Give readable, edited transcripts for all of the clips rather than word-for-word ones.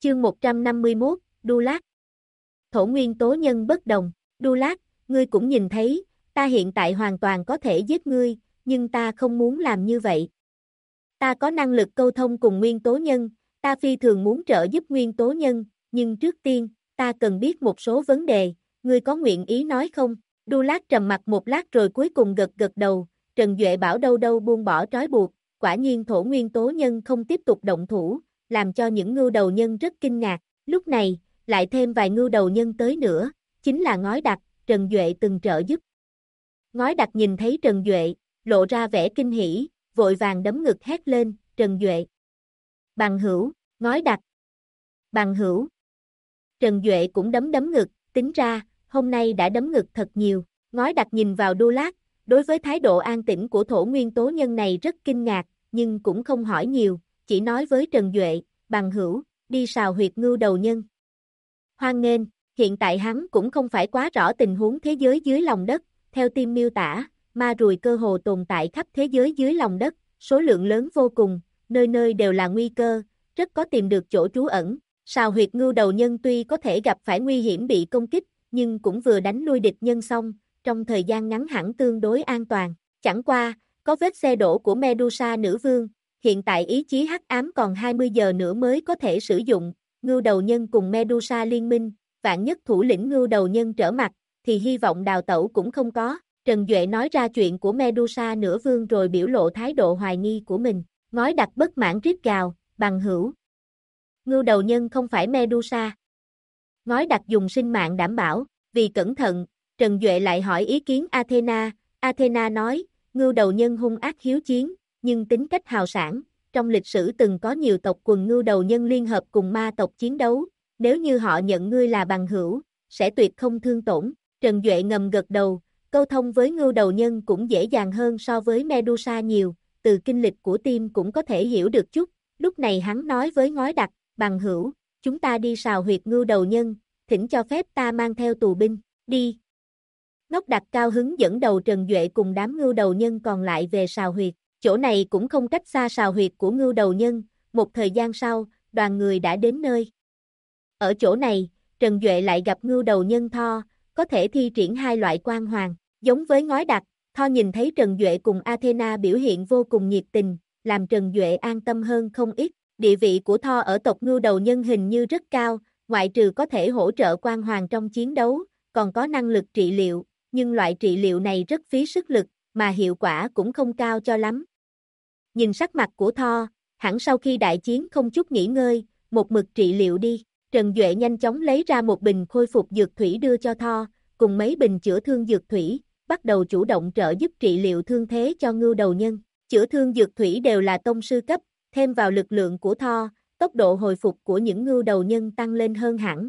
Chương 151, Đu Lát. Thổ nguyên tố nhân bất đồng. Đu Lát, ngươi cũng nhìn thấy, ta hiện tại hoàn toàn có thể giết ngươi, nhưng ta không muốn làm như vậy. Ta có năng lực câu thông cùng nguyên tố nhân, ta phi thường muốn trợ giúp nguyên tố nhân, nhưng trước tiên, ta cần biết một số vấn đề, ngươi có nguyện ý nói không? Đu Lát trầm mặc một lát rồi cuối cùng gật gật đầu, Trần Duệ bảo đâu đâu buông bỏ trói buộc, quả nhiên thổ nguyên tố nhân không tiếp tục động thủ, làm cho những ngưu đầu nhân rất kinh ngạc. Lúc này, lại thêm vài ngưu đầu nhân tới nữa, chính là Ngói Đặc, Trần Duệ từng trợ giúp. Ngói Đặc nhìn thấy Trần Duệ, lộ ra vẻ kinh hỉ, vội vàng đấm ngực hét lên, Trần Duệ. Bằng hữu, Ngói Đặc. Bằng hữu. Trần Duệ cũng đấm ngực, tính ra, hôm nay đã đấm ngực thật nhiều. Ngói Đặc nhìn vào Đu Lát, đối với thái độ an tĩnh của thổ nguyên tố nhân này rất kinh ngạc, nhưng cũng không hỏi nhiều, chỉ nói với Trần Duệ, bằng hữu, đi sào huyệt ngưu đầu nhân. Hoan nghênh, hiện tại hắn cũng không phải quá rõ tình huống thế giới dưới lòng đất, theo Tim miêu tả, ma ruồi cơ hồ tồn tại khắp thế giới dưới lòng đất, số lượng lớn vô cùng, nơi nơi đều là nguy cơ, rất có tìm được chỗ trú ẩn. Sào huyệt ngưu đầu nhân tuy có thể gặp phải nguy hiểm bị công kích, nhưng cũng vừa đánh lui địch nhân xong, trong thời gian ngắn hẳn tương đối an toàn. Chẳng qua, có vết xe đổ của Medusa nữ vương, hiện tại ý chí hắc ám còn 20 giờ nữa mới có thể sử dụng, ngưu đầu nhân cùng Medusa liên minh, vạn nhất thủ lĩnh ngưu đầu nhân trở mặt, thì hy vọng đào tẩu cũng không có. Trần Duệ nói ra chuyện của Medusa nữ vương rồi biểu lộ thái độ hoài nghi của mình. Ngói Đặc bất mãn rít gào, bằng hữu. Ngưu đầu nhân không phải Medusa. Ngói Đặc dùng sinh mạng đảm bảo, vì cẩn thận, Trần Duệ lại hỏi ý kiến Athena. Athena nói, ngưu đầu nhân hung ác hiếu chiến, nhưng tính cách hào sảng. Trong lịch sử từng có nhiều tộc quần ngưu đầu nhân liên hợp cùng ma tộc chiến đấu, nếu như họ nhận ngươi là bằng hữu, sẽ tuyệt không thương tổn. Trần Duệ ngầm gật đầu, câu thông với ngưu đầu nhân cũng dễ dàng hơn so với Medusa nhiều, từ kinh lịch của Tim cũng có thể hiểu được chút. Lúc này hắn nói với Ngói Đặc, bằng hữu, chúng ta đi sào huyệt ngưu đầu nhân, thỉnh cho phép ta mang theo tù binh, đi. Ngốc Đặc cao hứng dẫn đầu Trần Duệ cùng đám ngưu đầu nhân còn lại về sào huyệt, chỗ này cũng không cách xa sào huyệt của ngưu đầu nhân, một thời gian sau, đoàn người đã đến nơi. Ở chỗ này, Trần Duệ lại gặp ngưu đầu nhân Tho, có thể thi triển hai loại quan hoàng, giống với Ngói Đặc, Tho nhìn thấy Trần Duệ cùng Athena biểu hiện vô cùng nhiệt tình, làm Trần Duệ an tâm hơn không ít. Địa vị của Tho ở tộc ngưu đầu nhân hình như rất cao, ngoại trừ có thể hỗ trợ quan hoàng trong chiến đấu, còn có năng lực trị liệu, nhưng loại trị liệu này rất phí sức lực, mà hiệu quả cũng không cao cho lắm. Nhìn sắc mặt của Tho, hẳn sau khi đại chiến không chút nghỉ ngơi, một mực trị liệu đi. Trần Duệ nhanh chóng lấy ra một bình khôi phục dược thủy đưa cho Tho, cùng mấy bình chữa thương dược thủy, bắt đầu chủ động trợ giúp trị liệu thương thế cho ngưu đầu nhân. Chữa thương dược thủy đều là tông sư cấp, thêm vào lực lượng của Tho, tốc độ hồi phục của những ngưu đầu nhân tăng lên hơn hẳn.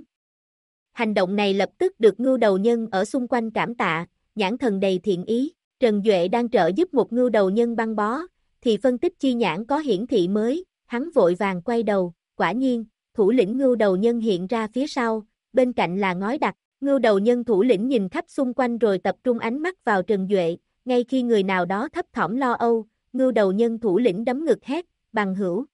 Hành động này lập tức được ngưu đầu nhân ở xung quanh cảm tạ, nhãn thần đầy thiện ý. Trần Duệ đang trợ giúp một ngưu đầu nhân băng bó, thì phân tích chi nhãn có hiển thị mới, hắn vội vàng quay đầu, quả nhiên, thủ lĩnh ngưu đầu nhân hiện ra phía sau, bên cạnh là Ngói Đặc. Ngưu đầu nhân thủ lĩnh nhìn khắp xung quanh rồi tập trung ánh mắt vào Trần Duệ, ngay khi người nào đó thấp thỏm lo âu, ngưu đầu nhân thủ lĩnh đấm ngực hét, bằng hữu.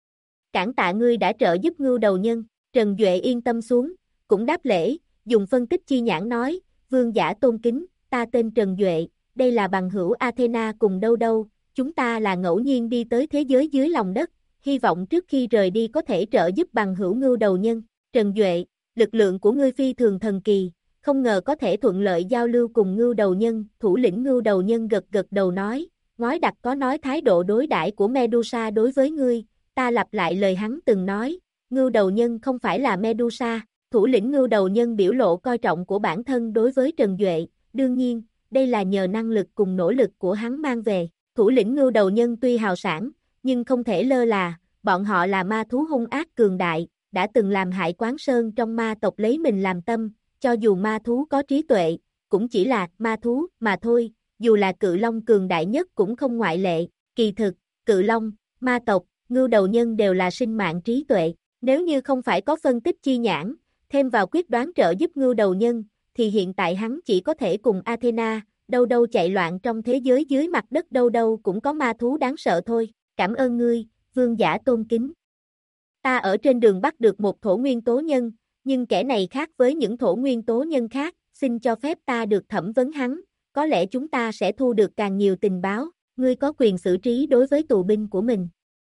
Cản tạ ngươi đã trợ giúp ngưu đầu nhân. Trần Duệ yên tâm xuống, cũng đáp lễ, dùng phân tích chi nhãn nói, vương giả tôn kính, ta tên Trần Duệ, đây là bằng hữu Athena cùng đâu đâu, chúng ta là ngẫu nhiên đi tới thế giới dưới lòng đất, hy vọng trước khi rời đi có thể trợ giúp bằng hữu ngưu đầu nhân. Trần Duệ, lực lượng của ngươi phi thường thần kỳ, không ngờ có thể thuận lợi giao lưu cùng ngưu đầu nhân. Thủ lĩnh ngưu đầu nhân gật gật đầu nói, Ngói Đặc có nói thái độ đối đãi của Medusa đối với ngươi, ta lặp lại lời hắn từng nói, ngưu đầu nhân không phải là Medusa. Thủ lĩnh ngưu đầu nhân biểu lộ coi trọng của bản thân đối với Trần Duệ, đương nhiên, đây là nhờ năng lực cùng nỗ lực của hắn mang về. Thủ lĩnh ngưu đầu nhân tuy hào sản, nhưng không thể lơ là, bọn họ là ma thú hung ác cường đại, đã từng làm hại Quán Sơn trong ma tộc lấy mình làm tâm, cho dù ma thú có trí tuệ, cũng chỉ là ma thú mà thôi, dù là cự long cường đại nhất cũng không ngoại lệ. Kỳ thực, cự long, ma tộc, ngưu đầu nhân đều là sinh mạng trí tuệ, nếu như không phải có phân tích chi nhãn, thêm vào quyết đoán trợ giúp ngưu đầu nhân, thì hiện tại hắn chỉ có thể cùng Athena, đâu đâu chạy loạn trong thế giới dưới mặt đất, đâu đâu cũng có ma thú đáng sợ thôi. Cảm ơn ngươi, vương giả tôn kính. Ta ở trên đường bắt được một thổ nguyên tố nhân, nhưng kẻ này khác với những thổ nguyên tố nhân khác, xin cho phép ta được thẩm vấn hắn, có lẽ chúng ta sẽ thu được càng nhiều tình báo, ngươi có quyền xử trí đối với tù binh của mình.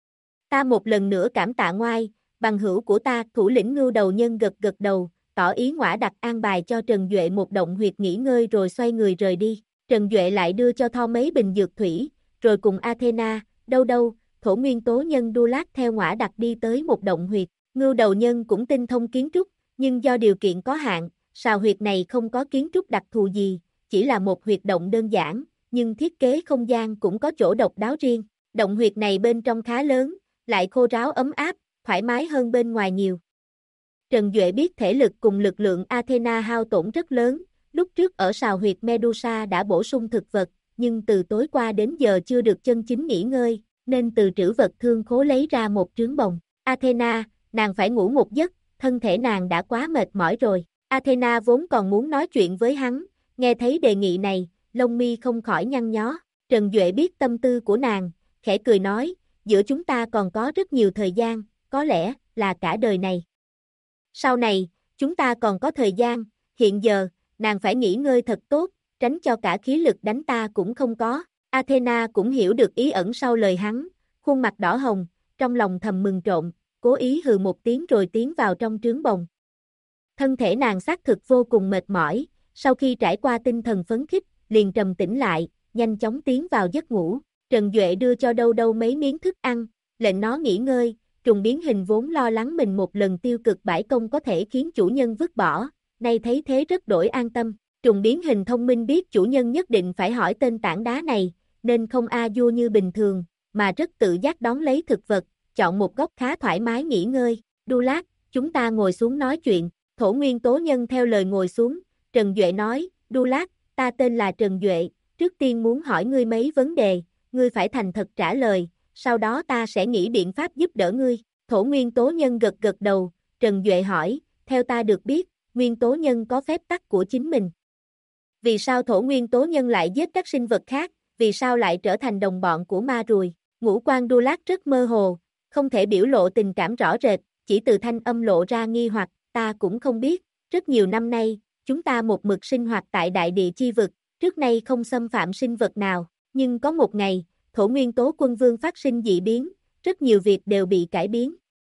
Ta một lần nữa cảm tạ ngoai, bằng hữu của ta, thủ lĩnh ngưu đầu nhân gật gật đầu, tỏ ý Ngõa Đặc an bài cho Trần Duệ một động huyệt nghỉ ngơi rồi xoay người rời đi. Trần Duệ lại đưa cho Thor mấy bình dược thủy, rồi cùng Athena, đâu, thổ nguyên tố nhân Dulat theo Ngõa Đặc đi tới một động huyệt. Ngưu đầu nhân cũng tinh thông kiến trúc, nhưng do điều kiện có hạn, sào huyệt này không có kiến trúc đặc thù gì, chỉ là một huyệt động đơn giản, nhưng thiết kế không gian cũng có chỗ độc đáo riêng. Động huyệt này bên trong khá lớn, lại khô ráo ấm áp, thoải mái hơn bên ngoài nhiều. Trần Duệ biết thể lực cùng lực lượng Athena hao tổn rất lớn, lúc trước ở sào huyệt Medusa đã bổ sung thực vật, nhưng từ tối qua đến giờ chưa được chân chính nghỉ ngơi, nên từ trữ vật thương khố lấy ra một trướng bồng. Athena, nàng phải ngủ một giấc, thân thể nàng đã quá mệt mỏi rồi. Athena vốn còn muốn nói chuyện với hắn, nghe thấy đề nghị này, lông mi không khỏi nhăn nhó. Trần Duệ biết tâm tư của nàng, khẽ cười nói, giữa chúng ta còn có rất nhiều thời gian, có lẽ là cả đời này. Sau này, chúng ta còn có thời gian, hiện giờ, nàng phải nghỉ ngơi thật tốt, tránh cho cả khí lực đánh ta cũng không có. Athena cũng hiểu được ý ẩn sau lời hắn, khuôn mặt đỏ hồng, trong lòng thầm mừng trộm, cố ý hừ một tiếng rồi tiến vào trong trướng bồng. Thân thể nàng xác thực vô cùng mệt mỏi, sau khi trải qua tinh thần phấn khích, liền trầm tĩnh lại, nhanh chóng tiến vào giấc ngủ. Trần Duệ đưa cho đâu mấy miếng thức ăn, lệnh nó nghỉ ngơi. Trùng biến hình vốn lo lắng mình một lần tiêu cực bãi công có thể khiến chủ nhân vứt bỏ, nay thấy thế rất đổi an tâm. Trùng biến hình thông minh biết chủ nhân nhất định phải hỏi tên tảng đá này, nên không a vua như bình thường, mà rất tự giác đón lấy thực vật, chọn một góc khá thoải mái nghỉ ngơi. Dulat, chúng ta ngồi xuống nói chuyện. Thổ nguyên tố nhân theo lời ngồi xuống, Trần Duệ nói, Dulat, ta tên là Trần Duệ, trước tiên muốn hỏi ngươi mấy vấn đề, ngươi phải thành thật trả lời, sau đó ta sẽ nghĩ biện pháp giúp đỡ ngươi. Thổ nguyên tố nhân gật gật đầu, Trần Duệ hỏi, theo ta được biết, nguyên tố nhân có phép tắc của chính mình. Vì sao thổ nguyên tố nhân lại giết các sinh vật khác, vì sao lại trở thành đồng bọn của ma ruồi? Ngũ quan Dulat rất mơ hồ, không thể biểu lộ tình cảm rõ rệt, chỉ từ thanh âm lộ ra nghi hoặc, ta cũng không biết, rất nhiều năm nay, chúng ta một mực sinh hoạt tại đại địa chi vực, trước nay không xâm phạm sinh vật nào, nhưng có một ngày, thổ nguyên tố quân vương phát sinh dị biến, rất nhiều việc đều bị cải biến.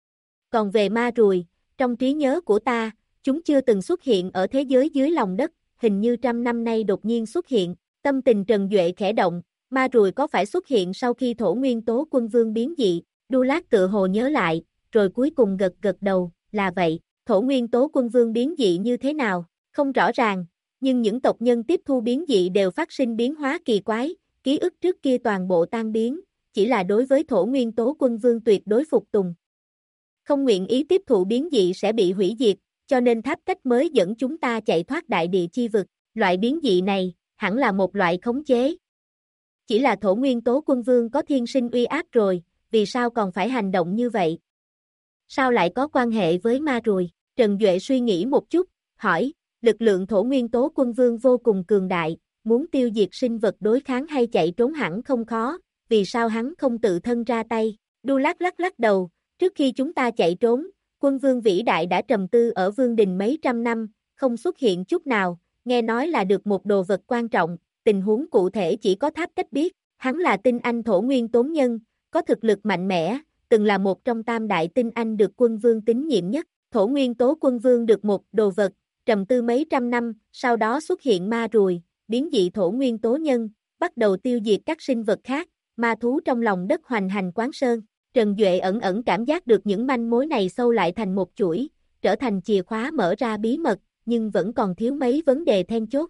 Còn về ma ruồi, trong trí nhớ của ta, chúng chưa từng xuất hiện ở thế giới dưới lòng đất, hình như 100 năm nay đột nhiên xuất hiện. Tâm tình Trần Duệ khẽ động, ma ruồi có phải xuất hiện sau khi thổ nguyên tố quân vương biến dị? Dulat tự hồ nhớ lại, rồi cuối cùng gật gật đầu, là vậy. Thổ nguyên tố quân vương biến dị như thế nào? Không rõ ràng, nhưng những tộc nhân tiếp thu biến dị đều phát sinh biến hóa kỳ quái, ký ức trước kia toàn bộ tan biến, chỉ là đối với thổ nguyên tố quân vương tuyệt đối phục tùng. Không nguyện ý tiếp thụ biến dị sẽ bị hủy diệt, cho nên tháp cách mới dẫn chúng ta chạy thoát đại địa chi vực. Loại biến dị này, hẳn là một loại khống chế. Chỉ là thổ nguyên tố quân vương có thiên sinh uy áp rồi, vì sao còn phải hành động như vậy? Sao lại có quan hệ với ma ruồi? Trần Duệ suy nghĩ một chút, hỏi, lực lượng thổ nguyên tố quân vương vô cùng cường đại, muốn tiêu diệt sinh vật đối kháng hay chạy trốn hẳn không khó, vì sao hắn không tự thân ra tay? Dulat lắc đầu, trước khi chúng ta chạy trốn, quân vương vĩ đại đã trầm tư ở vương đình mấy trăm năm, không xuất hiện chút nào, nghe nói là được một đồ vật quan trọng, tình huống cụ thể chỉ có tháp cách biết, hắn là tinh anh thổ nguyên tố nhân, có thực lực mạnh mẽ, từng là một trong tam đại tinh anh được quân vương tín nhiệm nhất. Thổ nguyên tố quân vương được một đồ vật, trầm tư mấy trăm năm, sau đó xuất hiện ma ruồi, biến dị thổ nguyên tố nhân, bắt đầu tiêu diệt các sinh vật khác, ma thú trong lòng đất hoành hành Quán Sơn. Trần Duệ ẩn cảm giác được những manh mối này sâu lại thành một chuỗi, trở thành chìa khóa mở ra bí mật, nhưng vẫn còn thiếu mấy vấn đề then chốt.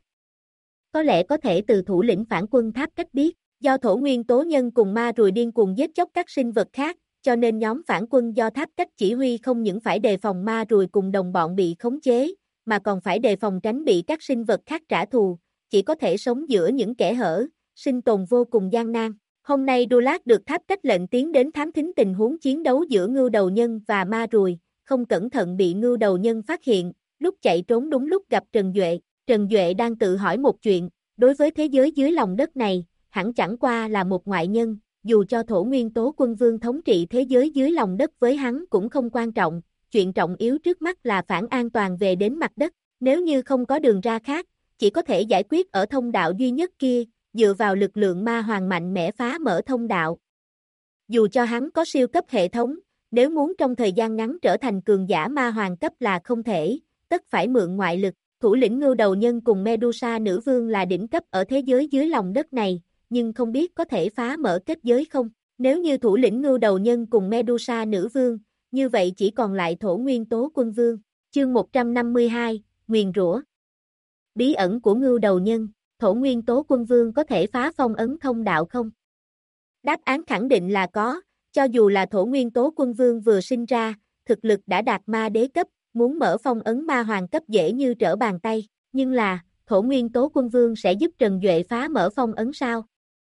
Có lẽ có thể từ thủ lĩnh phản quân tháp cách biết, do thổ nguyên tố nhân cùng ma ruồi điên cuồng giết chóc các sinh vật khác, cho nên nhóm phản quân do tháp cách chỉ huy không những phải đề phòng ma ruồi cùng đồng bọn bị khống chế, mà còn phải đề phòng tránh bị các sinh vật khác trả thù, chỉ có thể sống giữa những kẽ hở, sinh tồn vô cùng gian nan. Hôm nay Dulat được tháp cách lệnh tiến đến thám thính tình huống chiến đấu giữa ngưu đầu nhân và ma ruồi, không cẩn thận bị ngưu đầu nhân phát hiện, lúc chạy trốn đúng lúc gặp Trần Duệ. Trần Duệ đang tự hỏi một chuyện, đối với thế giới dưới lòng đất này, hẳn chẳng qua là một ngoại nhân, dù cho thổ nguyên tố quân vương thống trị thế giới dưới lòng đất với hắn cũng không quan trọng, chuyện trọng yếu trước mắt là phản an toàn về đến mặt đất, nếu như không có đường ra khác, chỉ có thể giải quyết ở thông đạo duy nhất kia, dựa vào lực lượng ma hoàng mạnh mẽ phá mở thông đạo. Dù cho hắn có siêu cấp hệ thống, nếu muốn trong thời gian ngắn trở thành cường giả ma hoàng cấp là không thể, tất phải mượn ngoại lực. Thủ lĩnh Ngưu Đầu Nhân cùng Medusa nữ vương là đỉnh cấp ở thế giới dưới lòng đất này, nhưng không biết có thể phá mở kết giới không. Nếu như thủ lĩnh Ngưu Đầu Nhân cùng Medusa nữ vương, như vậy chỉ còn lại thổ nguyên tố quân vương. Chương 152, Nguyền rủa. Bí ẩn của Ngưu Đầu Nhân, thổ nguyên tố quân vương có thể phá phong ấn thông đạo không? Đáp án khẳng định là có, cho dù là thổ nguyên tố quân vương vừa sinh ra, thực lực đã đạt ma đế cấp, muốn mở phong ấn ma hoàng cấp dễ như trở bàn tay, nhưng là, thổ nguyên tố quân vương sẽ giúp Trần Duệ phá mở phong ấn sao?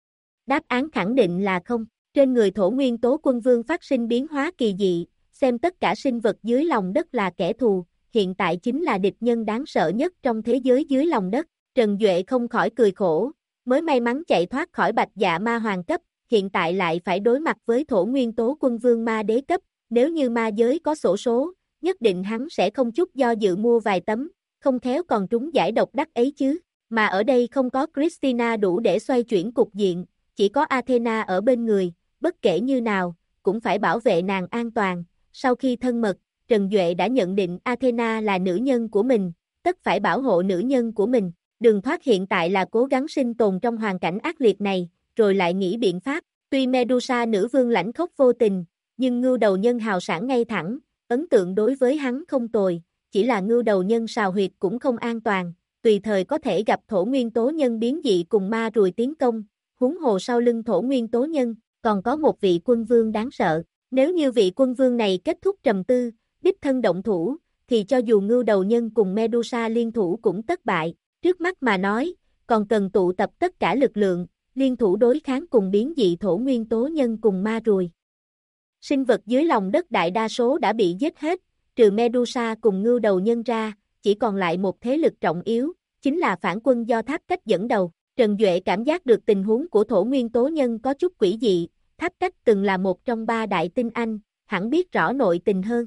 Đáp án khẳng định là không, trên người thổ nguyên tố quân vương phát sinh biến hóa kỳ dị, xem tất cả sinh vật dưới lòng đất là kẻ thù, hiện tại chính là địch nhân đáng sợ nhất trong thế giới dưới lòng đất. Trần Duệ không khỏi cười khổ, mới may mắn chạy thoát khỏi bạch dạ ma hoàng cấp, hiện tại lại phải đối mặt với thổ nguyên tố quân vương ma đế cấp, nếu như ma giới có xổ số, nhất định hắn sẽ không chút do dự mua vài tấm, không khéo còn trúng giải độc đắc ấy chứ, mà ở đây không có Christina đủ để xoay chuyển cục diện, chỉ có Athena ở bên người, bất kể như nào, cũng phải bảo vệ nàng an toàn. Sau khi thân mật, Trần Duệ đã nhận định Athena là nữ nhân của mình, tất phải bảo hộ nữ nhân của mình. Đường thoát hiện tại là cố gắng sinh tồn trong hoàn cảnh ác liệt này, rồi lại nghĩ biện pháp. Tuy Medusa nữ vương lãnh khốc vô tình, nhưng Ngưu Đầu Nhân hào sảng ngay thẳng, ấn tượng đối với hắn không tồi, chỉ là Ngưu Đầu Nhân sào huyệt cũng không an toàn, tùy thời có thể gặp thổ nguyên tố nhân biến dị cùng ma ruồi tiến công, huống hồ sau lưng thổ nguyên tố nhân, còn có một vị quân vương đáng sợ. Nếu như vị quân vương này kết thúc trầm tư, đích thân động thủ, thì cho dù Ngưu Đầu Nhân cùng Medusa liên thủ cũng thất bại. Trước mắt mà nói, còn cần tụ tập tất cả lực lượng, liên thủ đối kháng cùng biến dị thổ nguyên tố nhân cùng ma ruồi. Sinh vật dưới lòng đất đại đa số đã bị giết hết, trừ Medusa cùng Ngưu Đầu Nhân ra, chỉ còn lại một thế lực trọng yếu, chính là phản quân do Tháp Cách dẫn đầu. Trần Duệ cảm giác được tình huống của thổ nguyên tố nhân có chút quỷ dị, Tháp Cách từng là một trong 3 đại tinh anh, hẳn biết rõ nội tình hơn.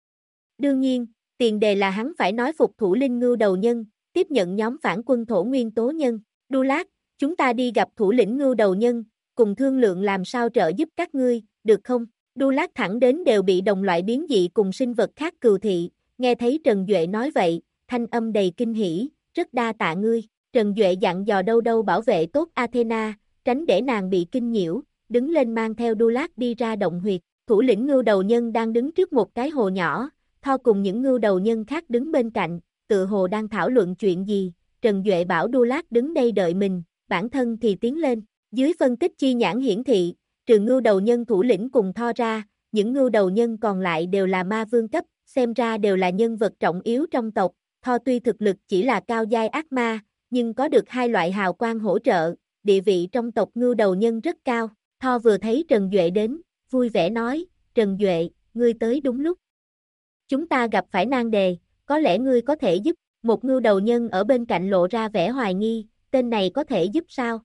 Đương nhiên, tiền đề là hắn phải nói phục thủ linh Ngưu Đầu Nhân, tiếp nhận nhóm phản quân thổ nguyên tố nhân. Đu Lát, chúng ta đi gặp thủ lĩnh Ngưu Đầu Nhân, cùng thương lượng làm sao trợ giúp các ngươi, được không? Đu Lát thẳng đến đều bị đồng loại biến dị cùng sinh vật khác cừu thị, nghe thấy Trần Duệ nói vậy, thanh âm đầy kinh hỉ, rất đa tạ ngươi. Trần Duệ dặn dò đâu đâu bảo vệ tốt Athena, tránh để nàng bị kinh nhiễu, đứng lên mang theo Đu Lát đi ra động huyệt. Thủ lĩnh Ngưu Đầu Nhân đang đứng trước một cái hồ nhỏ, Tho cùng những Ngưu Đầu Nhân khác đứng bên cạnh, tự hồ đang thảo luận chuyện gì. Trần Duệ bảo Đu Lát đứng đây đợi mình, bản thân thì tiến lên. Dưới phân tích chi nhãn hiển thị, trừ Ngưu Đầu Nhân thủ lĩnh cùng Tho ra, những Ngưu Đầu Nhân còn lại đều là ma vương cấp, xem ra đều là nhân vật trọng yếu trong tộc. Tho tuy thực lực chỉ là cao giai ác ma, nhưng có được 2 loại hào quang hỗ trợ, địa vị trong tộc Ngưu Đầu Nhân rất cao. Tho vừa thấy Trần Duệ đến, vui vẻ nói, Trần Duệ, ngươi tới đúng lúc. Chúng ta gặp phải nan đề, có lẽ ngươi có thể giúp. Một Ngưu Đầu Nhân ở bên cạnh lộ ra vẻ hoài nghi, tên này có thể giúp sao?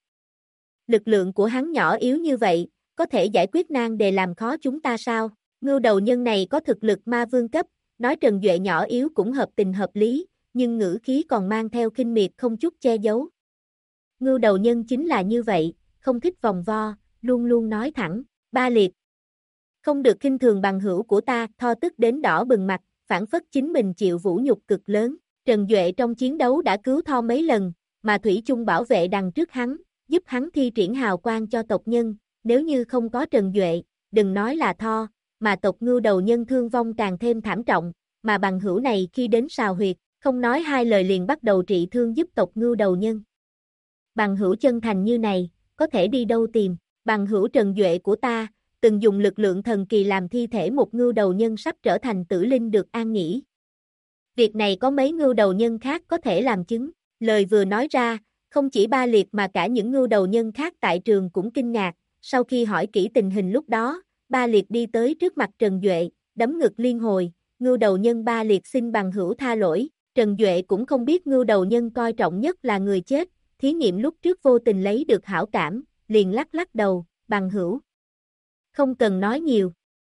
Lực lượng của hắn nhỏ yếu như vậy, có thể giải quyết nan đề làm khó chúng ta sao? Ngưu Đầu Nhân này có thực lực ma vương cấp, nói Trần Duệ nhỏ yếu cũng hợp tình hợp lý, nhưng ngữ khí còn mang theo khinh miệt không chút che giấu. Ngưu Đầu Nhân chính là như vậy, không thích vòng vo, luôn luôn nói thẳng. Ba Liệt, không được khinh thường bằng hữu của ta. Tho tức đến đỏ bừng mặt, phản phất chính mình chịu vũ nhục cực lớn. Trần Duệ trong chiến đấu đã cứu Tho mấy lần, mà thủy chung bảo vệ đằng trước hắn, giúp hắn thi triển hào quang cho tộc nhân. Nếu như không có Trần Duệ, đừng nói là Tho, mà tộc Ngưu Đầu Nhân thương vong càng thêm thảm trọng, mà bằng hữu này khi đến sào huyệt, không nói 2 lời liền bắt đầu trị thương giúp tộc Ngưu Đầu Nhân. Bằng hữu chân thành như này, có thể đi đâu tìm? Bằng hữu Trần Duệ của ta, từng dùng lực lượng thần kỳ làm thi thể một Ngưu Đầu Nhân sắp trở thành tử linh được an nghỉ. Việc này có mấy Ngưu Đầu Nhân khác có thể làm chứng. Lời vừa nói ra, không chỉ Ba Liệt mà cả những Ngưu Đầu Nhân khác tại trường cũng kinh ngạc. Sau khi hỏi kỹ tình hình lúc đó, Ba Liệt đi tới trước mặt Trần Duệ, đấm ngực liên hồi. Ngưu Đầu Nhân Ba Liệt xin bằng hữu tha lỗi. Trần Duệ cũng không biết Ngưu Đầu Nhân coi trọng nhất là người chết, thí nghiệm lúc trước vô tình lấy được hảo cảm, liền lắc lắc đầu, bằng hữu, Không cần nói nhiều.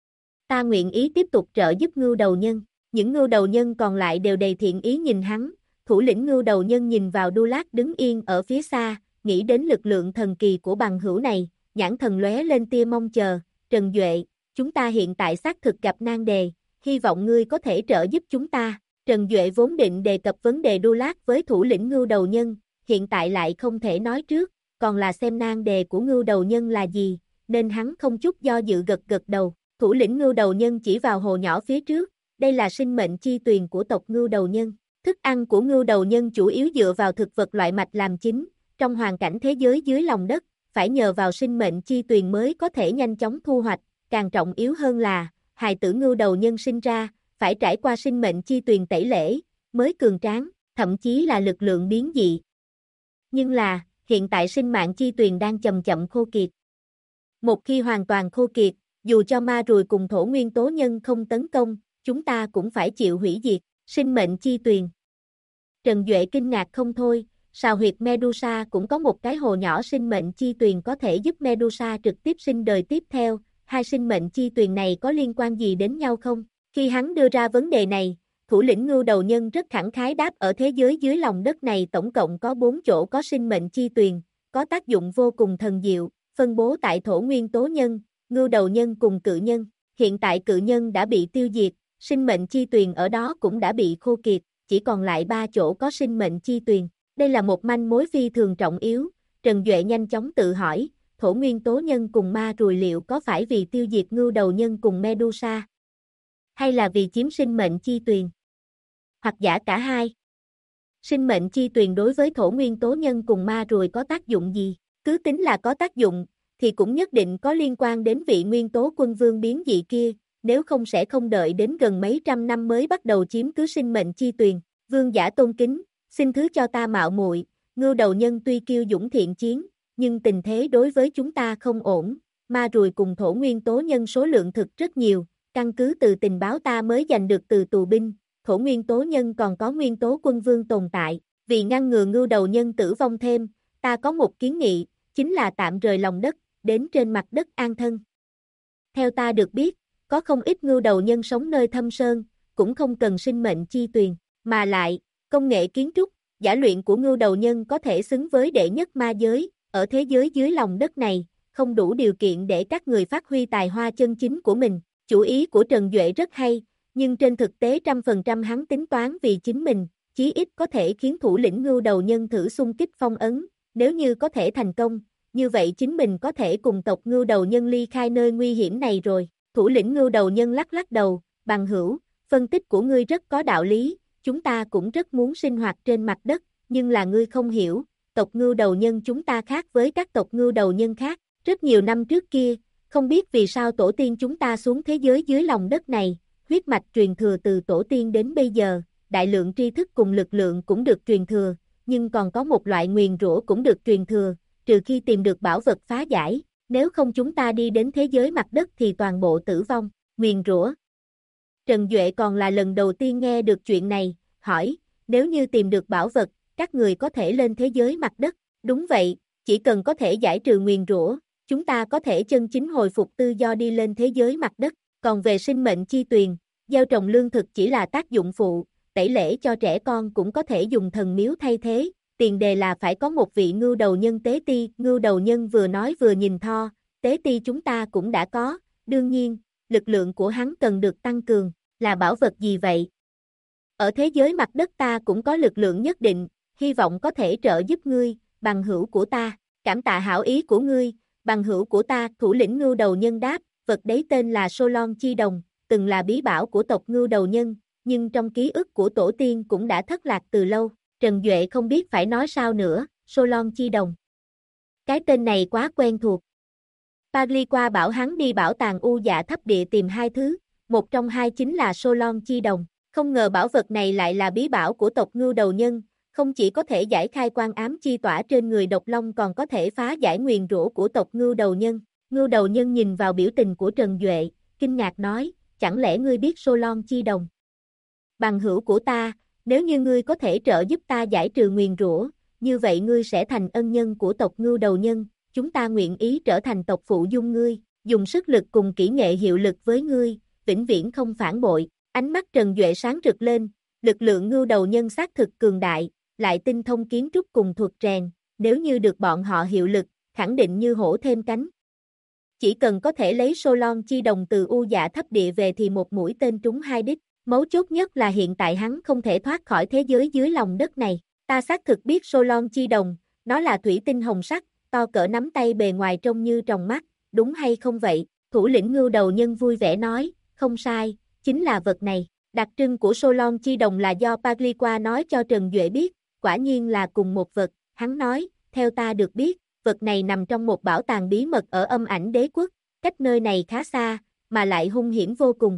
Ta nguyện ý tiếp tục trợ giúp Ngưu Đầu Nhân. Những Ngưu Đầu Nhân còn lại đều đầy thiện ý nhìn hắn. Thủ lĩnh Ngưu Đầu Nhân nhìn vào Đu Lát đứng yên ở phía xa, nghĩ đến lực lượng thần kỳ của bằng hữu này, nhãn thần lóe lên tia mong chờ. Trần Duệ, chúng ta hiện tại xác thực gặp nan đề, hy vọng ngươi có thể trợ giúp chúng ta. Trần Duệ vốn định đề cập vấn đề Đu Lát với thủ lĩnh Ngưu Đầu Nhân, hiện tại lại không thể nói trước, còn là xem nan đề của Ngưu Đầu Nhân là gì, nên hắn không chút do dự gật gật đầu. Thủ lĩnh Ngưu Đầu Nhân chỉ vào hồ nhỏ phía trước, đây là sinh mệnh chi tuyền của tộc Ngưu Đầu Nhân. Thức ăn của Ngưu Đầu Nhân chủ yếu dựa vào thực vật loại mạch làm chính, trong hoàn cảnh thế giới dưới lòng đất, phải nhờ vào sinh mệnh chi tuyền mới có thể nhanh chóng thu hoạch, càng trọng yếu hơn là, hài tử Ngưu Đầu Nhân sinh ra, phải trải qua sinh mệnh chi tuyền tẩy lễ, mới cường tráng, thậm chí là lực lượng biến dị. Nhưng là, hiện tại sinh mạng chi tuyền đang chậm chậm khô kiệt. Một khi hoàn toàn khô kiệt, dù cho ma ruồi cùng thổ nguyên tố nhân không tấn công, chúng ta cũng phải chịu hủy diệt, sinh mệnh chi tuyền. Trần Duệ kinh ngạc không thôi, sào huyệt Medusa cũng có một cái hồ nhỏ sinh mệnh chi tuyền có thể giúp Medusa trực tiếp sinh đời tiếp theo, hai sinh mệnh chi tuyền này có liên quan gì đến nhau không? Khi hắn đưa ra vấn đề này, thủ lĩnh Ngưu Đầu Nhân rất khẳng khái đáp ở thế giới dưới lòng đất này tổng cộng có 4 chỗ có sinh mệnh chi tuyền, có tác dụng vô cùng thần diệu, phân bố tại thổ nguyên tố nhân, Ngưu Đầu Nhân cùng cự nhân. Hiện tại cự nhân đã bị tiêu diệt, sinh mệnh chi tuyền ở đó cũng đã bị khô kiệt, chỉ còn lại 3 chỗ có sinh mệnh chi tuyền. Đây là một manh mối phi thường trọng yếu. Trần Duệ nhanh chóng tự hỏi, thổ nguyên tố nhân cùng ma ruồi liệu có phải vì tiêu diệt Ngưu Đầu Nhân cùng Medusa? Hay là vì chiếm sinh mệnh chi tuyền? Hoặc giả cả hai? Sinh mệnh chi tuyền đối với thổ nguyên tố nhân cùng ma ruồi có tác dụng gì? Cứ tính là có tác dụng, thì cũng nhất định có liên quan đến vị nguyên tố quân vương biến dị kia, nếu không sẽ không đợi đến gần mấy trăm năm mới bắt đầu chiếm cứ sinh mệnh chi tuyền. Vương giả tôn kính, xin thứ cho ta mạo muội, Ngưu Đầu Nhân tuy kiêu dũng thiện chiến, nhưng tình thế đối với chúng ta không ổn, ma ruồi cùng thổ nguyên tố nhân số lượng thực rất nhiều, căn cứ từ tình báo ta mới giành được từ tù binh, thổ nguyên tố nhân còn có nguyên tố quân vương tồn tại, vì ngăn ngừa Ngưu Đầu Nhân tử vong thêm, ta có một kiến nghị, chính là tạm rời lòng đất, đến trên mặt đất an thân. Theo ta được biết, có không ít Ngưu Đầu Nhân sống nơi thâm sơn, cũng không cần sinh mệnh chi tuyền, mà lại, công nghệ kiến trúc, giả luyện của Ngưu Đầu Nhân có thể xứng với đệ nhất ma giới, ở thế giới dưới lòng đất này, không đủ điều kiện để các người phát huy tài hoa chân chính của mình. Chủ ý của Trần Duệ rất hay, nhưng trên thực tế 100% hắn tính toán vì chính mình, chí ít có thể khiến thủ lĩnh Ngưu Đầu Nhân thử xung kích phong ấn, nếu như có thể thành công, như vậy chính mình có thể cùng tộc Ngưu Đầu Nhân ly khai nơi nguy hiểm này rồi. Thủ lĩnh Ngưu Đầu Nhân lắc lắc đầu, bằng hữu, phân tích của ngươi rất có đạo lý, chúng ta cũng rất muốn sinh hoạt trên mặt đất, nhưng là ngươi không hiểu, tộc Ngưu Đầu Nhân chúng ta khác với các tộc Ngưu Đầu Nhân khác, rất nhiều năm trước kia, không biết vì sao tổ tiên chúng ta xuống thế giới dưới lòng đất này, huyết mạch truyền thừa từ tổ tiên đến bây giờ, đại lượng tri thức cùng lực lượng cũng được truyền thừa, nhưng còn có một loại nguyền rủa cũng được truyền thừa, trừ khi tìm được bảo vật phá giải, nếu không chúng ta đi đến thế giới mặt đất thì toàn bộ tử vong, nguyền rủa. Trần Duệ còn là lần đầu tiên nghe được chuyện này, hỏi, nếu như tìm được bảo vật, các người có thể lên thế giới mặt đất, đúng vậy, chỉ cần có thể giải trừ nguyền rủa, chúng ta có thể chân chính hồi phục tự do đi lên thế giới mặt đất, còn về sinh mệnh chi tuyền, gieo trồng lương thực chỉ là tác dụng phụ, tẩy lễ cho trẻ con cũng có thể dùng thần miếu thay thế, tiền đề là phải có một vị Ngưu Đầu Nhân tế ti, Ngưu Đầu Nhân vừa nói vừa nhìn Tho, tế ti chúng ta cũng đã có, đương nhiên, lực lượng của hắn cần được tăng cường, là bảo vật gì vậy? Ở thế giới mặt đất ta cũng có lực lượng nhất định, hy vọng có thể trợ giúp ngươi, bằng hữu của ta, cảm tạ hảo ý của ngươi, bằng hữu của ta, thủ lĩnh Ngưu Đầu Nhân đáp, vật đấy tên là Solon Chi Đồng, từng là bí bảo của tộc Ngưu Đầu Nhân, nhưng trong ký ức của tổ tiên cũng đã thất lạc từ lâu, Trần Duệ không biết phải nói sao nữa, Solon Chi Đồng. Cái tên này quá quen thuộc. Pagliqua bảo hắn đi bảo tàng U Dạ Thấp Địa tìm hai thứ, một trong hai chính là Solon Chi Đồng, không ngờ bảo vật này lại là bí bảo của tộc Ngưu Đầu Nhân, không chỉ có thể giải khai quan ám chi tỏa trên người độc long còn có thể phá giải nguyền rủa của tộc Ngưu Đầu Nhân. Ngưu Đầu Nhân nhìn vào biểu tình của Trần Duệ, kinh ngạc nói, chẳng lẽ ngươi biết Solon Chi Đồng? Bằng hữu của ta, nếu như ngươi có thể trợ giúp ta giải trừ nguyền rủa, như vậy ngươi sẽ thành ân nhân của tộc Ngưu Đầu Nhân, chúng ta nguyện ý trở thành tộc phụ dung ngươi. dùng sức lực cùng kỹ nghệ hiệu lực với ngươi, vĩnh viễn không phản bội. Ánh mắt Trần Duệ sáng rực lên, lực lượng ngưu đầu nhân xác thực cường đại, lại tinh thông kiến trúc cùng thuật rèn, nếu như được bọn họ hiệu lực, khẳng định như hổ thêm cánh. Chỉ cần có thể lấy Solon chi đồng từ U Dạ thấp địa về thì một mũi tên trúng hai đích, mấu chốt nhất là hiện tại hắn không thể thoát khỏi thế giới dưới lòng đất này. Ta xác thực biết Solon chi đồng, nó là thủy tinh hồng sắc, to cỡ nắm tay bề ngoài trông như tròng mắt, đúng hay không vậy? Thủ lĩnh ngưu đầu nhân vui vẻ nói, không sai, chính là vật này. Đặc trưng của Solon chi đồng là do Pagliqua nói cho Trần Duệ biết, quả nhiên là cùng một vật, hắn nói, theo ta được biết, vật này nằm trong một bảo tàng bí mật ở Âm Ảnh Đế quốc, cách nơi này khá xa, mà lại hung hiểm vô cùng.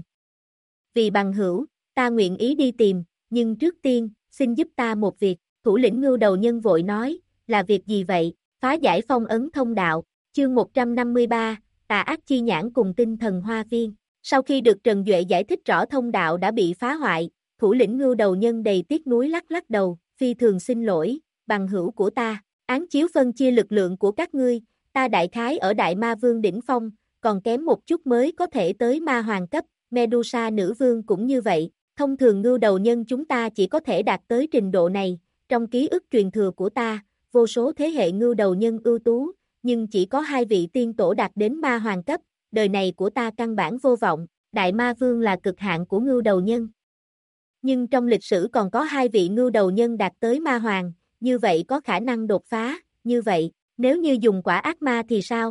Vì bằng hữu, ta nguyện ý đi tìm, nhưng trước tiên, xin giúp ta một việc, thủ lĩnh ngưu đầu nhân vội nói, là việc gì vậy? Phá giải phong ấn thông đạo, chương 153, tà ác chi nhãn cùng tinh thần hoa viên. Sau khi được Trần Duệ giải thích rõ thông đạo đã bị phá hoại, thủ lĩnh ngưu đầu nhân đầy tiếc nuối lắc lắc đầu, phi thường xin lỗi, bằng hữu của ta, án chiếu phân chia lực lượng của các ngươi, ta đại khái ở Đại Ma Vương đỉnh phong, còn kém một chút mới có thể tới ma hoàng cấp, Medusa nữ vương cũng như vậy, thông thường ngưu đầu nhân chúng ta chỉ có thể đạt tới trình độ này, trong ký ức truyền thừa của ta, vô số thế hệ ngưu đầu nhân ưu tú, nhưng chỉ có 2 vị tiên tổ đạt đến ma hoàng cấp, đời này của ta căn bản vô vọng, Đại Ma Vương là cực hạn của ngưu đầu nhân. Nhưng trong lịch sử còn có 2 vị ngưu đầu nhân đạt tới ma hoàng, như vậy có khả năng đột phá, như vậy, nếu như dùng quả ác ma thì sao?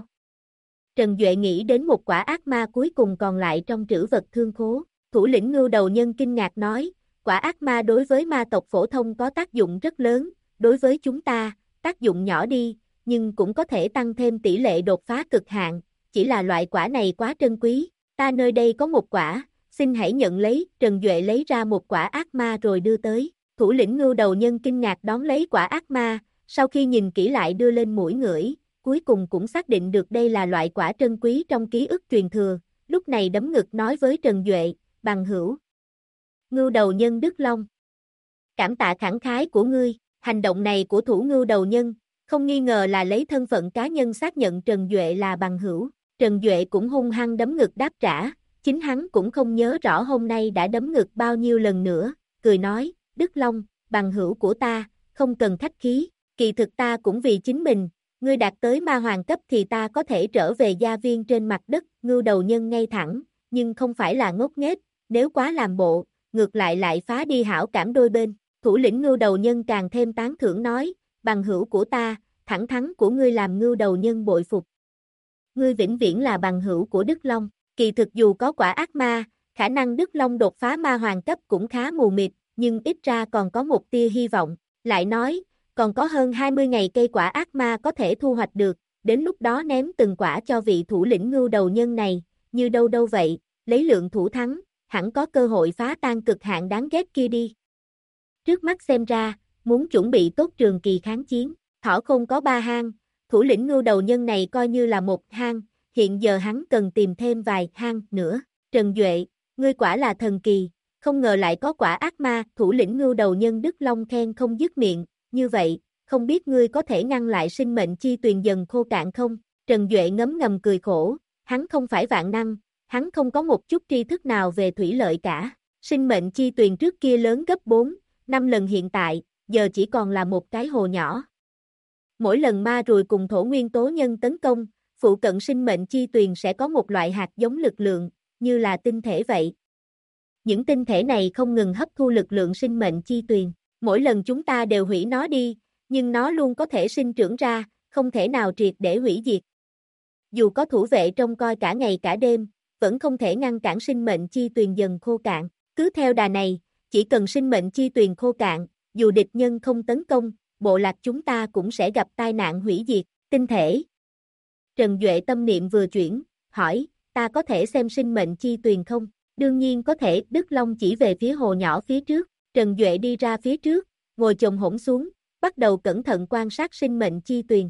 Trần Duệ nghĩ đến một quả ác ma cuối cùng còn lại trong trữ vật thương khố, thủ lĩnh ngưu đầu nhân kinh ngạc nói, quả ác ma đối với ma tộc phổ thông có tác dụng rất lớn, đối với chúng ta, tác dụng nhỏ đi, nhưng cũng có thể tăng thêm tỷ lệ đột phá cực hạn, chỉ là loại quả này quá trân quý, ta nơi đây có một quả, xin hãy nhận lấy, Trần Duệ lấy ra một quả ác ma rồi đưa tới, thủ lĩnh ngưu đầu nhân kinh ngạc đón lấy quả ác ma, sau khi nhìn kỹ lại đưa lên mũi ngửi, cuối cùng cũng xác định được đây là loại quả trân quý trong ký ức truyền thừa, lúc này đấm ngực nói với Trần Duệ, bằng hữu. Ngưu đầu nhân Đức Long. Cảm tạ khẳng khái của ngươi, hành động này của thủ ngưu đầu nhân, không nghi ngờ là lấy thân phận cá nhân xác nhận Trần Duệ là bằng hữu. Trần Duệ cũng hung hăng đấm ngực đáp trả, chính hắn cũng không nhớ rõ hôm nay đã đấm ngực bao nhiêu lần nữa, cười nói, Đức Long, bằng hữu của ta, không cần khách khí, kỳ thực ta cũng vì chính mình, ngươi đạt tới ma hoàng cấp thì ta có thể trở về gia viên trên mặt đất, ngưu đầu nhân ngay thẳng, nhưng không phải là ngốc nghếch, nếu quá làm bộ, ngược lại phá đi hảo cảm đôi bên, thủ lĩnh ngưu đầu nhân càng thêm tán thưởng nói, bằng hữu của ta, thẳng thắn của ngươi làm ngưu đầu nhân bội phục. Ngươi vĩnh viễn là bằng hữu của Đức Long, kỳ thực dù có quả ác ma, khả năng Đức Long đột phá ma hoàng cấp cũng khá mù mịt, nhưng ít ra còn có một tia hy vọng, lại nói, còn có hơn 20 ngày cây quả ác ma có thể thu hoạch được, đến lúc đó ném từng quả cho vị thủ lĩnh ngưu đầu nhân này, như đâu đâu vậy, lấy lượng thủ thắng, hẳn có cơ hội phá tan cực hạn đáng ghét kia đi. Trước mắt xem ra, muốn chuẩn bị tốt trường kỳ kháng chiến, thỏ khôn có 3 hang, thủ lĩnh ngưu đầu nhân này coi như là một hang, hiện giờ hắn cần tìm thêm vài hang nữa. Trần Duệ, ngươi quả là thần kỳ, không ngờ lại có quả ác ma, thủ lĩnh ngưu đầu nhân Đức Long khen không dứt miệng, như vậy, không biết ngươi có thể ngăn lại sinh mệnh chi tuyền dần khô cạn không? Trần Duệ ngấm ngầm cười khổ, hắn không phải vạn năng, hắn không có một chút tri thức nào về thủy lợi cả, sinh mệnh chi tuyền trước kia lớn gấp 4, 5 lần hiện tại, giờ chỉ còn là một cái hồ nhỏ. Mỗi lần ma ruồi cùng thổ nguyên tố nhân tấn công, phụ cận sinh mệnh chi tuyền sẽ có một loại hạt giống lực lượng, như là tinh thể vậy. Những tinh thể này không ngừng hấp thu lực lượng sinh mệnh chi tuyền, mỗi lần chúng ta đều hủy nó đi, nhưng nó luôn có thể sinh trưởng ra, không thể nào triệt để hủy diệt. Dù có thủ vệ trông coi cả ngày cả đêm, vẫn không thể ngăn cản sinh mệnh chi tuyền dần khô cạn. Cứ theo đà này, chỉ cần sinh mệnh chi tuyền khô cạn, dù địch nhân không tấn công, bộ lạc chúng ta cũng sẽ gặp tai nạn hủy diệt, tinh thể. Trần Duệ tâm niệm vừa chuyển, hỏi, ta có thể xem sinh mệnh chi tuyền không? Đương nhiên có thể, Đức Long chỉ về phía hồ nhỏ phía trước, Trần Duệ đi ra phía trước, ngồi chồm hổm xuống, bắt đầu cẩn thận quan sát sinh mệnh chi tuyền.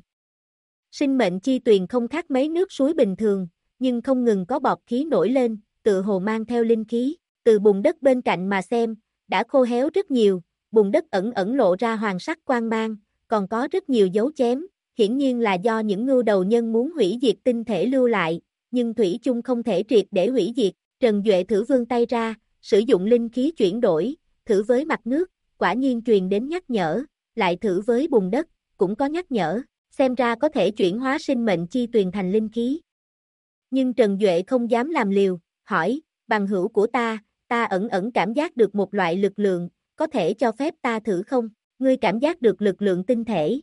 Sinh mệnh chi tuyền không khác mấy nước suối bình thường, nhưng không ngừng có bọt khí nổi lên, tựa hồ mang theo linh khí, từ bùn đất bên cạnh mà xem, đã khô héo rất nhiều, bùn đất ẩn ẩn lộ ra hoàng sắc quang mang, còn có rất nhiều dấu chém, hiển nhiên là do những ngưu đầu nhân muốn hủy diệt tinh thể lưu lại, nhưng thủy chung không thể triệt để hủy diệt. Trần Duệ thử vươn tay ra, sử dụng linh khí chuyển đổi, thử với mặt nước, quả nhiên truyền đến nhắc nhở, lại thử với bùn đất, cũng có nhắc nhở, xem ra có thể chuyển hóa sinh mệnh chi tuyền thành linh khí. Nhưng Trần Duệ không dám làm liều, hỏi, bằng hữu của ta ẩn ẩn cảm giác được một loại lực lượng, có thể cho phép ta thử không? Ngươi cảm giác được lực lượng tinh thể.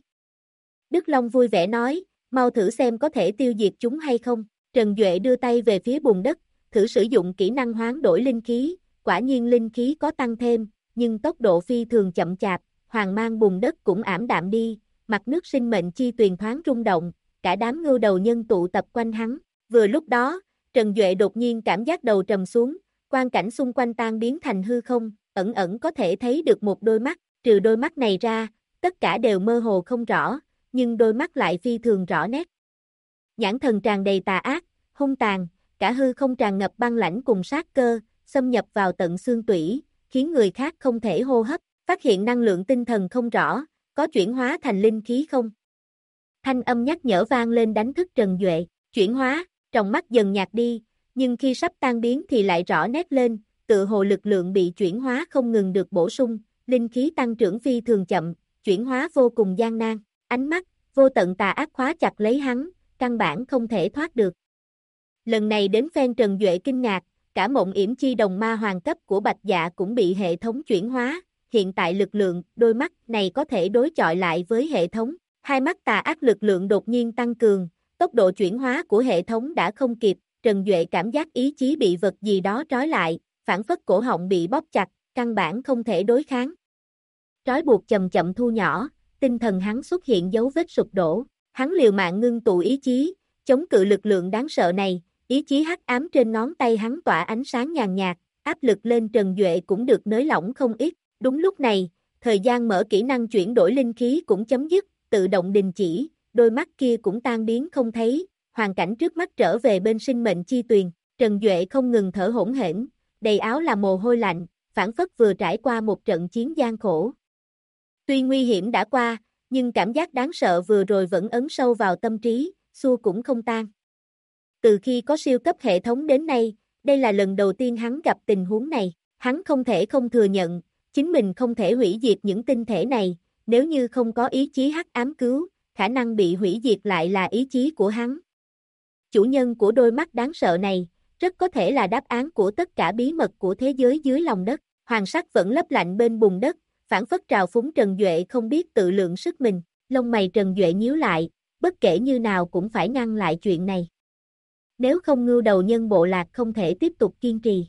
Đức Long vui vẻ nói, mau thử xem có thể tiêu diệt chúng hay không. Trần Duệ đưa tay về phía bùn đất, thử sử dụng kỹ năng hoán đổi linh khí, quả nhiên linh khí có tăng thêm, nhưng tốc độ phi thường chậm chạp, hoàng mang bùn đất cũng ảm đạm đi, mặt nước sinh mệnh chi tuyền thoáng rung động, cả đám ngưu đầu nhân tụ tập quanh hắn. Vừa lúc đó, Trần Duệ đột nhiên cảm giác đầu trầm xuống, quang cảnh xung quanh tan biến thành hư không, ẩn ẩn có thể thấy được một đôi mắt, trừ đôi mắt này ra, tất cả đều mơ hồ không rõ, nhưng đôi mắt lại phi thường rõ nét. Nhãn thần tràn đầy tà ác, hung tàn, cả hư không tràn ngập băng lãnh cùng sát cơ, xâm nhập vào tận xương tủy, khiến người khác không thể hô hấp, phát hiện năng lượng tinh thần không rõ, có chuyển hóa thành linh khí không? Thanh âm nhắc nhở vang lên đánh thức Trần Duệ, chuyển hóa, trong mắt dần nhạt đi, nhưng khi sắp tan biến thì lại rõ nét lên, tự hồ lực lượng bị chuyển hóa không ngừng được bổ sung, linh khí tăng trưởng phi thường chậm, chuyển hóa vô cùng gian nan, ánh mắt, vô tận tà ác khóa chặt lấy hắn, căn bản không thể thoát được. Lần này đến phen Trần Duệ kinh ngạc, cả mộng yểm chi đồng ma hoàng cấp của Bạch Dạ cũng bị hệ thống chuyển hóa, hiện tại lực lượng, đôi mắt này có thể đối chọi lại với hệ thống, hai mắt tà ác lực lượng đột nhiên tăng cường, tốc độ chuyển hóa của hệ thống đã không kịp, Trần Duệ cảm giác ý chí bị vật gì đó trói lại, phản phất cổ họng bị bóp chặt, căn bản không thể đối kháng. Trói buộc chậm chậm thu nhỏ, tinh thần hắn xuất hiện dấu vết sụp đổ, hắn liều mạng ngưng tụ ý chí, chống cự lực lượng đáng sợ này, ý chí hắc ám trên ngón tay hắn tỏa ánh sáng nhàn nhạt, áp lực lên Trần Duệ cũng được nới lỏng không ít. Đúng lúc này, thời gian mở kỹ năng chuyển đổi linh khí cũng chấm dứt, tự động đình chỉ, đôi mắt kia cũng tan biến không thấy, hoàn cảnh trước mắt trở về bên sinh mệnh chi tuyền, Trần Duệ không ngừng thở hổn hển, đầy áo là mồ hôi lạnh, phảng phất vừa trải qua một trận chiến gian khổ. Tuy nguy hiểm đã qua, nhưng cảm giác đáng sợ vừa rồi vẫn ấn sâu vào tâm trí, xua cũng không tan. Từ khi có siêu cấp hệ thống đến nay, đây là lần đầu tiên hắn gặp tình huống này, hắn không thể không thừa nhận, chính mình không thể hủy diệt những tinh thể này, nếu như không có ý chí hắc ám cứu, khả năng bị hủy diệt lại là ý chí của hắn. Chủ nhân của đôi mắt đáng sợ này, rất có thể là đáp án của tất cả bí mật của thế giới dưới lòng đất, hoàng sắc vẫn lấp lạnh bên bùn đất, phản phất trào phúng Trần Duệ không biết tự lượng sức mình, lông mày Trần Duệ nhíu lại, bất kể như nào cũng phải ngăn lại chuyện này. Nếu không ngưu đầu nhân bộ lạc không thể tiếp tục kiên trì.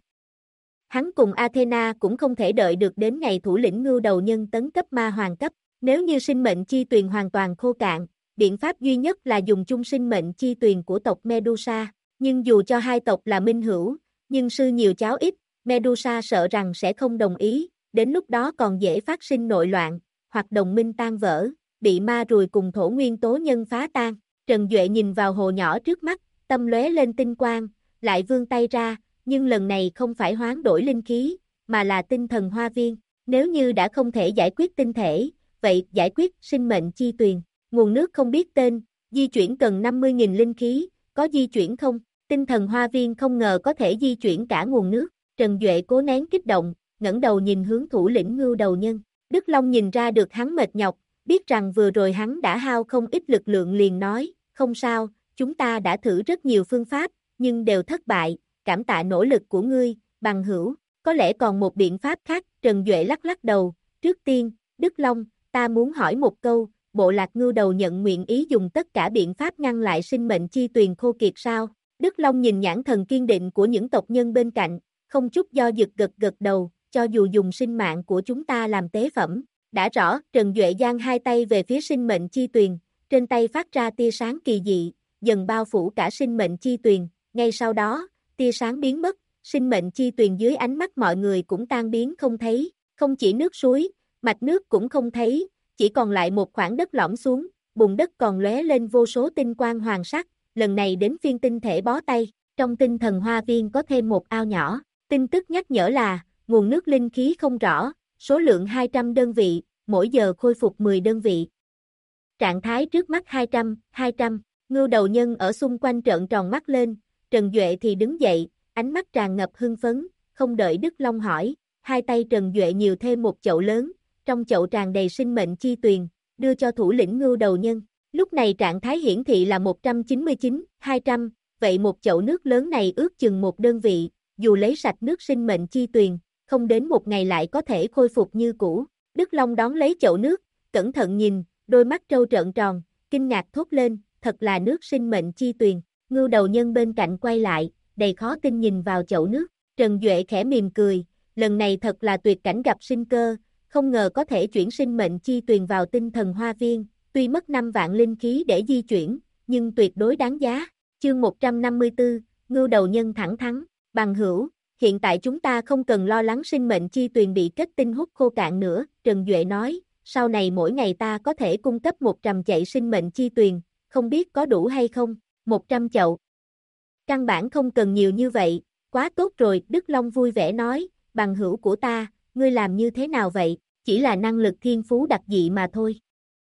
Hắn cùng Athena cũng không thể đợi được đến ngày thủ lĩnh ngưu đầu nhân tấn cấp ma hoàng cấp, nếu như sinh mệnh chi tuyền hoàn toàn khô cạn, biện pháp duy nhất là dùng chung sinh mệnh chi tuyền của tộc Medusa, nhưng dù cho hai tộc là minh hữu, nhưng sư nhiều cháu ít, Medusa sợ rằng sẽ không đồng ý, đến lúc đó còn dễ phát sinh nội loạn, hoặc đồng minh tan vỡ, bị ma rùi cùng thổ nguyên tố nhân phá tan. Trần Duệ nhìn vào hồ nhỏ trước mắt, tâm lóe lên tinh quang, lại vươn tay ra, nhưng lần này không phải hoán đổi linh khí, mà là tinh thần hoa viên. Nếu như đã không thể giải quyết tinh thể, vậy giải quyết sinh mệnh chi tuyền. Nguồn nước không biết tên, di chuyển cần 50.000 linh khí, có di chuyển không? Tinh thần hoa viên không ngờ có thể di chuyển cả nguồn nước. Trần Duệ cố nén kích động, ngẩng đầu nhìn hướng thủ lĩnh ngưu đầu nhân. Đức Long nhìn ra được hắn mệt nhọc, biết rằng vừa rồi hắn đã hao không ít lực lượng liền nói, không sao, chúng ta đã thử rất nhiều phương pháp, nhưng đều thất bại, cảm tạ nỗ lực của ngươi, bằng hữu, có lẽ còn một biện pháp khác. Trần Duệ lắc lắc đầu, trước tiên, Đức Long, ta muốn hỏi một câu, bộ lạc ngưu đầu nhận nguyện ý dùng tất cả biện pháp ngăn lại sinh mệnh chi tuyền khô kiệt sao? Đức Long nhìn nhãn thần kiên định của những tộc nhân bên cạnh, không chút do dự gật gật đầu, cho dù dùng sinh mạng của chúng ta làm tế phẩm. Đã rõ, Trần Duệ giang hai tay về phía sinh mệnh chi tuyền, trên tay phát ra tia sáng kỳ dị, dần bao phủ cả sinh mệnh chi tuyền, ngay sau đó, tia sáng biến mất, sinh mệnh chi tuyền dưới ánh mắt mọi người cũng tan biến không thấy, không chỉ nước suối, mạch nước cũng không thấy, chỉ còn lại một khoảng đất lõm xuống, bùn đất còn lóe lên vô số tinh quang hoàng sắc, lần này đến phiên tinh thể bó tay, trong tinh thần hoa viên có thêm một ao nhỏ, tin tức nhắc nhở là, nguồn nước linh khí không rõ, số lượng 200 đơn vị, mỗi giờ khôi phục 10 đơn vị. Trạng thái trước mắt 200, ngưu đầu nhân ở xung quanh trợn tròn mắt lên, Trần Duệ thì đứng dậy, ánh mắt tràn ngập hưng phấn, không đợi Đức Long hỏi, hai tay Trần Duệ nhiều thêm một chậu lớn, trong chậu tràn đầy sinh mệnh chi tuyền, đưa cho thủ lĩnh Ngưu Đầu Nhân. Lúc này trạng thái hiển thị là 199, 200, vậy một chậu nước lớn này ước chừng một đơn vị, dù lấy sạch nước sinh mệnh chi tuyền, không đến một ngày lại có thể khôi phục như cũ. Đức Long đón lấy chậu nước, cẩn thận nhìn, đôi mắt trâu trợn tròn, kinh ngạc thốt lên, thật là nước sinh mệnh chi tuyền. Ngưu Đầu Nhân bên cạnh quay lại, đầy khó tin nhìn vào chậu nước. Trần Duệ khẽ mỉm cười, lần này thật là tuyệt cảnh gặp sinh cơ, không ngờ có thể chuyển sinh mệnh chi tuyền vào tinh thần hoa viên, tuy mất 5 vạn linh khí để di chuyển, nhưng tuyệt đối đáng giá. Chương 154, Ngưu Đầu Nhân thẳng thắn, bằng hữu, hiện tại chúng ta không cần lo lắng sinh mệnh chi tuyền bị kết tinh hút khô cạn nữa, Trần Duệ nói, sau này mỗi ngày ta có thể cung cấp 100 chậu sinh mệnh chi tuyền, không biết có đủ hay không, 100 chậu. Căn bản không cần nhiều như vậy, quá tốt rồi, Đức Long vui vẻ nói, bằng hữu của ta, ngươi làm như thế nào vậy, chỉ là năng lực thiên phú đặc dị mà thôi.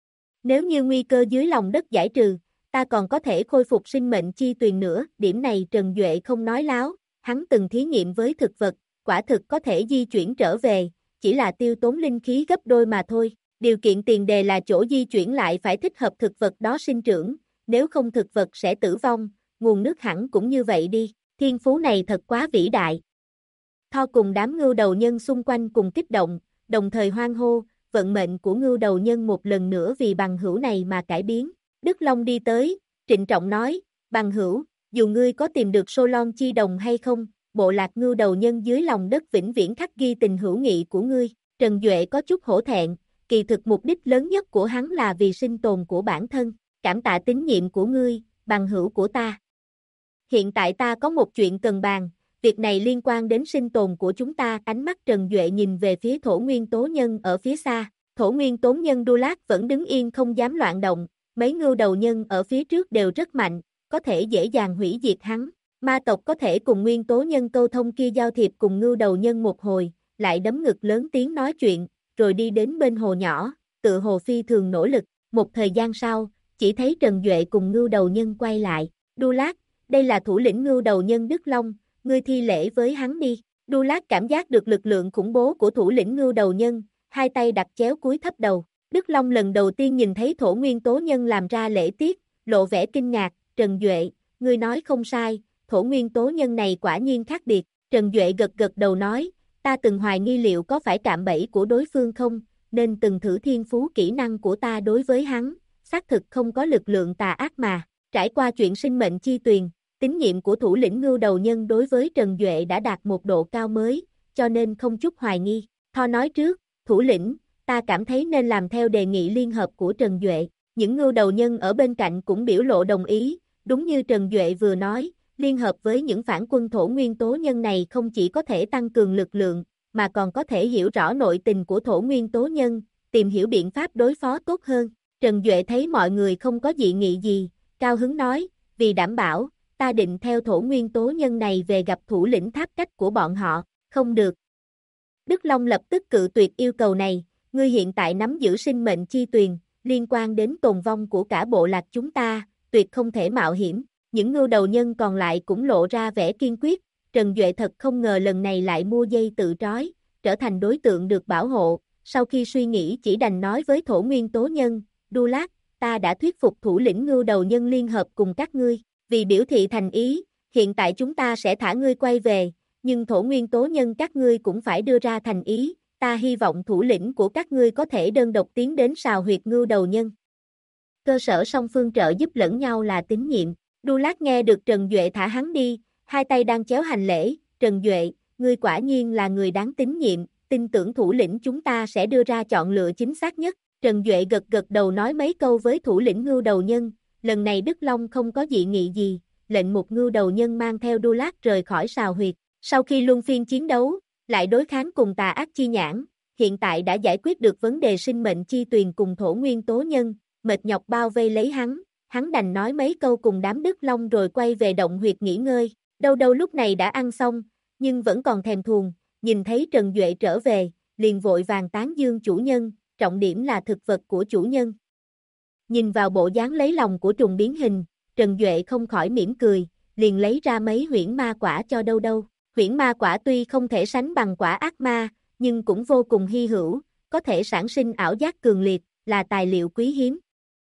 Nếu như nguy cơ dưới lòng đất giải trừ, ta còn có thể khôi phục sinh mệnh chi tuyền nữa, điểm này Trần Duệ không nói láo, hắn từng thí nghiệm với thực vật, quả thực có thể di chuyển trở về, chỉ là tiêu tốn linh khí gấp đôi mà thôi, điều kiện tiền đề là chỗ di chuyển lại phải thích hợp thực vật đó sinh trưởng, nếu không thực vật sẽ tử vong, nguồn nước hẳn cũng như vậy đi, thiên phú này thật quá vĩ đại. Tho cùng đám Ngưu Đầu Nhân xung quanh cùng kích động, đồng thời hoan hô, vận mệnh của Ngưu Đầu Nhân một lần nữa vì bằng hữu này mà cải biến. Đức Long đi tới, trịnh trọng nói, bằng hữu, dù ngươi có tìm được Solon Chi Đồng hay không, bộ lạc Ngưu Đầu Nhân dưới lòng đất vĩnh viễn khắc ghi tình hữu nghị của ngươi. Trần Duệ có chút hổ thẹn, kỳ thực mục đích lớn nhất của hắn là vì sinh tồn của bản thân, cảm tạ tín nhiệm của ngươi, bằng hữu của ta. Hiện tại ta có một chuyện cần bàn, việc này liên quan đến sinh tồn của chúng ta. Ánh mắt Trần Duệ nhìn về phía Thổ Nguyên Tố Nhân ở phía xa, Thổ Nguyên Tố Nhân Đu Lát vẫn đứng yên không dám loạn động, mấy Ngưu Đầu Nhân ở phía trước đều rất mạnh, có thể dễ dàng hủy diệt hắn. Ma tộc có thể cùng Nguyên Tố Nhân câu thông kia giao thiệp cùng Ngưu Đầu Nhân một hồi, lại đấm ngực lớn tiếng nói chuyện, rồi đi đến bên hồ nhỏ, tự hồ phi thường nỗ lực. Một thời gian sau, chỉ thấy Trần Duệ cùng Ngưu Đầu Nhân quay lại, Đu Lát, đây là thủ lĩnh Ngưu Đầu Nhân Đức Long, ngươi thi lễ với hắn đi. Đu Lát cảm giác được lực lượng khủng bố của thủ lĩnh Ngưu Đầu Nhân, hai tay đặt chéo cúi thấp đầu. Đức Long lần đầu tiên nhìn thấy Thổ Nguyên Tố Nhân làm ra lễ tiết, lộ vẻ kinh ngạc, Trần Duệ, ngươi nói không sai, Thổ Nguyên Tố Nhân này quả nhiên khác biệt. Trần Duệ gật gật đầu nói, ta từng hoài nghi liệu có phải cạm bẫy của đối phương không, nên từng thử thiên phú kỹ năng của ta đối với hắn, xác thực không có lực lượng tà ác mà. Trải qua chuyện sinh mệnh chi tuyền, tín nhiệm của thủ lĩnh Ngưu Đầu Nhân đối với Trần Duệ đã đạt một độ cao mới, cho nên không chút hoài nghi. Tho nói trước, thủ lĩnh, ta cảm thấy nên làm theo đề nghị liên hợp của Trần Duệ. Những Ngưu Đầu Nhân ở bên cạnh cũng biểu lộ đồng ý, đúng như Trần Duệ vừa nói, liên hợp với những phản quân Thổ Nguyên Tố Nhân này không chỉ có thể tăng cường lực lượng, mà còn có thể hiểu rõ nội tình của Thổ Nguyên Tố Nhân, tìm hiểu biện pháp đối phó tốt hơn. Trần Duệ thấy mọi người không có dị nghị gì, cao hứng nói, vì đảm bảo, ta định theo Thổ Nguyên Tố Nhân này về gặp thủ lĩnh tháp cách của bọn họ, không được. Đức Long lập tức cự tuyệt yêu cầu này, ngươi hiện tại nắm giữ sinh mệnh chi tuyền, liên quan đến tồn vong của cả bộ lạc chúng ta, tuyệt không thể mạo hiểm. Những Ngưu Đầu Nhân còn lại cũng lộ ra vẻ kiên quyết, Trần Duệ thật không ngờ lần này lại mua dây tự trói, trở thành đối tượng được bảo hộ, sau khi suy nghĩ chỉ đành nói với Thổ Nguyên Tố Nhân, Đu Lát, ta đã thuyết phục thủ lĩnh Ngưu Đầu Nhân liên hợp cùng các ngươi, vì biểu thị thành ý, hiện tại chúng ta sẽ thả ngươi quay về, nhưng Thổ Nguyên Tố Nhân các ngươi cũng phải đưa ra thành ý, ta hy vọng thủ lĩnh của các ngươi có thể đơn độc tiến đến sào huyệt Ngưu Đầu Nhân. Cơ sở song phương trợ giúp lẫn nhau là tín nhiệm. Đu Lát nghe được Trần Duệ thả hắn đi, hai tay đang chéo hành lễ, Trần Duệ, ngươi quả nhiên là người đáng tín nhiệm, tin tưởng thủ lĩnh chúng ta sẽ đưa ra chọn lựa chính xác nhất. Trần Duệ gật gật đầu nói mấy câu với thủ lĩnh Ngưu Đầu Nhân, lần này Đức Long không có dị nghị gì, lệnh một Ngưu Đầu Nhân mang theo Đu Lát rời khỏi sào huyệt. Sau khi luân phiên chiến đấu, lại đối kháng cùng tà ác chi nhãn, hiện tại đã giải quyết được vấn đề sinh mệnh chi tuyền cùng Thổ Nguyên Tố Nhân, mệt nhọc bao vây lấy hắn đành nói mấy câu cùng đám Đức Long rồi quay về động huyệt nghỉ ngơi. Đâu đâu lúc này đã ăn xong, nhưng vẫn còn thèm thuồng, nhìn thấy Trần Duệ trở về, liền vội vàng tán dương chủ nhân, trọng điểm là thực vật của chủ nhân. Nhìn vào bộ dáng lấy lòng của trùng biến hình, Trần Duệ không khỏi mỉm cười, liền lấy ra mấy huyễn ma quả cho Đâu Đâu. Huyễn ma quả tuy không thể sánh bằng quả ác ma, nhưng cũng vô cùng hy hữu, có thể sản sinh ảo giác cường liệt, là tài liệu quý hiếm.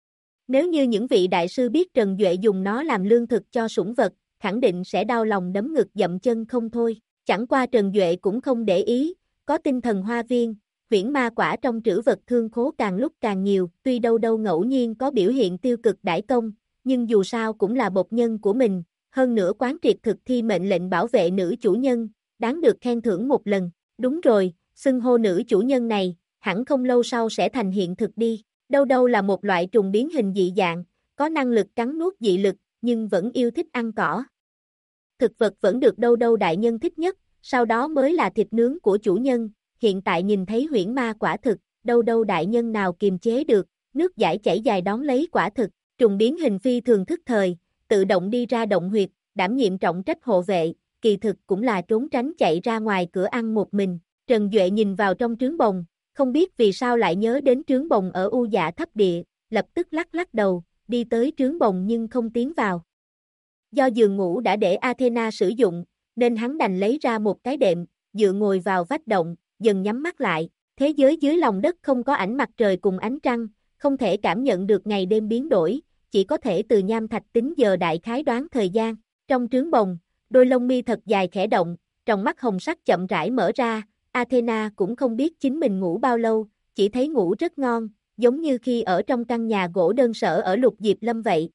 Nếu như những vị đại sư biết Trần Duệ dùng nó làm lương thực cho sủng vật, khẳng định sẽ đau lòng đấm ngực dậm chân không thôi. Chẳng qua Trần Duệ cũng không để ý, có tinh thần hoa viên, huyễn ma quả trong trữ vật thương khố càng lúc càng nhiều, tuy Đâu Đâu ngẫu nhiên có biểu hiện tiêu cực đãi công, nhưng dù sao cũng là bộc nhân của mình, hơn nữa quán triệt thực thi mệnh lệnh bảo vệ nữ chủ nhân, đáng được khen thưởng một lần. Đúng rồi, xưng hô nữ chủ nhân này, hẳn không lâu sau sẽ thành hiện thực đi. Đâu Đâu là một loại trùng biến hình dị dạng, có năng lực cắn nuốt dị lực, nhưng vẫn yêu thích ăn cỏ. Thực vật vẫn được Đâu Đâu đại nhân thích nhất, sau đó mới là thịt nướng của chủ nhân. Hiện tại nhìn thấy huyễn ma quả thực, Đâu Đâu đại nhân nào kiềm chế được, nước dãi chảy dài đón lấy quả thực, trùng biến hình phi thường thức thời, tự động đi ra động huyệt, đảm nhiệm trọng trách hộ vệ, kỳ thực cũng là trốn tránh chạy ra ngoài cửa ăn một mình. Trần Duệ nhìn vào trong trướng bồng, không biết vì sao lại nhớ đến trướng bồng ở U Dạ thấp địa, lập tức lắc lắc đầu, đi tới trướng bồng nhưng không tiến vào. Do giường ngủ đã để Athena sử dụng, nên hắn đành lấy ra một cái đệm, dựa ngồi vào vách động, dần nhắm mắt lại. Thế giới dưới lòng đất không có ánh mặt trời cùng ánh trăng, không thể cảm nhận được ngày đêm biến đổi, chỉ có thể từ nham thạch tính giờ đại khái đoán thời gian. Trong trướng bồng, đôi lông mi thật dài khẽ động, tròng mắt hồng sắc chậm rãi mở ra, Athena cũng không biết chính mình ngủ bao lâu, chỉ thấy ngủ rất ngon, giống như khi ở trong căn nhà gỗ đơn sơ ở Lục Diệp Lâm vậy.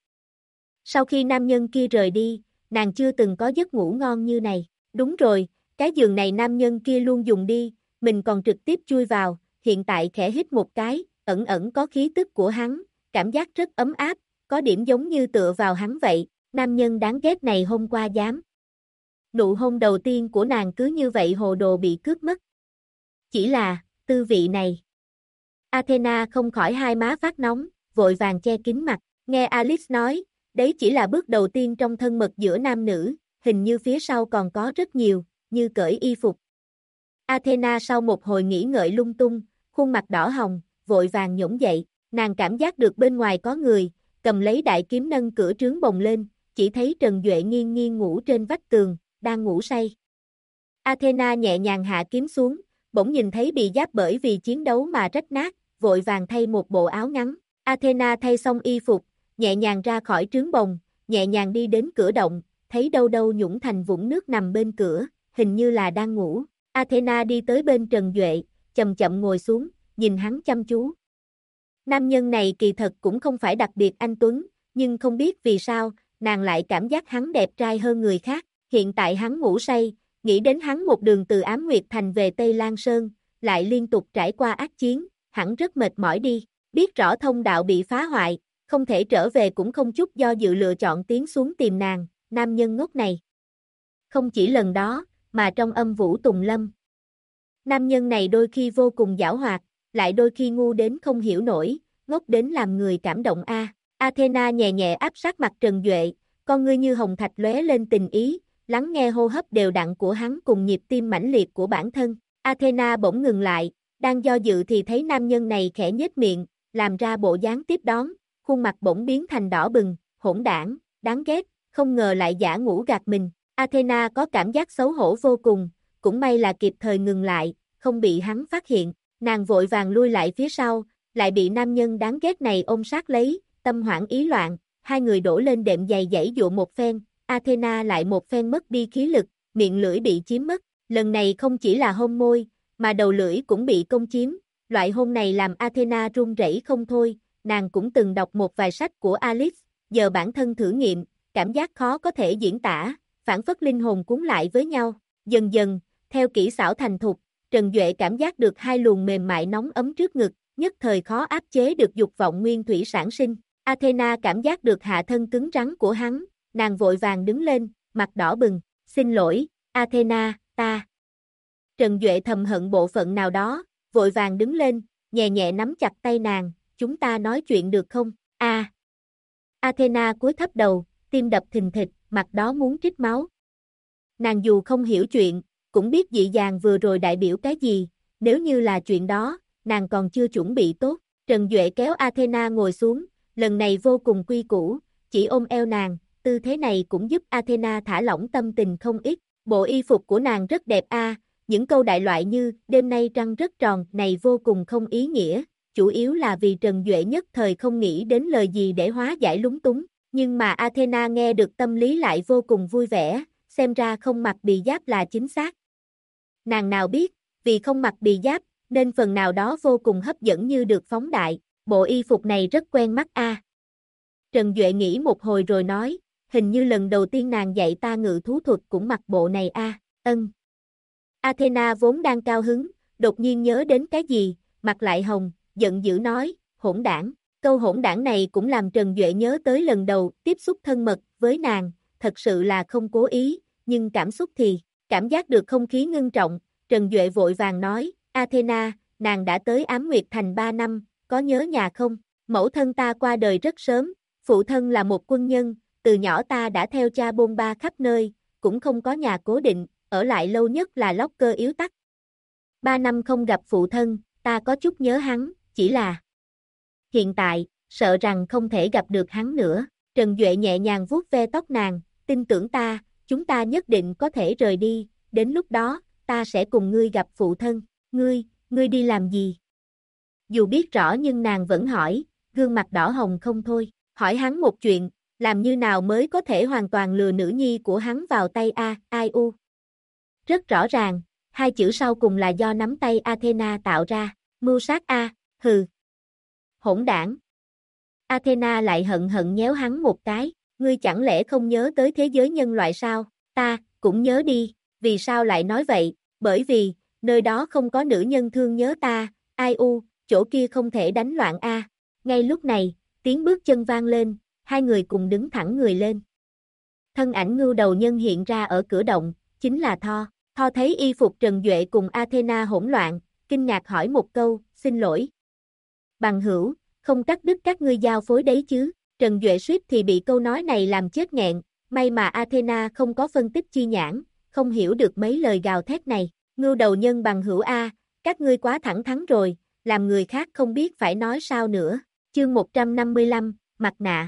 Sau khi nam nhân kia rời đi, nàng chưa từng có giấc ngủ ngon như này. Đúng rồi, cái giường này nam nhân kia luôn dùng đi, mình còn trực tiếp chui vào, hiện tại khẽ hít một cái, ẩn ẩn có khí tức của hắn, cảm giác rất ấm áp, có điểm giống như tựa vào hắn vậy. Nam nhân đáng ghét này hôm qua dám. Nụ hôn đầu tiên của nàng cứ như vậy hồ đồ bị cướp mất. Chỉ là, tư vị này. Athena không khỏi hai má phát nóng, vội vàng che kín mặt, nghe Alice nói, đấy chỉ là bước đầu tiên trong thân mật giữa nam nữ, hình như phía sau còn có rất nhiều, như cởi y phục. Athena sau một hồi nghĩ ngợi lung tung, khuôn mặt đỏ hồng, vội vàng nhổm dậy, nàng cảm giác được bên ngoài có người, cầm lấy đại kiếm nâng cửa trướng bồng lên, chỉ thấy Trần Duệ nghiêng nghiêng ngủ trên vách tường, đang ngủ say. Athena nhẹ nhàng hạ kiếm xuống, bỗng nhìn thấy bị giáp bởi vì chiến đấu mà rách nát, vội vàng thay một bộ áo ngắn. Athena thay xong y phục, nhẹ nhàng ra khỏi trướng bồng, nhẹ nhàng đi đến cửa động, thấy Đâu Đâu nhũng thành vũng nước nằm bên cửa, hình như là đang ngủ. Athena đi tới bên Trần Duệ, chậm chậm ngồi xuống, nhìn hắn chăm chú. Nam nhân này kỳ thật cũng không phải đặc biệt anh tuấn, nhưng không biết vì sao, nàng lại cảm giác hắn đẹp trai hơn người khác. Hiện tại hắn ngủ say, nghĩ đến hắn một đường từ Ám Nguyệt Thành về Tây Lan Sơn, lại liên tục trải qua ác chiến, hẳn rất mệt mỏi đi. Biết rõ thông đạo bị phá hoại, không thể trở về cũng không chút do dự lựa chọn tiến xuống tìm nàng, nam nhân ngốc này. Không chỉ lần đó, mà trong Âm Vũ Tùng Lâm. Nam nhân này đôi khi vô cùng giảo hoạt, lại đôi khi ngu đến không hiểu nổi, ngốc đến làm người cảm động a. Athena nhẹ nhẹ áp sát mặt Trần Duệ, con ngươi như hồng thạch lóe lên tình ý, lắng nghe hô hấp đều đặn của hắn cùng nhịp tim mãnh liệt của bản thân. Athena bỗng ngừng lại, đang do dự thì thấy nam nhân này khẽ nhếch miệng, làm ra bộ dáng tiếp đón, khuôn mặt bỗng biến thành đỏ bừng, hỗn đảng, đáng ghét, không ngờ lại giả ngủ gạt mình. Athena có cảm giác xấu hổ vô cùng, cũng may là kịp thời ngừng lại, không bị hắn phát hiện, nàng vội vàng lui lại phía sau, lại bị nam nhân đáng ghét này ôm sát lấy, tâm hoảng ý loạn, hai người đổ lên đệm giày giãy dụa một phen, Athena lại một phen mất đi khí lực, miệng lưỡi bị chiếm mất, lần này không chỉ là hôn môi, mà đầu lưỡi cũng bị công chiếm, loại hôn này làm Athena run rẩy không thôi, nàng cũng từng đọc một vài sách của Alice, giờ bản thân thử nghiệm, cảm giác khó có thể diễn tả, phản phất linh hồn cuốn lại với nhau, dần dần, theo kỹ xảo thành thục, Trần Duệ cảm giác được hai luồng mềm mại nóng ấm trước ngực, nhất thời khó áp chế được dục vọng nguyên thủy sản sinh. Athena cảm giác được hạ thân cứng rắn của hắn, nàng vội vàng đứng lên, mặt đỏ bừng, xin lỗi, Athena, ta. Trần Duệ thầm hận bộ phận nào đó, vội vàng đứng lên, nhẹ nhẹ nắm chặt tay nàng, chúng ta nói chuyện được không? Athena cúi thấp đầu, tim đập thình thịch, mặt đó muốn trích máu. Nàng dù không hiểu chuyện, cũng biết dị dàng vừa rồi đại biểu cái gì, nếu như là chuyện đó, nàng còn chưa chuẩn bị tốt. Trần Duệ kéo Athena ngồi xuống, lần này vô cùng quy củ, chỉ ôm eo nàng, tư thế này cũng giúp Athena thả lỏng tâm tình không ít. Bộ y phục của nàng rất đẹp những câu đại loại như đêm nay trăng rất tròn này vô cùng không ý nghĩa, chủ yếu là vì Trần Duệ nhất thời không nghĩ đến lời gì để hóa giải lúng túng, nhưng mà Athena nghe được tâm lý lại vô cùng vui vẻ, xem ra không mặc bì giáp là chính xác. Nàng nào biết, vì không mặc bì giáp, nên phần nào đó vô cùng hấp dẫn như được phóng đại, bộ y phục này rất quen mắt Trần Duệ nghĩ một hồi rồi nói, hình như lần đầu tiên nàng dạy ta ngự thú thuật cũng mặc bộ này ân. Athena vốn đang cao hứng, đột nhiên nhớ đến cái gì, mặt lại hồng, giận dữ nói, hỗn đảng. Câu hỗn đảng này cũng làm Trần Duệ nhớ tới lần đầu tiếp xúc thân mật với nàng, thật sự là không cố ý, nhưng cảm xúc thì, cảm giác được không khí ngưng trọng, Trần Duệ vội vàng nói, Athena, nàng đã tới Ám Nguyệt Thành 3 năm, có nhớ nhà không? Mẫu thân ta qua đời rất sớm, phụ thân là một quân nhân, từ nhỏ ta đã theo cha bôn ba khắp nơi, cũng không có nhà cố định, ở lại lâu nhất là locker yếu tắc. 3 năm không gặp phụ thân, ta có chút nhớ hắn, chỉ là hiện tại, sợ rằng không thể gặp được hắn nữa. Trần Duệ nhẹ nhàng vuốt ve tóc nàng, tin tưởng ta, chúng ta nhất định có thể rời đi, đến lúc đó, ta sẽ cùng ngươi gặp phụ thân. Ngươi đi làm gì? Dù biết rõ nhưng nàng vẫn hỏi, gương mặt đỏ hồng không thôi, hỏi hắn một chuyện, làm như nào mới có thể hoàn toàn lừa nữ nhi của hắn vào tay ai. Rất rõ ràng, hai chữ sau cùng là do nắm tay Athena tạo ra, mưu sát hừ. Hỗn đảng. Athena lại hận nhéo hắn một cái, ngươi chẳng lẽ không nhớ tới thế giới nhân loại sao? Ta, cũng nhớ đi, vì sao lại nói vậy? Bởi vì, nơi đó không có nữ nhân thương nhớ ta, chỗ kia không thể đánh loạn Ngay lúc này, tiếng bước chân vang lên, hai người cùng đứng thẳng người lên. Thân ảnh ngưu đầu nhân hiện ra ở cửa động, chính là Thor. Thor thấy y phục Trần Duệ cùng Athena hỗn loạn, kinh ngạc hỏi một câu, xin lỗi. Bằng hữu, không cắt đứt các ngươi giao phối đấy chứ? Trần Duệ suýt thì bị câu nói này làm chết nghẹn, may mà Athena không có phân tích chi nhãn, không hiểu được mấy lời gào thét này. Ngưu đầu nhân bằng hữu các ngươi quá thẳng thắn rồi, làm người khác không biết phải nói sao nữa. Chương 155, mặt nạ.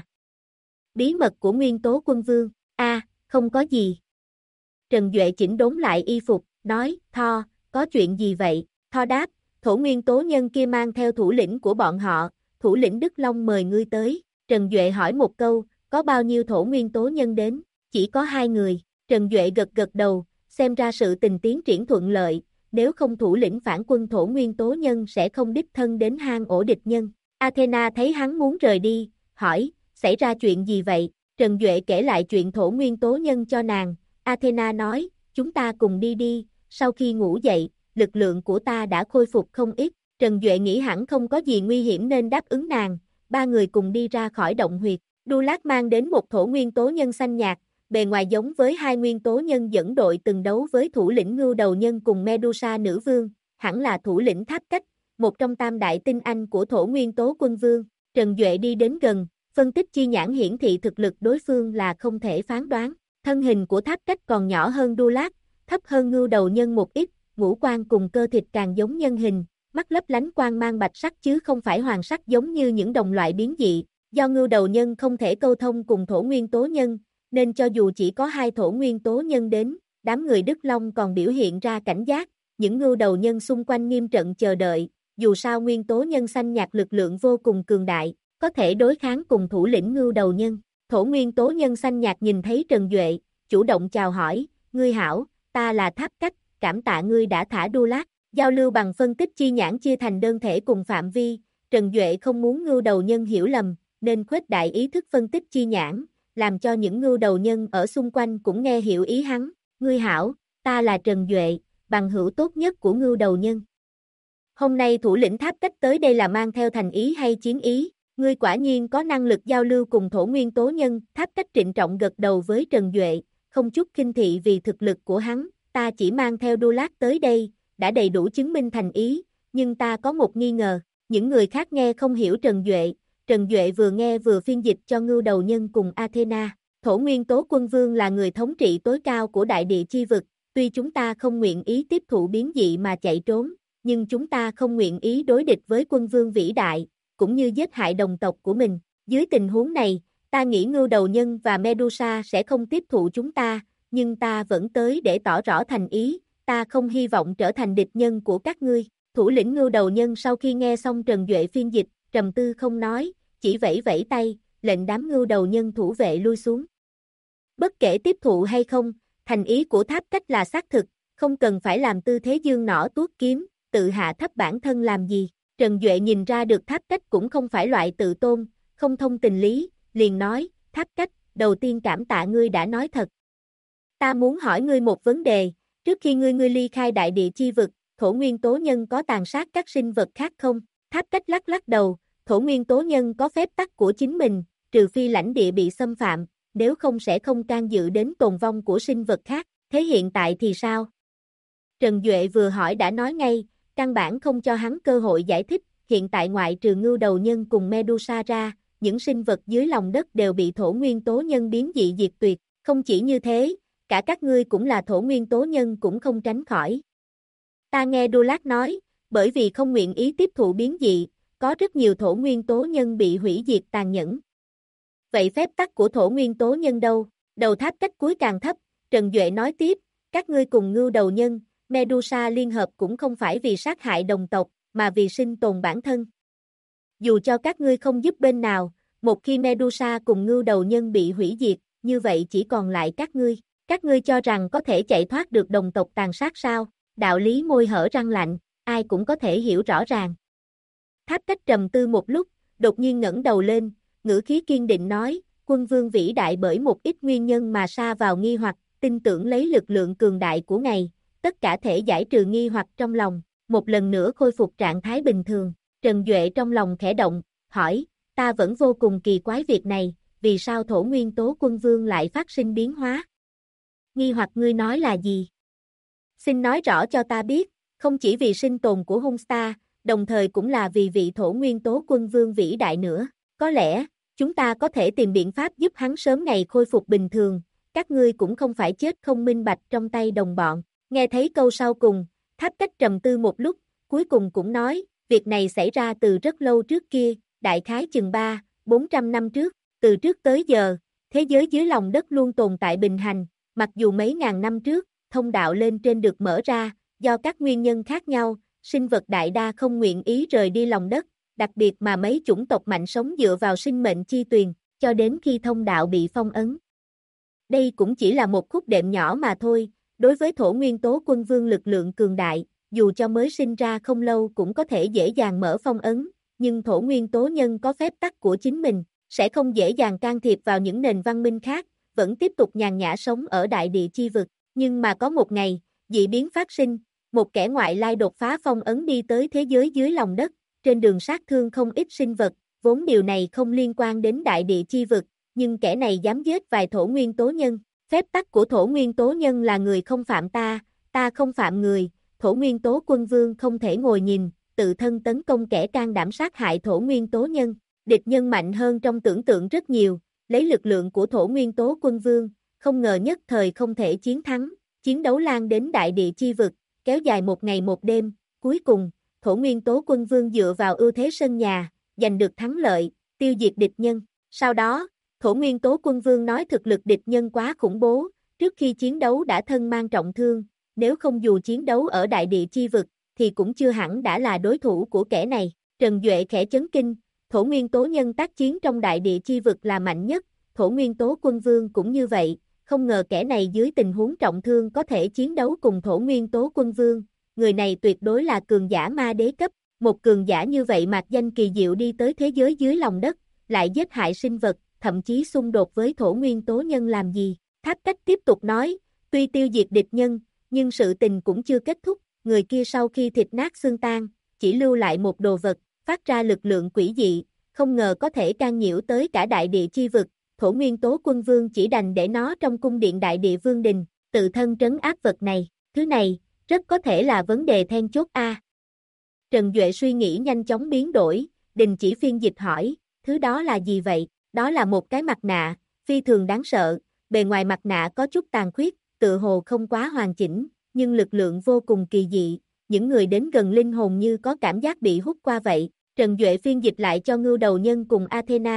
Bí mật của Nguyên Tố Quân Vương, không có gì. Trần Duệ chỉnh đốn lại y phục, nói, Thor, có chuyện gì vậy? Thor đáp, thổ nguyên tố nhân kia mang theo thủ lĩnh của bọn họ, thủ lĩnh Đức Long mời ngươi tới. Trần Duệ hỏi một câu, có bao nhiêu thổ nguyên tố nhân đến? Chỉ có 2 người. Trần Duệ gật đầu, xem ra sự tình tiến triển thuận lợi, nếu không thủ lĩnh phản quân thổ nguyên tố nhân sẽ không đích thân đến hang ổ địch nhân. Athena thấy hắn muốn rời đi, hỏi, xảy ra chuyện gì vậy? Trần Duệ kể lại chuyện thổ nguyên tố nhân cho nàng. Athena nói, chúng ta cùng đi, sau khi ngủ dậy, lực lượng của ta đã khôi phục không ít. Trần Duệ nghĩ hẳn không có gì nguy hiểm nên đáp ứng nàng, 3 người cùng đi ra khỏi động huyệt. Dulat mang đến một thổ nguyên tố nhân xanh nhạt, bề ngoài giống với 2 nguyên tố nhân dẫn đội từng đấu với thủ lĩnh ngưu đầu nhân cùng Medusa nữ vương, hẳn là thủ lĩnh Tháp Cách, một trong tam đại tinh anh của thổ nguyên tố quân vương. Trần Duệ đi đến gần, phân tích chi nhãn hiển thị thực lực đối phương là không thể phán đoán. Thân hình của Tháp Cách còn nhỏ hơn Dulat, thấp hơn ngưu đầu nhân một ít, ngũ quan cùng cơ thịt càng giống nhân hình, mắt lấp lánh quang mang bạch sắc chứ không phải hoàng sắc giống như những đồng loại biến dị. Do ngưu đầu nhân không thể câu thông cùng thổ nguyên tố nhân, nên cho dù chỉ có 2 thổ nguyên tố nhân đến, đám người Đức Long còn biểu hiện ra cảnh giác, những ngưu đầu nhân xung quanh nghiêm trận chờ đợi, dù sao nguyên tố nhân xanh nhạt lực lượng vô cùng cường đại, có thể đối kháng cùng thủ lĩnh ngưu đầu nhân. Thổ nguyên tố nhân xanh nhạt nhìn thấy Trần Duệ, chủ động chào hỏi, ngươi hảo, ta là Tháp Cách, cảm tạ ngươi đã thả Dulat. Giao lưu bằng phân tích chi nhãn chia thành đơn thể cùng phạm vi, Trần Duệ không muốn ngưu đầu nhân hiểu lầm, nên khuếch đại ý thức phân tích chi nhãn, làm cho những ngưu đầu nhân ở xung quanh cũng nghe hiểu ý hắn. Ngươi hảo, ta là Trần Duệ, bằng hữu tốt nhất của ngưu đầu nhân. Hôm nay thủ lĩnh Tháp Cách tới đây là mang theo thành ý hay chiến ý? Ngươi quả nhiên có năng lực giao lưu cùng thổ nguyên tố nhân. Tháp Cách trịnh trọng gật đầu với Trần Duệ, không chút khinh thị vì thực lực của hắn. Ta chỉ mang theo Dulat tới đây, đã đầy đủ chứng minh thành ý, nhưng ta có một nghi ngờ. Những người khác nghe không hiểu Trần Duệ vừa nghe vừa phiên dịch cho ngưu đầu nhân cùng Athena. Thổ nguyên tố quân vương là người thống trị tối cao của đại địa chi vực, tuy chúng ta không nguyện ý tiếp thụ biến dị mà chạy trốn, nhưng chúng ta không nguyện ý đối địch với quân vương vĩ đại, cũng như giết hại đồng tộc của mình. Dưới tình huống này, Ta nghĩ ngưu đầu nhân và Medusa sẽ không tiếp thụ chúng ta, nhưng ta vẫn tới để tỏ rõ thành ý, ta không hy vọng trở thành địch nhân của các ngươi. Thủ lĩnh ngưu đầu nhân sau khi nghe xong Trần Duệ phiên dịch, trầm tư không nói, chỉ vẫy vẫy tay, lệnh đám ngưu đầu nhân thủ vệ lui xuống. Bất kể tiếp thụ hay không, thành ý của Tháp Cách là xác thực, không cần phải làm tư thế dương nỏ tuốt kiếm, tự hạ thấp bản thân làm gì. Trần Duệ nhìn ra được Tháp Cách cũng không phải loại tự tôn, không thông tình lý, liền nói, Tháp Cách, đầu tiên cảm tạ ngươi đã nói thật. Ta muốn hỏi ngươi một vấn đề, trước khi ngươi ly khai đại địa chi vực, thổ nguyên tố nhân có tàn sát các sinh vật khác không? Tháp Cách lắc lắc đầu, thổ nguyên tố nhân có phép tắc của chính mình, trừ phi lãnh địa bị xâm phạm, nếu không sẽ không can dự đến tồn vong của sinh vật khác, thế hiện tại thì sao? Trần Duệ vừa hỏi đã nói ngay, căn bản không cho hắn cơ hội giải thích, hiện tại ngoại trừ ngưu đầu nhân cùng Medusa ra, những sinh vật dưới lòng đất đều bị thổ nguyên tố nhân biến dị diệt tuyệt, không chỉ như thế, cả các ngươi cũng là thổ nguyên tố nhân cũng không tránh khỏi. Ta nghe Dulat nói, bởi vì không nguyện ý tiếp thụ biến dị, có rất nhiều thổ nguyên tố nhân bị hủy diệt tàn nhẫn. Vậy phép tắc của thổ nguyên tố nhân đâu? Đầu Tháp Cách cuối càng thấp, Trần Duệ nói tiếp, các ngươi cùng ngưu đầu nhân, Medusa liên hợp cũng không phải vì sát hại đồng tộc, mà vì sinh tồn bản thân. Dù cho các ngươi không giúp bên nào, một khi Medusa cùng ngưu đầu nhân bị hủy diệt, như vậy chỉ còn lại các ngươi cho rằng có thể chạy thoát được đồng tộc tàn sát sao? Đạo lý môi hở răng lạnh, ai cũng có thể hiểu rõ ràng. Tháp Cách trầm tư một lúc, đột nhiên ngẩng đầu lên, ngữ khí kiên định nói, quân vương vĩ đại bởi một ít nguyên nhân mà sa vào nghi hoặc, tin tưởng lấy lực lượng cường đại của ngài, tất cả thể giải trừ nghi hoặc trong lòng, một lần nữa khôi phục trạng thái bình thường. Trần Duệ trong lòng khẽ động, hỏi, ta vẫn vô cùng kỳ quái việc này, vì sao thổ nguyên tố quân vương lại phát sinh biến hóa? Nghi hoặc ngươi nói là gì? Xin nói rõ cho ta biết, không chỉ vì sinh tồn của Huntstar, đồng thời cũng là vì vị thổ nguyên tố quân vương vĩ đại nữa. Có lẽ, chúng ta có thể tìm biện pháp giúp hắn sớm ngày khôi phục bình thường, các ngươi cũng không phải chết không minh bạch trong tay đồng bọn. Nghe thấy câu sau cùng, Tháp Cách trầm tư một lúc, cuối cùng cũng nói, việc này xảy ra từ rất lâu trước kia, đại khái chừng 300-400 năm trước, từ trước tới giờ, thế giới dưới lòng đất luôn tồn tại bình hành, mặc dù mấy ngàn năm trước, thông đạo lên trên được mở ra, do các nguyên nhân khác nhau, sinh vật đại đa không nguyện ý rời đi lòng đất, đặc biệt mà mấy chủng tộc mạnh sống dựa vào sinh mệnh chi tuyền, cho đến khi thông đạo bị phong ấn. Đây cũng chỉ là một khúc đệm nhỏ mà thôi, đối với thổ nguyên tố quân vương lực lượng cường đại, dù cho mới sinh ra không lâu cũng có thể dễ dàng mở phong ấn, nhưng thổ nguyên tố nhân có phép tắc của chính mình, sẽ không dễ dàng can thiệp vào những nền văn minh khác, vẫn tiếp tục nhàn nhã sống ở đại địa chi vực, nhưng mà có một ngày, dị biến phát sinh, một kẻ ngoại lai đột phá phong ấn đi tới thế giới dưới lòng đất, trên đường sát thương không ít sinh vật, vốn điều này không liên quan đến đại địa chi vực, nhưng kẻ này dám giết vài thổ nguyên tố nhân. Phép tắc của thổ nguyên tố nhân là người không phạm ta, ta không phạm người, thổ nguyên tố quân vương không thể ngồi nhìn, tự thân tấn công kẻ can đảm sát hại thổ nguyên tố nhân. Địch nhân mạnh hơn trong tưởng tượng rất nhiều, lấy lực lượng của thổ nguyên tố quân vương, không ngờ nhất thời không thể chiến thắng, chiến đấu lan đến đại địa chi vực, kéo dài một ngày một đêm, cuối cùng, thổ nguyên tố quân vương dựa vào ưu thế sân nhà, giành được thắng lợi, tiêu diệt địch nhân. Sau đó, thổ nguyên tố quân vương nói thực lực địch nhân quá khủng bố, trước khi chiến đấu đã thân mang trọng thương, nếu không dù chiến đấu ở đại địa chi vực, thì cũng chưa hẳn đã là đối thủ của kẻ này. Trần Duệ khẽ chấn kinh, thổ nguyên tố nhân tác chiến trong đại địa chi vực là mạnh nhất, thổ nguyên tố quân vương cũng như vậy, không ngờ kẻ này dưới tình huống trọng thương có thể chiến đấu cùng thổ nguyên tố quân vương, người này tuyệt đối là cường giả ma đế cấp, một cường giả như vậy mạc danh kỳ diệu đi tới thế giới dưới lòng đất, lại giết hại sinh vật, thậm chí xung đột với thổ nguyên tố nhân làm gì. Tháp Cách tiếp tục nói, tuy tiêu diệt địch nhân, nhưng sự tình cũng chưa kết thúc, người kia sau khi thịt nát xương tan, chỉ lưu lại một đồ vật, phát ra lực lượng quỷ dị, không ngờ có thể can nhiễu tới cả đại địa chi vực, thổ nguyên tố quân vương chỉ đành để nó trong cung điện đại địa vương đình, tự thân trấn áp vật này, thứ này, rất có thể là vấn đề then chốt a. Trần Duệ suy nghĩ nhanh chóng biến đổi, đình chỉ phiên dịch hỏi, thứ đó là gì vậy? Đó là một cái mặt nạ, phi thường đáng sợ, bề ngoài mặt nạ có chút tàn khuyết, tựa hồ không quá hoàn chỉnh, nhưng lực lượng vô cùng kỳ dị, những người đến gần linh hồn như có cảm giác bị hút qua vậy. Trần Duệ phiên dịch lại cho ngưu đầu nhân cùng Athena,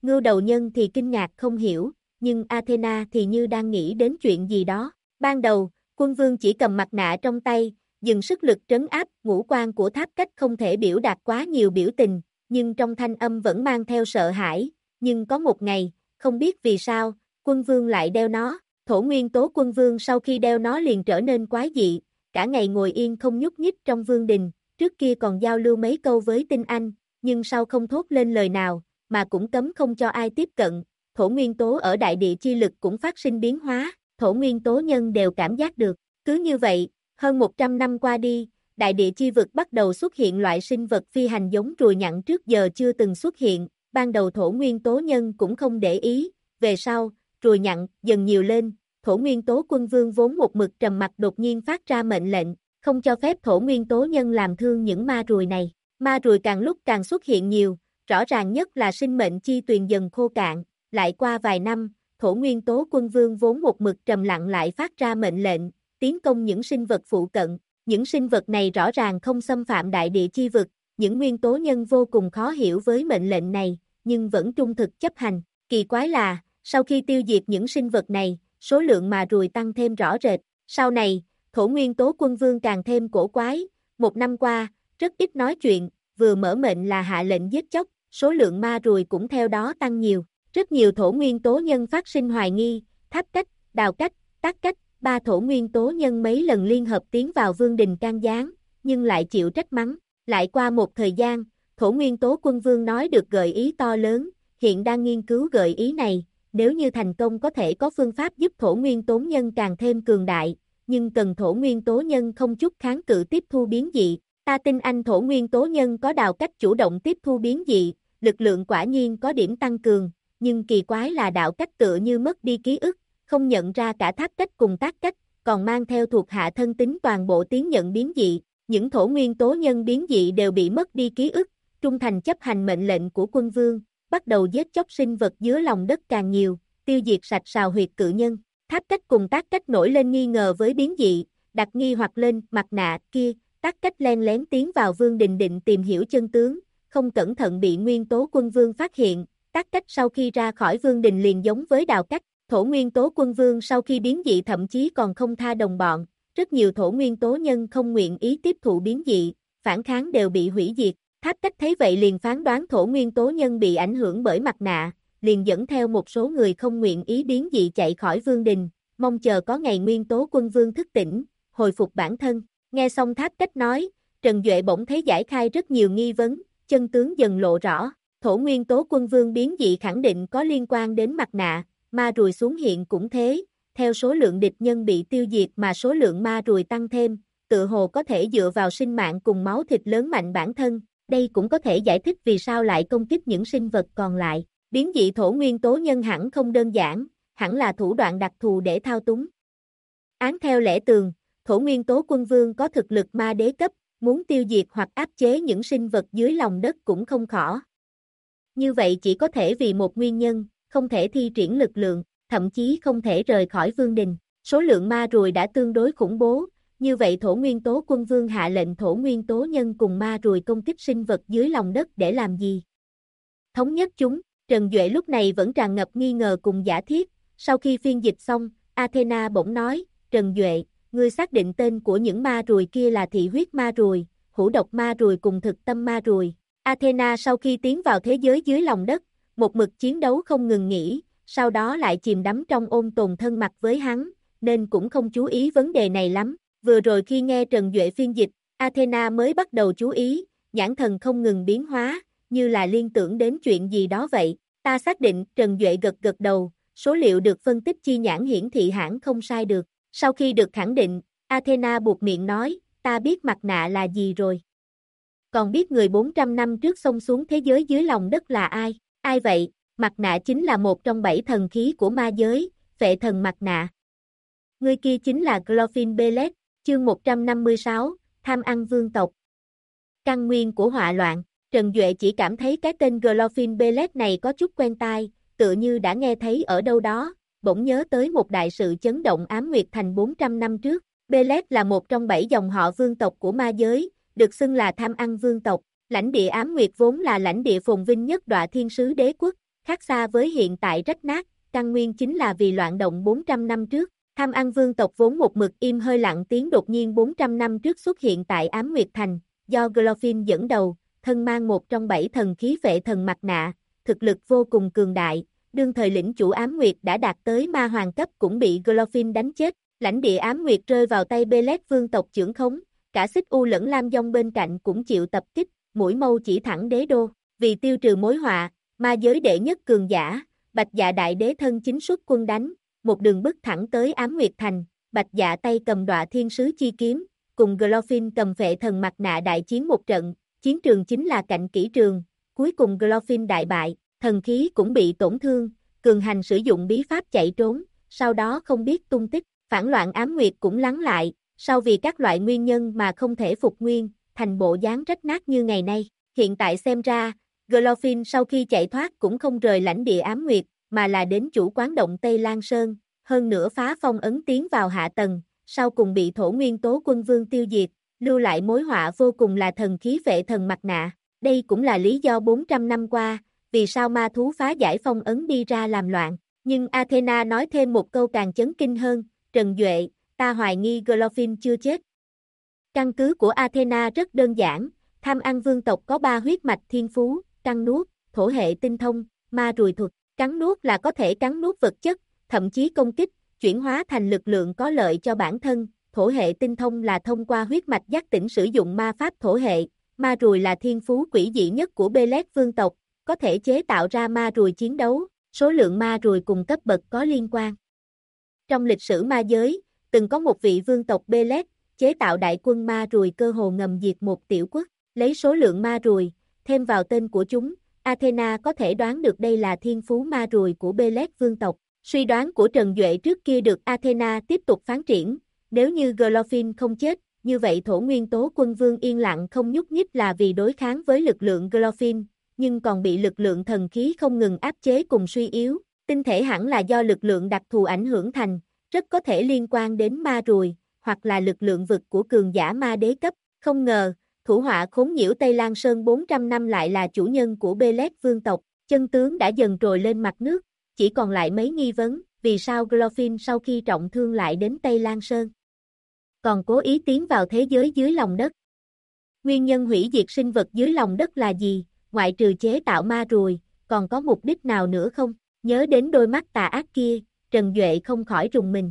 Ngưu đầu nhân thì kinh ngạc không hiểu, nhưng Athena thì như đang nghĩ đến chuyện gì đó. Ban đầu, quân vương chỉ cầm mặt nạ trong tay, dừng sức lực trấn áp, ngũ quan của Tháp Cách không thể biểu đạt quá nhiều biểu tình, nhưng trong thanh âm vẫn mang theo sợ hãi. Nhưng có một ngày, không biết vì sao, quân vương lại đeo nó. Thổ Nguyên Tố quân vương sau khi đeo nó liền trở nên quái dị, cả ngày ngồi yên không nhúc nhích trong vương đình, trước kia còn giao lưu mấy câu với Tinh Anh, nhưng sau không thốt lên lời nào, mà cũng cấm không cho ai tiếp cận. Thổ Nguyên Tố ở đại địa chi lực cũng phát sinh biến hóa, Thổ Nguyên Tố nhân đều cảm giác được. Cứ như vậy, hơn 100 năm qua đi, đại địa chi vực bắt đầu xuất hiện loại sinh vật phi hành giống ruồi nhặng trước giờ chưa từng xuất hiện, ban đầu Thổ Nguyên Tố nhân cũng không để ý, về sau, ruồi nhặng dần nhiều lên, Thổ Nguyên Tố quân vương vốn một mực trầm mặc đột nhiên phát ra mệnh lệnh, không cho phép Thổ Nguyên Tố nhân làm thương những ma ruồi này. Ma ruồi càng lúc càng xuất hiện nhiều, rõ ràng nhất là sinh mệnh chi tuyền dần khô cạn, lại qua vài năm, Thổ Nguyên Tố quân vương vốn một mực trầm lặng lại phát ra mệnh lệnh, tiến công những sinh vật phụ cận. Những sinh vật này rõ ràng không xâm phạm đại địa chi vực, những nguyên tố nhân vô cùng khó hiểu với mệnh lệnh này, nhưng vẫn trung thực chấp hành. Kỳ quái là, sau khi tiêu diệt những sinh vật này, số lượng ma ruồi tăng thêm rõ rệt. Sau này, Thổ Nguyên Tố quân vương càng thêm cổ quái, một năm qua, rất ít nói chuyện, vừa mở mệnh là hạ lệnh giết chóc, số lượng ma ruồi cũng theo đó tăng nhiều. Rất nhiều Thổ Nguyên Tố nhân phát sinh hoài nghi, Tháp Cách, Đào Cách, Tác Cách, ba Thổ Nguyên Tố nhân mấy lần liên hợp tiến vào vương đình can gián, nhưng lại chịu trách mắng. Lại qua một thời gian, Thổ Nguyên Tố quân vương nói được gợi ý to lớn, hiện đang nghiên cứu gợi ý này, nếu như thành công có thể có phương pháp giúp Thổ Nguyên Tố nhân càng thêm cường đại, nhưng cần Thổ Nguyên Tố nhân không chút kháng cự tiếp thu biến dị. Ta tin anh Thổ Nguyên Tố nhân có Đào Cách chủ động tiếp thu biến dị, lực lượng quả nhiên có điểm tăng cường, nhưng kỳ quái là Đạo Cách tựa như mất đi ký ức, không nhận ra cả Tháp Cách cùng Tác Cách, còn mang theo thuộc hạ thân tín toàn bộ tiến nhận biến dị. Những Thổ Nguyên Tố nhân biến dị đều bị mất đi ký ức, trung thành chấp hành mệnh lệnh của quân vương, bắt đầu giết chóc sinh vật dưới lòng đất càng nhiều, tiêu diệt sạch sào huyệt cự nhân. Tháp Cách cùng Tác Cách nổi lên nghi ngờ với biến dị, đặt nghi hoặc lên mặt nạ kia, Tác Cách len lén tiến vào vương đình định tìm hiểu chân tướng, không cẩn thận bị Nguyên Tố quân vương phát hiện. Tác Cách sau khi ra khỏi vương đình liền giống với Đào Cách. Thổ Nguyên Tố quân vương sau khi biến dị thậm chí còn không tha đồng bọn, rất nhiều Thổ Nguyên Tố nhân không nguyện ý tiếp thụ biến dị, phản kháng đều bị hủy diệt. Tháp Cách thấy vậy liền phán đoán Thổ Nguyên Tố nhân bị ảnh hưởng bởi mặt nạ, liền dẫn theo một số người không nguyện ý biến dị chạy khỏi vương đình, mong chờ có ngày Nguyên Tố quân vương thức tỉnh, hồi phục bản thân. Nghe xong Tháp Cách nói, Trần Duệ bỗng thấy giải khai rất nhiều nghi vấn, chân tướng dần lộ rõ. Thổ Nguyên Tố quân vương biến dị khẳng định có liên quan đến mặt nạ, ma ruồi xuống hiện cũng thế, theo số lượng địch nhân bị tiêu diệt mà số lượng ma ruồi tăng thêm, tự hồ có thể dựa vào sinh mạng cùng máu thịt lớn mạnh bản thân, đây cũng có thể giải thích vì sao lại công kích những sinh vật còn lại. Biến dị Thổ Nguyên Tố nhân hẳn không đơn giản, hẳn là thủ đoạn đặc thù để thao túng. Án theo lẽ tường, Thổ Nguyên Tố quân vương có thực lực ma đế cấp, muốn tiêu diệt hoặc áp chế những sinh vật dưới lòng đất cũng không khó. Như vậy chỉ có thể vì một nguyên nhân, không thể thi triển lực lượng, thậm chí không thể rời khỏi vương đình. Số lượng ma ruồi đã tương đối khủng bố, như vậy Thổ Nguyên Tố quân vương hạ lệnh Thổ Nguyên Tố nhân cùng ma ruồi công kích sinh vật dưới lòng đất để làm gì? Thống nhất chúng, Trần Duệ lúc này vẫn tràn ngập nghi ngờ cùng giả thiết, sau khi phiên dịch xong, Athena bỗng nói, Trần Duệ, ngươi xác định tên của những ma ruồi kia là thị huyết ma ruồi, hữu độc ma ruồi cùng thực tâm ma ruồi. Athena sau khi tiến vào thế giới dưới lòng đất, một mực chiến đấu không ngừng nghỉ, sau đó lại chìm đắm trong ôn tồn thân mật với hắn, nên cũng không chú ý vấn đề này lắm. Vừa rồi khi nghe Trần Duệ phiên dịch, Athena mới bắt đầu chú ý, nhãn thần không ngừng biến hóa, như là liên tưởng đến chuyện gì đó vậy. Ta xác định, Trần Duệ gật gật đầu, số liệu được phân tích chi nhãn hiển thị hẳn không sai được. Sau khi được khẳng định, Athena buột miệng nói, ta biết mặt nạ là gì rồi. Còn biết người 400 năm trước xông xuống thế giới dưới lòng đất là ai? Ai vậy? Mặt nạ chính là một trong 7 thần khí của ma giới, phệ thần mặt nạ. Người kia chính là Glorfin Belet, chương 156, tham ăn vương tộc. Căn nguyên của họa loạn, Trần Duệ chỉ cảm thấy cái tên Glorfin Belet này có chút quen tai, tựa như đã nghe thấy ở đâu đó, bỗng nhớ tới một đại sự chấn động Ám Nguyệt Thành 400 năm trước. Belet là một trong 7 dòng họ vương tộc của ma giới, được xưng là tham ăn vương tộc. Lãnh địa Ám Nguyệt vốn là lãnh địa phồn vinh nhất Đọa Thiên Sứ Đế Quốc, khác xa với hiện tại rách nát, căn nguyên chính là vì loạn động 400 năm trước. Tham ăn vương tộc vốn một mực im hơi lặng tiếng đột nhiên 400 năm trước xuất hiện tại Ám Nguyệt Thành, do Glorfin dẫn đầu, thân mang một trong 7 thần khí vệ thần mặt nạ, thực lực vô cùng cường đại, đương thời lĩnh chủ Ám Nguyệt đã đạt tới ma hoàng cấp cũng bị Glorfin đánh chết, lãnh địa Ám Nguyệt rơi vào tay Belet vương tộc trưởng khống, cả Xích U lẫn Lam Dông bên cạnh cũng chịu tập kích, mũi mâu chỉ thẳng đế đô, vì tiêu trừ mối họa, ma giới đệ nhất cường giả, Bạch Dạ đại đế thân chính xuất quân đánh, một đường bức thẳng tới Ám Nguyệt Thành, Bạch Dạ tay cầm Đọa Thiên Sứ chi kiếm, cùng Glorfin cầm vệ thần mặt nạ đại chiến một trận, chiến trường chính là cạnh kỹ trường, cuối cùng Glorfin đại bại, thần khí cũng bị tổn thương, cường hành sử dụng bí pháp chạy trốn, sau đó không biết tung tích, phản loạn Ám Nguyệt cũng lắng lại, sau vì các loại nguyên nhân mà không thể phục nguyên, thành bộ dáng rách nát như ngày nay. Hiện tại xem ra, Glorfin sau khi chạy thoát cũng không rời lãnh địa Ám Nguyệt, mà là đến chủ quán động Tây Lan Sơn, hơn nữa phá phong ấn tiến vào hạ tầng, sau cùng bị Thổ Nguyên Tố Quân Vương tiêu diệt, lưu lại mối họa vô cùng là thần khí vệ thần mặt nạ. Đây cũng là lý do 400 năm qua, vì sao ma thú phá giải phong ấn đi ra làm loạn. Nhưng Athena nói thêm một câu càng chấn kinh hơn, Trần Duệ, ta hoài nghi Glorfin chưa chết. Căn cứ của Athena rất đơn giản, tham ăn vương tộc có 3 huyết mạch thiên phú, cắn nuốt, thổ hệ tinh thông, ma rùi thuật. Cắn nuốt là có thể cắn nuốt vật chất, thậm chí công kích, chuyển hóa thành lực lượng có lợi cho bản thân, thổ hệ tinh thông là thông qua huyết mạch giác tỉnh sử dụng ma pháp thổ hệ, ma rùi là thiên phú quỷ dị nhất của Belet vương tộc, có thể chế tạo ra ma rùi chiến đấu, số lượng ma rùi cùng cấp bậc có liên quan. Trong lịch sử ma giới, từng có một vị vương tộc Belet, chế tạo đại quân ma rùi cơ hồ ngầm diệt một tiểu quốc, lấy số lượng ma rùi, thêm vào tên của chúng, Athena có thể đoán được đây là thiên phú ma rùi của Belet vương tộc. Suy đoán của Trần Duệ trước kia được Athena tiếp tục phán triển, nếu như Glorfin không chết, như vậy Thổ Nguyên Tố Quân Vương yên lặng không nhúc nhích là vì đối kháng với lực lượng Glorfin, nhưng còn bị lực lượng thần khí không ngừng áp chế cùng suy yếu, tinh thể hẳn là do lực lượng đặc thù ảnh hưởng thành, rất có thể liên quan đến ma rùi, hoặc là lực lượng vực của cường giả ma đế cấp, không ngờ, thủ họa khốn nhiễu Tây Lan Sơn 400 năm lại là chủ nhân của Belet vương tộc, chân tướng đã dần trồi lên mặt nước, chỉ còn lại mấy nghi vấn, vì sao Glorfin sau khi trọng thương lại đến Tây Lan Sơn, còn cố ý tiến vào thế giới dưới lòng đất. Nguyên nhân hủy diệt sinh vật dưới lòng đất là gì, ngoại trừ chế tạo ma rùi, còn có mục đích nào nữa không? Nhớ đến đôi mắt tà ác kia, Trần Duệ không khỏi rùng mình.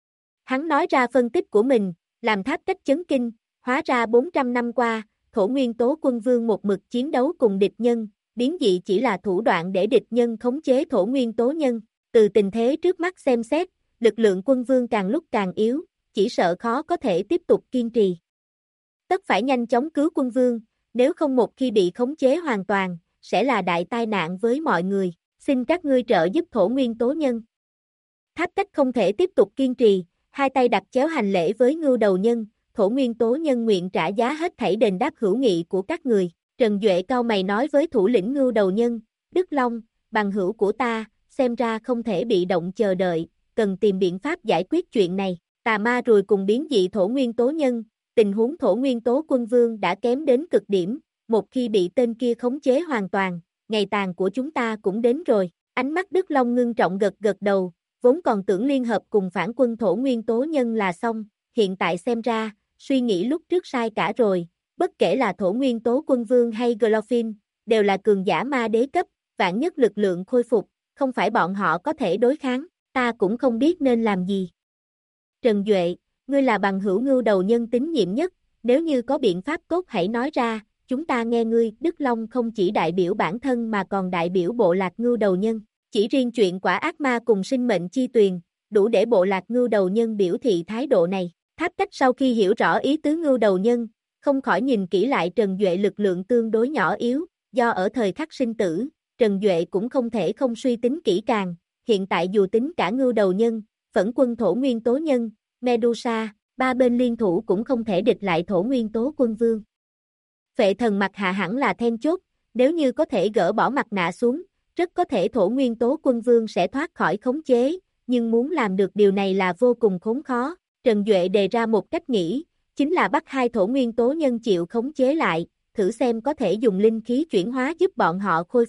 Hắn nói ra phân tích của mình, làm Tháp Cách chấn kinh, hóa ra 400 năm qua, Thổ Nguyên Tố Quân Vương một mực chiến đấu cùng địch nhân, biến dị chỉ là thủ đoạn để địch nhân khống chế Thổ Nguyên Tố Nhân. Từ tình thế trước mắt xem xét, lực lượng quân vương càng lúc càng yếu, chỉ sợ khó có thể tiếp tục kiên trì. Tất phải nhanh chóng cứu quân vương, nếu không một khi bị khống chế hoàn toàn, sẽ là đại tai nạn với mọi người, xin các ngươi trợ giúp Thổ Nguyên Tố Nhân. Tháp Cách không thể tiếp tục kiên trì, hai tay đặt chéo hành lễ với Ngưu Đầu Nhân, Thổ Nguyên Tố Nhân nguyện trả giá hết thảy đền đáp hữu nghị của các người. Trần Duệ cau mày nói với thủ lĩnh Ngưu Đầu Nhân, Đức Long, bằng hữu của ta, xem ra không thể bị động chờ đợi, cần tìm biện pháp giải quyết chuyện này. Tà ma rùi cùng biến dị Thổ Nguyên Tố Nhân, tình huống Thổ Nguyên Tố Quân Vương đã kém đến cực điểm, một khi bị tên kia khống chế hoàn toàn, ngày tàn của chúng ta cũng đến rồi. Ánh mắt Đức Long ngưng trọng gật gật đầu, vốn còn tưởng liên hợp cùng phản quân Thổ Nguyên Tố Nhân là xong, hiện tại xem ra, suy nghĩ lúc trước sai cả rồi, bất kể là Thổ Nguyên Tố Quân Vương hay Glorfin, đều là cường giả ma đế cấp, vạn nhất lực lượng khôi phục, không phải bọn họ có thể đối kháng, ta cũng không biết nên làm gì. Trần Duệ, ngươi là bằng hữu Ngưu Đầu Nhân tín nhiệm nhất, nếu như có biện pháp tốt hãy nói ra, chúng ta nghe ngươi. Đức Long không chỉ đại biểu bản thân mà còn đại biểu bộ lạc Ngưu Đầu Nhân, chỉ riêng chuyện quả ác ma cùng sinh mệnh chi tuyền, đủ để bộ lạc Ngưu Đầu Nhân biểu thị thái độ này. Tháp Cách sau khi hiểu rõ ý tứ Ngưu Đầu Nhân, không khỏi nhìn kỹ lại Trần Duệ lực lượng tương đối nhỏ yếu, do ở thời khắc sinh tử, Trần Duệ cũng không thể không suy tính kỹ càng, hiện tại dù tính cả Ngưu Đầu Nhân, Phẫn Quân Thổ Nguyên Tố Nhân, Medusa, ba bên liên thủ cũng không thể địch lại Thổ Nguyên Tố Quân Vương. Phệ thần mặt hạ hẳn là then chốt, nếu như có thể gỡ bỏ mặt nạ xuống, rất có thể Thổ Nguyên Tố Quân Vương sẽ thoát khỏi khống chế, nhưng muốn làm được điều này là vô cùng khốn khó. Trần Duệ đề ra một cách nghĩ, chính là bắt hai Thổ Nguyên Tố Nhân chịu khống chế lại, thử xem có thể dùng linh khí chuyển hóa giúp bọn họ khôi phục,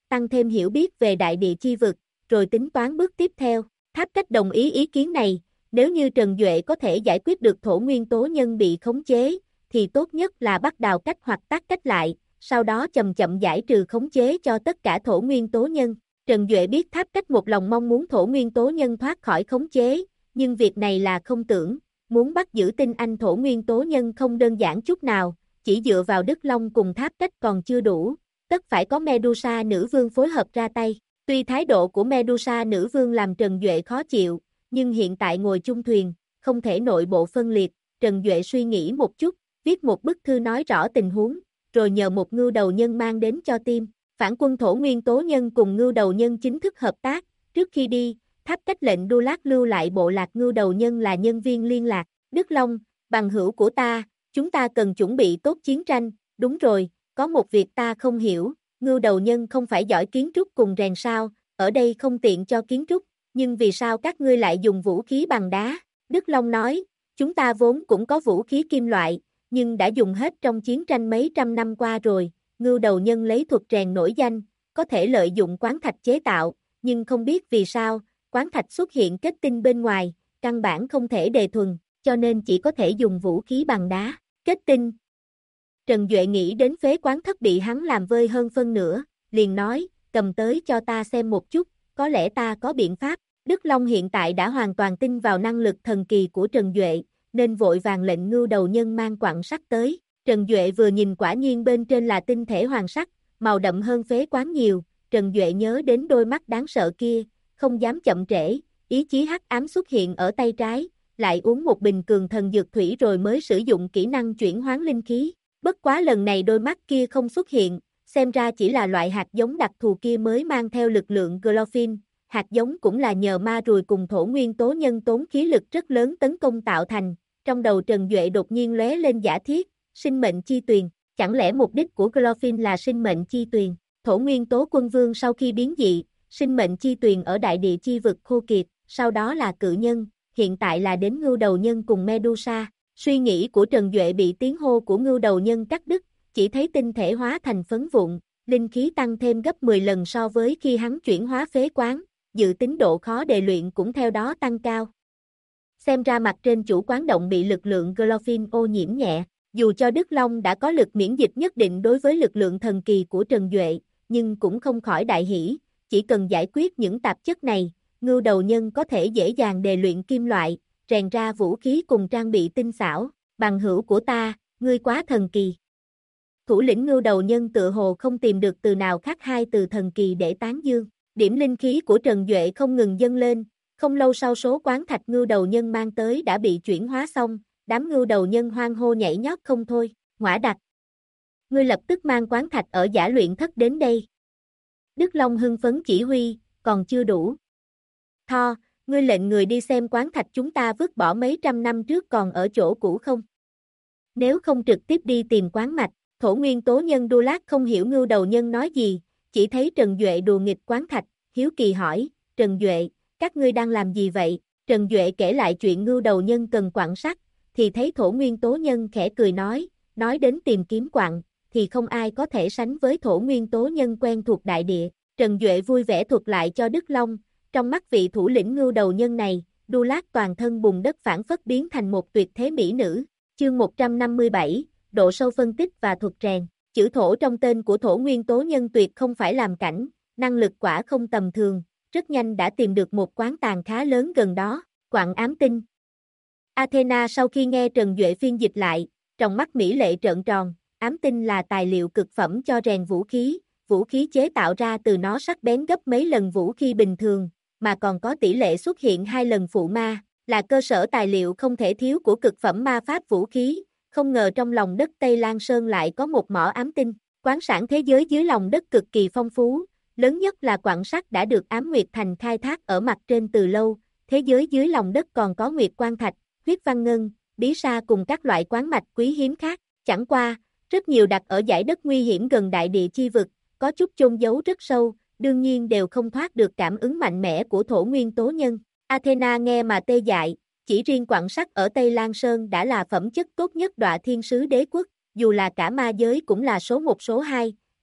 tăng thêm hiểu biết về đại địa chi vực, rồi tính toán bước tiếp theo. Tháp Cách đồng ý ý kiến này, nếu như Trần Duệ có thể giải quyết được thổ nguyên tố nhân bị khống chế, thì tốt nhất là bắt Đào Cách hoặc Tác Cách lại, sau đó chậm chậm giải trừ khống chế cho tất cả thổ nguyên tố nhân. Trần Duệ biết Tháp Cách một lòng mong muốn thổ nguyên tố nhân thoát khỏi khống chế, nhưng việc này là không tưởng, muốn bắt giữ tinh anh thổ nguyên tố nhân không đơn giản chút nào, chỉ dựa vào Đức Long cùng Tháp Cách còn chưa đủ, tất phải có Medusa nữ vương phối hợp ra tay. Tuy thái độ của Medusa nữ vương làm Trần Duệ khó chịu, nhưng hiện tại ngồi chung thuyền, không thể nội bộ phân liệt, Trần Duệ suy nghĩ một chút, viết một bức thư nói rõ tình huống, rồi nhờ một ngưu đầu nhân mang đến cho team. Phản quân thổ nguyên tố nhân cùng ngưu đầu nhân chính thức hợp tác, trước khi đi, Tháp Cách lệnh Đu Lát lưu lại bộ lạc ngưu đầu nhân là nhân viên liên lạc. Đức Long, bằng hữu của ta, chúng ta cần chuẩn bị tốt chiến tranh, đúng rồi, có một việc ta không hiểu, ngưu đầu nhân không phải giỏi kiến trúc cùng rèn sao, ở đây không tiện cho kiến trúc, nhưng vì sao các ngươi lại dùng vũ khí bằng đá? Đức Long nói, chúng ta vốn cũng có vũ khí kim loại, nhưng đã dùng hết trong chiến tranh mấy trăm năm qua rồi. Ngưu đầu nhân lấy thuật rèn nổi danh, có thể lợi dụng quán thạch chế tạo, nhưng không biết vì sao, quán thạch xuất hiện kết tinh bên ngoài, căn bản không thể đề thuần, cho nên chỉ có thể dùng vũ khí bằng đá. Kết tinh. Trần Duệ nghĩ đến phế quán thất bị hắn làm vơi hơn phân nửa, liền nói, cầm tới cho ta xem một chút, có lẽ ta có biện pháp. Đức Long hiện tại đã hoàn toàn tin vào năng lực thần kỳ của Trần Duệ, nên vội vàng lệnh ngưu đầu nhân mang quặng sắt tới. Trần Duệ vừa nhìn quả nhiên bên trên là tinh thể hoàng sắt, màu đậm hơn phế quán nhiều, Trần Duệ nhớ đến đôi mắt đáng sợ kia, không dám chậm trễ, ý chí hắc ám xuất hiện ở tay trái, lại uống một bình cường thần dược thủy rồi mới sử dụng kỹ năng chuyển hoán linh khí. Bất quá lần này đôi mắt kia không xuất hiện, xem ra chỉ là loại hạt giống đặc thù kia mới mang theo lực lượng Glorfin, hạt giống cũng là nhờ ma rùi cùng thổ nguyên tố nhân tốn khí lực rất lớn tấn công tạo thành. Trong đầu Trần Duệ đột nhiên lóe lên giả thiết, sinh mệnh chi tuyền, chẳng lẽ mục đích của Glorfin là sinh mệnh chi tuyền? Thổ nguyên tố quân vương sau khi biến dị, sinh mệnh chi tuyền ở đại địa chi vực khô kiệt, sau đó là cự nhân, hiện tại là đến ngưu đầu nhân cùng Medusa. Suy nghĩ của Trần Duệ bị tiếng hô của ngưu đầu nhân cắt đứt, chỉ thấy tinh thể hóa thành phấn vụn, linh khí tăng thêm gấp 10 lần so với khi hắn chuyển hóa phế quán, dự tính độ khó đề luyện cũng theo đó tăng cao. Xem ra mặt trên chủ quán động bị lực lượng Glorfin ô nhiễm nhẹ, dù cho Đức Long đã có lực miễn dịch nhất định đối với lực lượng thần kỳ của Trần Duệ, nhưng cũng không khỏi đại hỷ, chỉ cần giải quyết những tạp chất này, ngưu đầu nhân có thể dễ dàng đề luyện kim loại, rèn ra vũ khí cùng trang bị tinh xảo. Bằng hữu của ta, ngươi quá thần kỳ. Thủ lĩnh ngưu đầu nhân tự hồ không tìm được từ nào khác hai từ thần kỳ để tán dương. Điểm linh khí của Trần Duệ không ngừng dâng lên, không lâu sau số quán thạch ngưu đầu nhân mang tới đã bị chuyển hóa xong, đám ngưu đầu nhân hoan hô nhảy nhót không thôi. Ngõa Đặc, ngươi lập tức mang quán thạch ở giả luyện thất đến đây. Đức Long hưng phấn chỉ huy, còn chưa đủ. Tho, ngươi lệnh người đi xem quán thạch chúng ta vứt bỏ mấy trăm năm trước còn ở chỗ cũ không? Nếu không trực tiếp đi tìm quán mạch. Thổ nguyên tố nhân Đu Lát không hiểu ngưu đầu nhân nói gì, chỉ thấy Trần Duệ đùa nghịch quán thạch, hiếu kỳ hỏi, Trần Duệ, các ngươi đang làm gì vậy? Trần Duệ kể lại chuyện ngưu đầu nhân cần quặng sắt, thì thấy thổ nguyên tố nhân khẽ cười nói đến tìm kiếm quặng, thì không ai có thể sánh với thổ nguyên tố nhân quen thuộc đại địa. Trần Duệ vui vẻ thuật lại cho Đức Long, trong mắt vị thủ lĩnh ngưu đầu nhân này, Đu Lát toàn thân bùn đất phản phất biến thành một tuyệt thế mỹ nữ. Chương 157, độ sâu phân tích và thuật rèn. Chữ thổ trong tên của thổ nguyên tố nhân tuyệt không phải làm cảnh, năng lực quả không tầm thường, rất nhanh đã tìm được một quán tàn khá lớn gần đó, quặng ám tinh. Athena sau khi nghe Trần Duệ phiên dịch lại, trong mắt mỹ lệ trợn tròn, ám tinh là tài liệu cực phẩm cho rèn vũ khí chế tạo ra từ nó sắc bén gấp mấy lần vũ khí bình thường, mà còn có tỷ lệ xuất hiện 2 lần phụ ma, là cơ sở tài liệu không thể thiếu của cực phẩm ma pháp vũ khí. Không ngờ trong lòng đất Tây Lan Sơn lại có một mỏ ám tinh, khoáng sản thế giới dưới lòng đất cực kỳ phong phú, lớn nhất là quặng sắt đã được Ám Nguyệt Thành khai thác ở mặt trên từ lâu, thế giới dưới lòng đất còn có Nguyệt Quan Thạch, Huyết Văn Ngân, Bí Sa cùng các loại khoáng mạch quý hiếm khác, chẳng qua, rất nhiều đặt ở dải đất nguy hiểm gần đại địa chi vực, có chút chôn giấu rất sâu, đương nhiên đều không thoát được cảm ứng mạnh mẽ của thổ nguyên tố nhân. Athena nghe mà tê dại. Chỉ riêng quặng sắt ở Tây Lan Sơn đã là phẩm chất tốt nhất Đọa Thiên Sứ Đế Quốc, dù là cả ma giới cũng là số 1 số 2,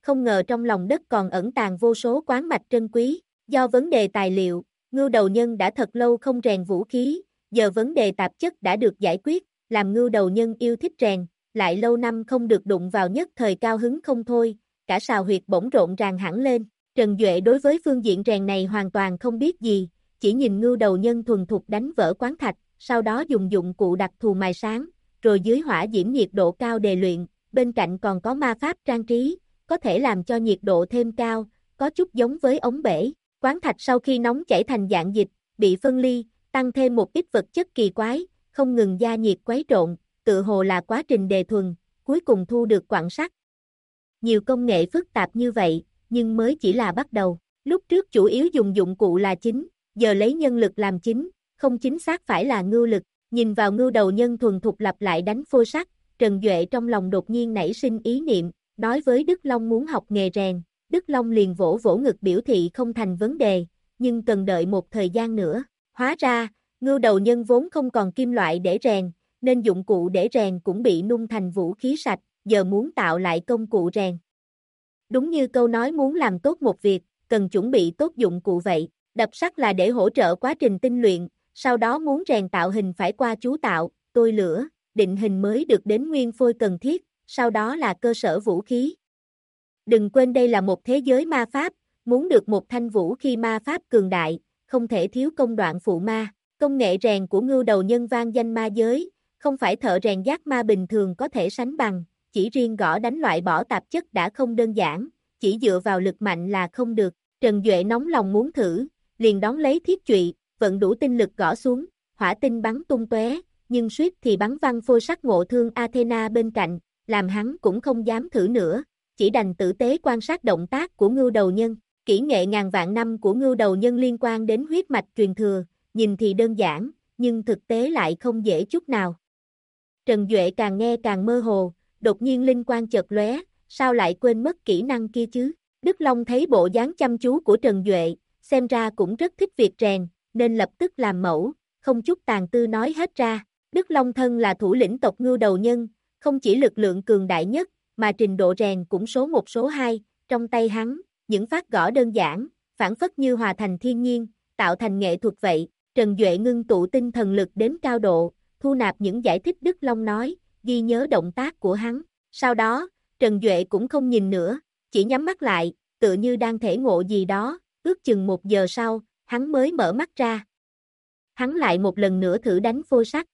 không ngờ trong lòng đất còn ẩn tàng vô số quán mạch trân quý. Do vấn đề tài liệu, Ngưu Đầu Nhân đã thật lâu không rèn vũ khí, giờ vấn đề tạp chất đã được giải quyết, làm Ngưu Đầu Nhân yêu thích rèn, lại lâu năm không được đụng vào nhất thời cao hứng không thôi, cả sào huyệt bỗng rộn ràng hẳn lên. Trần Duệ đối với phương diện rèn này hoàn toàn không biết gì, chỉ nhìn Ngưu Đầu Nhân thuần thục đánh vỡ quán thạch, sau đó dùng dụng cụ đặc thù mài sáng, rồi dưới hỏa diễm nhiệt độ cao đề luyện, bên cạnh còn có ma pháp trang trí, có thể làm cho nhiệt độ thêm cao, có chút giống với ống bể. Quán thạch sau khi nóng chảy thành dạng dịch, bị phân ly, tăng thêm một ít vật chất kỳ quái, không ngừng gia nhiệt quấy trộn, tự hồ là quá trình đề thuần, cuối cùng thu được quặng sắt. Nhiều công nghệ phức tạp như vậy, nhưng mới chỉ là bắt đầu. Lúc trước chủ yếu dùng dụng cụ là chính, giờ lấy nhân lực làm chính, không chính xác phải là ngưu lực. Nhìn vào Ngưu Đầu Nhân thuần thục lặp lại đánh phôi sắt, Trần Duệ trong lòng đột nhiên nảy sinh ý niệm, nói với Đức Long muốn học nghề rèn. Đức Long liền vỗ vỗ ngực biểu thị không thành vấn đề, nhưng cần đợi một thời gian nữa. Hóa ra, Ngưu Đầu Nhân vốn không còn kim loại để rèn, nên dụng cụ để rèn cũng bị nung thành vũ khí sạch, giờ muốn tạo lại công cụ rèn. Đúng như câu nói muốn làm tốt một việc, cần chuẩn bị tốt dụng cụ vậy. Đập sắt là để hỗ trợ quá trình tinh luyện, sau đó muốn rèn tạo hình phải qua chú tạo, tôi lửa, định hình mới được đến nguyên phôi cần thiết, sau đó là cơ sở vũ khí. Đừng quên đây là một thế giới ma pháp, muốn được một thanh vũ khi ma pháp cường đại, không thể thiếu công đoạn phụ ma. Công nghệ rèn của Ngưu Đầu Nhân vang danh ma giới, không phải thợ rèn giác ma bình thường có thể sánh bằng, chỉ riêng gõ đánh loại bỏ tạp chất đã không đơn giản, chỉ dựa vào lực mạnh là không được. Trần Duệ nóng lòng muốn thử, liền đón lấy thiết chụy, vận đủ tinh lực gõ xuống, hỏa tinh bắn tung tóe, nhưng suýt thì bắn văng phôi sắt ngộ thương Athena bên cạnh, làm hắn cũng không dám thử nữa, chỉ đành tử tế quan sát động tác của Ngưu Đầu Nhân. Kỹ nghệ ngàn vạn năm của Ngưu Đầu Nhân liên quan đến huyết mạch truyền thừa, nhìn thì đơn giản, nhưng thực tế lại không dễ chút nào. Trần Duệ càng nghe càng mơ hồ, đột nhiên linh quang chợt lóe, sao lại quên mất kỹ năng kia chứ? Đức Long thấy bộ dáng chăm chú của Trần Duệ, xem ra cũng rất thích việc rèn, nên lập tức làm mẫu, không chút tàn tư nói hết ra. Đức Long thân là thủ lĩnh tộc Ngưu Đầu Nhân, không chỉ lực lượng cường đại nhất, mà trình độ rèn cũng số 1 số 2, trong tay hắn, những phát gõ đơn giản, phản phất như hòa thành thiên nhiên, tạo thành nghệ thuật vậy. Trần Duệ ngưng tụ tinh thần lực đến cao độ, thu nạp những giải thích Đức Long nói, ghi nhớ động tác của hắn. Sau đó, Trần Duệ cũng không nhìn nữa, chỉ nhắm mắt lại, tựa như đang thể ngộ gì đó, ước chừng 1 giờ sau, hắn mới mở mắt ra. Hắn lại một lần nữa thử đánh phôi sắt.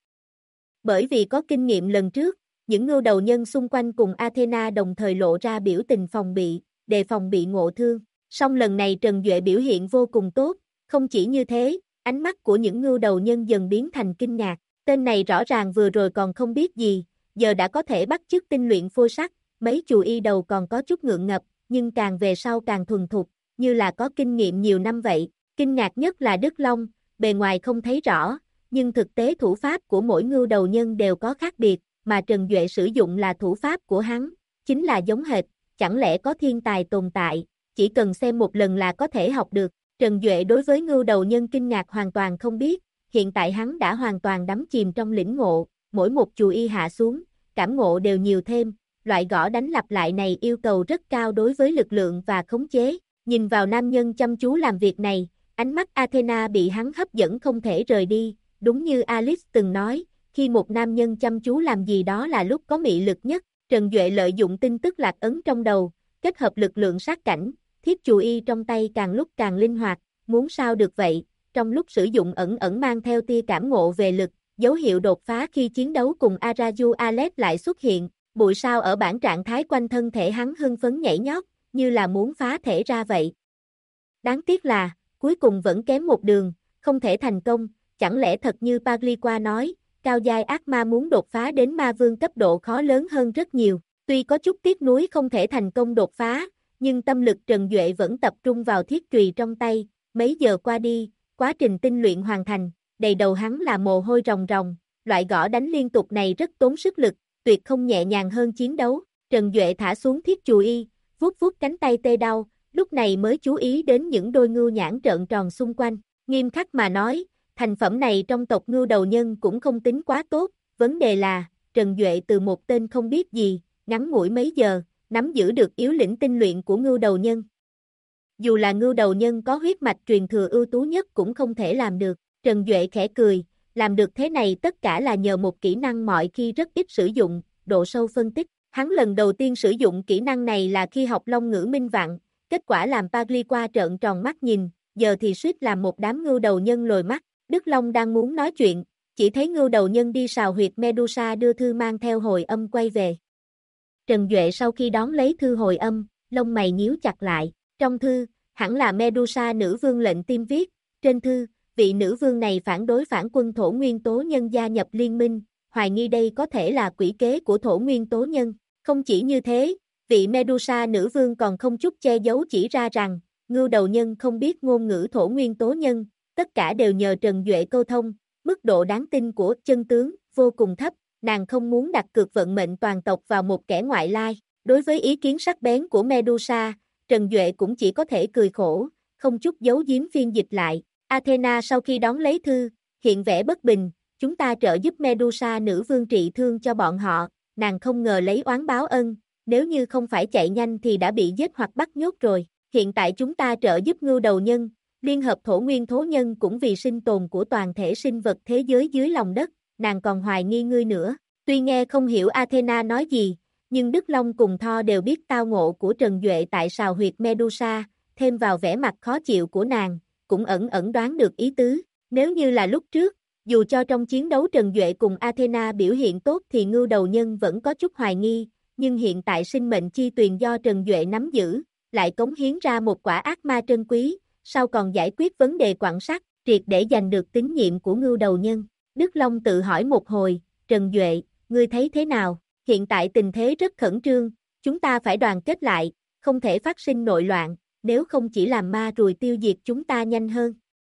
Bởi vì có kinh nghiệm lần trước, những Ngưu Đầu Nhân xung quanh cùng Athena đồng thời lộ ra biểu tình phòng bị, đề phòng bị ngộ thương. Song lần này Trần Duệ biểu hiện vô cùng tốt, không chỉ như thế, ánh mắt của những Ngưu Đầu Nhân dần biến thành kinh ngạc. Tên này rõ ràng vừa rồi còn không biết gì, giờ đã có thể bắt chước tinh luyện phôi sắt, mấy chù y đầu còn có chút ngượng ngập, nhưng càng về sau càng thuần thục, như là có kinh nghiệm nhiều năm vậy. Kinh ngạc nhất là Đức Long, bề ngoài không thấy rõ, nhưng thực tế thủ pháp của mỗi Ngưu Đầu Nhân đều có khác biệt, mà Trần Duệ sử dụng là thủ pháp của hắn, chính là giống hệt, chẳng lẽ có thiên tài tồn tại, chỉ cần xem một lần là có thể học được. Trần Duệ đối với Ngưu Đầu Nhân kinh ngạc hoàn toàn không biết, hiện tại hắn đã hoàn toàn đắm chìm trong lĩnh ngộ, mỗi một chù y hạ xuống, cảm ngộ đều nhiều thêm, loại gõ đánh lặp lại này yêu cầu rất cao đối với lực lượng và khống chế. Nhìn vào nam nhân chăm chú làm việc này, ánh mắt Athena bị hắn hấp dẫn không thể rời đi, đúng như Alice từng nói, khi một nam nhân chăm chú làm gì đó là lúc có mị lực nhất. Trần Duệ lợi dụng tin tức lạc ấn trong đầu, kết hợp lực lượng sát cảnh, thiết chù y trong tay càng lúc càng linh hoạt, muốn sao được vậy, trong lúc sử dụng ẩn ẩn mang theo tia cảm ngộ về lực, dấu hiệu đột phá khi chiến đấu cùng Araju Alet lại xuất hiện, bụi sao ở bản trạng thái quanh thân thể hắn hưng phấn nhảy nhót, như là muốn phá thể ra vậy. Đáng tiếc là, cuối cùng vẫn kém một đường, không thể thành công, chẳng lẽ thật như Pagliqua nói, cao giai ác ma muốn đột phá đến ma vương cấp độ khó lớn hơn rất nhiều. Tuy có chút tiếc nuối không thể thành công đột phá, nhưng tâm lực Trần Duệ vẫn tập trung vào thiết chùy trong tay, mấy giờ qua đi, quá trình tinh luyện hoàn thành, đầy đầu hắn là mồ hôi ròng ròng, loại gõ đánh liên tục này rất tốn sức lực, tuyệt không nhẹ nhàng hơn chiến đấu. Trần Duệ thả xuống thiết chù y, vuốt vuốt cánh tay tê đau, lúc này mới chú ý đến những đôi ngưu nhãn trợn tròn xung quanh. Nghiêm khắc mà nói, thành phẩm này trong tộc Ngưu Đầu Nhân cũng không tính quá tốt, vấn đề là, Trần Duệ từ một tên không biết gì, ngắn ngủi mấy giờ, nắm giữ được yếu lĩnh tinh luyện của ngưu đầu nhân. Dù là ngưu đầu nhân có huyết mạch truyền thừa ưu tú nhất cũng không thể làm được. Trần Duệ khẽ cười, làm được thế này tất cả là nhờ một kỹ năng mọi khi rất ít sử dụng, độ sâu phân tích. Hắn lần đầu tiên sử dụng kỹ năng này là khi học Long ngữ minh vạn, kết quả làm Pagliqua trợn tròn mắt nhìn, giờ thì suýt làm một đám ngưu đầu nhân lồi mắt. Đức Long đang muốn nói chuyện, chỉ thấy ngưu đầu nhân đi sào huyệt Medusa đưa thư mang theo hồi âm quay về. Trần Duệ sau khi đón lấy thư hồi âm, lông mày nhíu chặt lại, trong thư, hẳn là Medusa nữ vương lệnh tim viết, trên thư, vị nữ vương này phản đối phản quân Thổ Nguyên Tố Nhân gia nhập liên minh, hoài nghi đây có thể là quỷ kế của Thổ Nguyên Tố Nhân. Không chỉ như thế, vị Medusa nữ vương còn không chút che giấu chỉ ra rằng, ngưu đầu nhân không biết ngôn ngữ Thổ Nguyên Tố Nhân, tất cả đều nhờ Trần Duệ câu thông, mức độ đáng tin của chân tướng vô cùng thấp, nàng không muốn đặt cược vận mệnh toàn tộc vào một kẻ ngoại lai. Đối với ý kiến sắc bén của Medusa, Trần Duệ cũng chỉ có thể cười khổ, không chút giấu giếm phiên dịch lại. Athena sau khi đón lấy thư, hiện vẻ bất bình, chúng ta trợ giúp Medusa nữ vương trị thương cho bọn họ, nàng không ngờ lấy oán báo ân, nếu như không phải chạy nhanh thì đã bị giết hoặc bắt nhốt rồi. Hiện tại chúng ta trợ giúp ngưu đầu nhân, liên hợp Thổ Nguyên Thố Nhân cũng vì sinh tồn của toàn thể sinh vật thế giới dưới lòng đất, nàng còn hoài nghi ngươi nữa. Tuy nghe không hiểu Athena nói gì, nhưng Đức Long cùng Thor đều biết tao ngộ của Trần Duệ tại sào huyệt Medusa, thêm vào vẻ mặt khó chịu của nàng, cũng ẩn ẩn đoán được ý tứ. Nếu như là lúc trước, dù cho trong chiến đấu Trần Duệ cùng Athena biểu hiện tốt thì ngưu đầu nhân vẫn có chút hoài nghi, nhưng hiện tại sinh mệnh chi tuyền do Trần Duệ nắm giữ, lại cống hiến ra một quả ác ma trân quý, sau còn giải quyết vấn đề quặng sắt, triệt để giành được tín nhiệm của ngưu đầu nhân. Đức Long tự hỏi một hồi, Trần Duệ, ngươi thấy thế nào? Hiện tại tình thế rất khẩn trương, chúng ta phải đoàn kết lại, không thể phát sinh nội loạn, nếu không chỉ làm ma rùi tiêu diệt chúng ta nhanh hơn.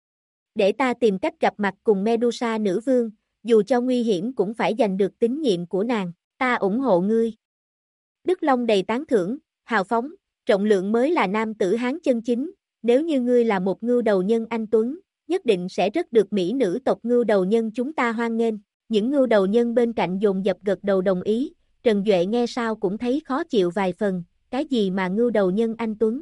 Để ta tìm cách gặp mặt cùng Medusa nữ vương, dù cho nguy hiểm cũng phải giành được tín nhiệm của nàng, ta ủng hộ ngươi. Đức Long đầy tán thưởng, hào phóng, trọng lượng mới là nam tử Hán chân chính, nếu như ngươi là một ngưu đầu nhân anh tuấn, nhất định sẽ rất được mỹ nữ tộc ngưu đầu nhân chúng ta hoan nghênh. Những ngưu đầu nhân bên cạnh dồn dập gật đầu đồng ý, Trần Duệ nghe sao cũng thấy khó chịu vài phần, cái gì mà ngưu đầu nhân anh tuấn.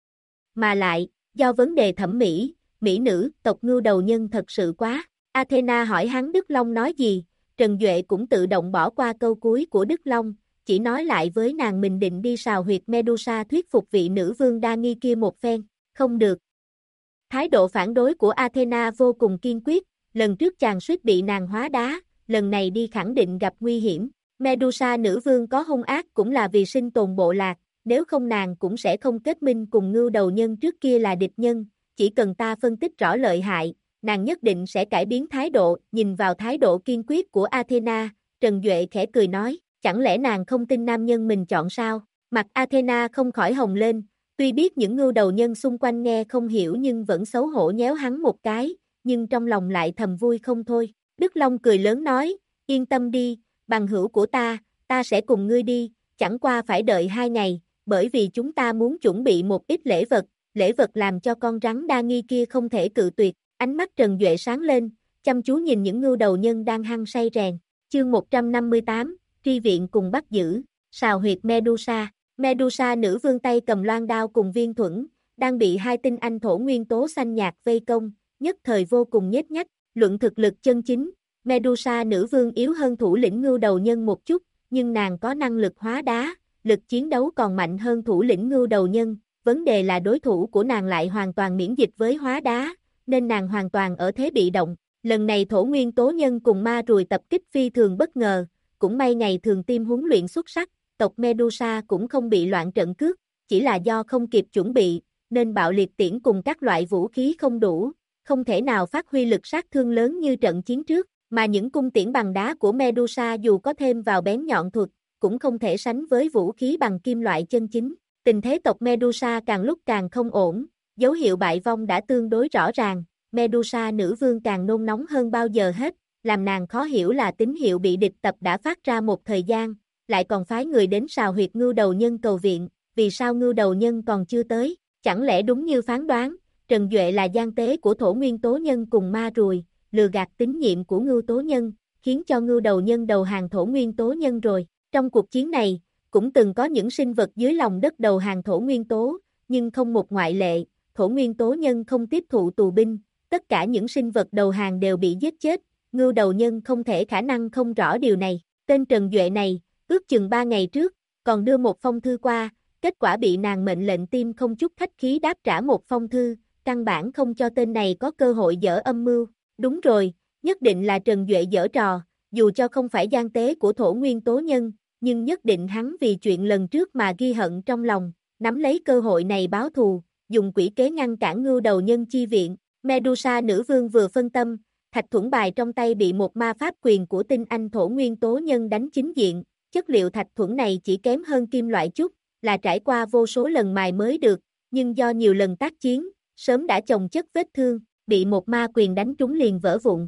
Mà lại, do vấn đề thẩm mỹ, mỹ nữ tộc ngưu đầu nhân thật sự quá. Athena hỏi hắn Đức Long nói gì, Trần Duệ cũng tự động bỏ qua câu cuối của Đức Long, chỉ nói lại với nàng mình định đi sào huyệt Medusa thuyết phục vị nữ vương đa nghi kia một phen, không được. Thái độ phản đối của Athena vô cùng kiên quyết, lần trước chàng suýt bị nàng hóa đá, lần này đi khẳng định gặp nguy hiểm. Medusa nữ vương có hung ác cũng là vì sinh tồn bộ lạc, nếu không nàng cũng sẽ không kết minh cùng ngưu đầu nhân trước kia là địch nhân, chỉ cần ta phân tích rõ lợi hại, nàng nhất định sẽ cải biến thái độ. Nhìn vào thái độ kiên quyết của Athena, Trần Duệ khẽ cười nói, chẳng lẽ nàng không tin nam nhân mình chọn sao? Mặt Athena không khỏi hồng lên, tuy biết những ngưu đầu nhân xung quanh nghe không hiểu nhưng vẫn xấu hổ nhéo hắn một cái, nhưng trong lòng lại thầm vui không thôi. Đức Long cười lớn nói, yên tâm đi, bằng hữu của ta sẽ cùng ngươi đi, chẳng qua phải đợi 2 ngày, bởi vì chúng ta muốn chuẩn bị một ít lễ vật làm cho con rắn đa nghi kia không thể cự tuyệt. Ánh mắt Trần Duệ sáng lên, chăm chú nhìn những ngưu đầu nhân đang hăng say rèn. Chương 158, tri viện cùng bắt giữ, sào huyệt Medusa. Medusa nữ vương tay cầm loan đao cùng viên thuẫn, đang bị 2 tinh anh thổ nguyên tố xanh nhạt vây công, nhất thời vô cùng nhếch nhác. Luận thực lực chân chính, Medusa nữ vương yếu hơn thủ lĩnh ngưu đầu nhân một chút, nhưng nàng có năng lực hóa đá, lực chiến đấu còn mạnh hơn thủ lĩnh ngưu đầu nhân, vấn đề là đối thủ của nàng lại hoàn toàn miễn dịch với hóa đá, nên nàng hoàn toàn ở thế bị động. Lần này Thổ Nguyên Tố Nhân cùng ma rùi tập kích phi thường bất ngờ, cũng may ngày thường team huấn luyện xuất sắc, tộc Medusa cũng không bị loạn trận cướp, chỉ là do không kịp chuẩn bị, nên bạo liệt tiễn cùng các loại vũ khí không đủ, không thể nào phát huy lực sát thương lớn như trận chiến trước, mà những cung tiễn bằng đá của Medusa dù có thêm vào bén nhọn thuật, cũng không thể sánh với vũ khí bằng kim loại chân chính. Tình thế tộc Medusa càng lúc càng không ổn, dấu hiệu bại vong đã tương đối rõ ràng, Medusa nữ vương càng nôn nóng hơn bao giờ hết, làm nàng khó hiểu là tín hiệu bị địch tập đã phát ra một thời gian, lại còn phái người đến sào huyệt ngưu đầu nhân cầu viện, vì sao ngưu đầu nhân còn chưa tới, chẳng lẽ đúng như phán đoán, Trần Duệ là gian tế của Thổ Nguyên Tố Nhân cùng ma rùi, lừa gạt tín nhiệm của ngưu tố nhân, khiến cho ngưu đầu nhân đầu hàng Thổ Nguyên Tố Nhân rồi. Trong cuộc chiến này, Cũng từng có những sinh vật dưới lòng đất đầu hàng thổ nguyên tố, nhưng không một ngoại lệ, thổ nguyên tố nhân không tiếp thụ tù binh, tất cả những sinh vật đầu hàng đều bị giết chết, ngưu đầu nhân không thể khả năng không rõ điều này. Tên Trần Duệ này, ước chừng 3 ngày trước, còn đưa một phong thư qua, kết quả bị nàng mệnh lệnh tim không chút khách khí đáp trả một phong thư, căn bản không cho tên này có cơ hội dở âm mưu. Đúng rồi, nhất định là Trần Duệ giở trò, dù cho không phải gian tế của thổ nguyên tố nhân, nhưng nhất định hắn vì chuyện lần trước mà ghi hận trong lòng, nắm lấy cơ hội này báo thù, dùng quỷ kế ngăn cản ngưu đầu nhân chi viện. Medusa nữ vương vừa phân tâm, thạch thuẫn bài trong tay bị một ma pháp quyền của tinh anh thổ nguyên tố nhân đánh chính diện, chất liệu thạch thuẫn này chỉ kém hơn kim loại chút, là trải qua vô số lần mài mới được, nhưng do nhiều lần tác chiến, sớm đã chồng chất vết thương, bị một ma quyền đánh trúng liền vỡ vụn.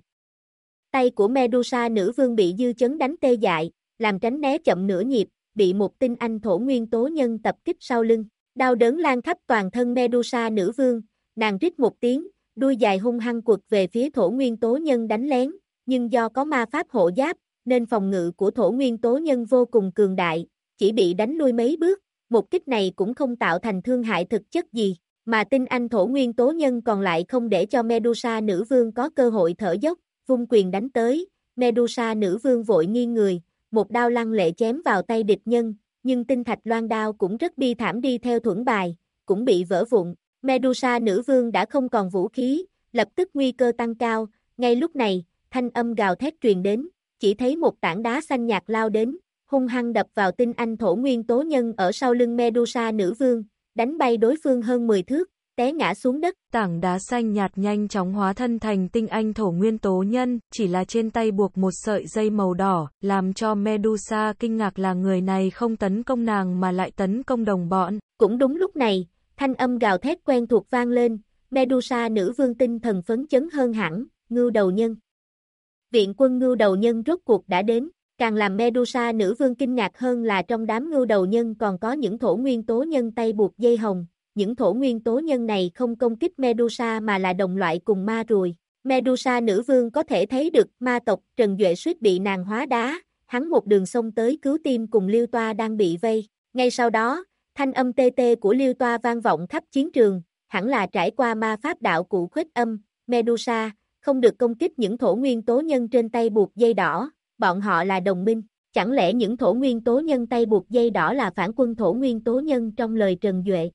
Tay của Medusa nữ vương bị dư chấn đánh tê dại, làm tránh né chậm nửa nhịp, bị một tinh anh thổ nguyên tố nhân tập kích sau lưng. Đau đớn lan khắp toàn thân Medusa nữ vương, nàng rít một tiếng, đuôi dài hung hăng quật về phía thổ nguyên tố nhân đánh lén, nhưng do có ma pháp hộ giáp, nên phòng ngự của thổ nguyên tố nhân vô cùng cường đại, chỉ bị đánh lui mấy bước, một kích này cũng không tạo thành thương hại thực chất gì, mà tinh anh thổ nguyên tố nhân còn lại không để cho Medusa nữ vương có cơ hội thở dốc, vung quyền đánh tới, Medusa nữ vương vội nghiêng người, một đao lăng lệ chém vào tay địch nhân, nhưng tinh thạch loan đao cũng rất bi thảm đi theo thuẫn bài, cũng bị vỡ vụn. Medusa nữ vương đã không còn vũ khí, lập tức nguy cơ tăng cao, ngay lúc này, thanh âm gào thét truyền đến, chỉ thấy một tảng đá xanh nhạt lao đến, hung hăng đập vào tinh anh thổ nguyên tố nhân ở sau lưng Medusa nữ vương, đánh bay đối phương hơn 10 thước, té ngã xuống đất. Tảng đá xanh nhạt nhanh chóng hóa thân thành tinh anh thổ nguyên tố nhân, chỉ là trên tay buộc một sợi dây màu đỏ, làm cho Medusa kinh ngạc là người này không tấn công nàng mà lại tấn công đồng bọn. Cũng đúng lúc này, thanh âm gào thét quen thuộc vang lên, Medusa nữ vương tinh thần phấn chấn hơn hẳn, ngưu đầu nhân. Viện quân ngưu đầu nhân rốt cuộc đã đến, càng làm Medusa nữ vương kinh ngạc hơn là trong đám ngưu đầu nhân còn có những thổ nguyên tố nhân tay buộc dây hồng. Những thổ nguyên tố nhân này không công kích Medusa mà là đồng loại cùng ma ruồi. Medusa nữ vương có thể thấy được ma tộc Trần Duệ suýt bị nàng hóa đá, hắn một đường xông tới cứu tim cùng Liêu Toa đang bị vây. Ngay sau đó, thanh âm tê tê của Liêu Toa vang vọng khắp chiến trường, hẳn là trải qua ma pháp đạo cụ khuếch âm. Medusa, không được công kích những thổ nguyên tố nhân trên tay buộc dây đỏ, bọn họ là đồng minh. Chẳng lẽ những thổ nguyên tố nhân tay buộc dây đỏ là phản quân thổ nguyên tố nhân trong lời Trần Duệ?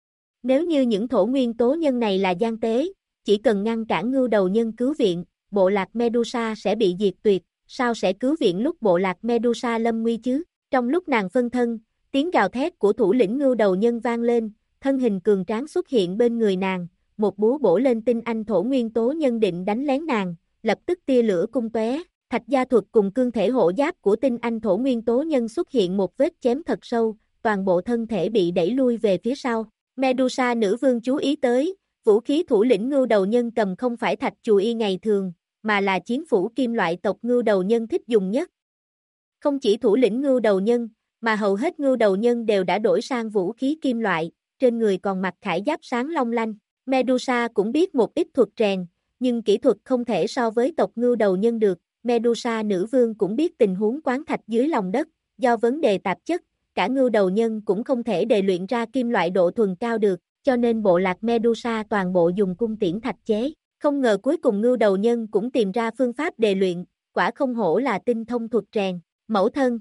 Nếu như những thổ nguyên tố nhân này là gian tế, chỉ cần ngăn cản ngưu đầu nhân cứu viện, bộ lạc Medusa sẽ bị diệt tuyệt, sao sẽ cứu viện lúc bộ lạc Medusa lâm nguy chứ? Trong lúc nàng phân thân, tiếng gào thét của thủ lĩnh ngưu đầu nhân vang lên, thân hình cường tráng xuất hiện bên người nàng, một búa bổ lên tinh anh thổ nguyên tố nhân định đánh lén nàng, lập tức tia lửa cung tóe, thạch gia thuật cùng cương thể hộ giáp của tinh anh thổ nguyên tố nhân xuất hiện một vết chém thật sâu, toàn bộ thân thể bị đẩy lui về phía sau. Medusa nữ vương chú ý tới, vũ khí thủ lĩnh ngưu đầu nhân cầm không phải thạch chù y ngày thường, mà là chiến phủ kim loại tộc ngưu đầu nhân thích dùng nhất. Không chỉ thủ lĩnh ngưu đầu nhân, mà hầu hết ngưu đầu nhân đều đã đổi sang vũ khí kim loại, trên người còn mặc khải giáp sáng long lanh. Medusa cũng biết một ít thuật rèn, nhưng kỹ thuật không thể so với tộc ngưu đầu nhân được. Medusa nữ vương cũng biết tình huống quán thạch dưới lòng đất, do vấn đề tạp chất, cả ngưu đầu nhân cũng không thể đề luyện ra kim loại độ thuần cao được, cho nên bộ lạc Medusa toàn bộ dùng cung tiễn thạch chế. Không ngờ cuối cùng ngưu đầu nhân cũng tìm ra phương pháp đề luyện, quả không hổ là tinh thông thuật rèn. Mẫu thân,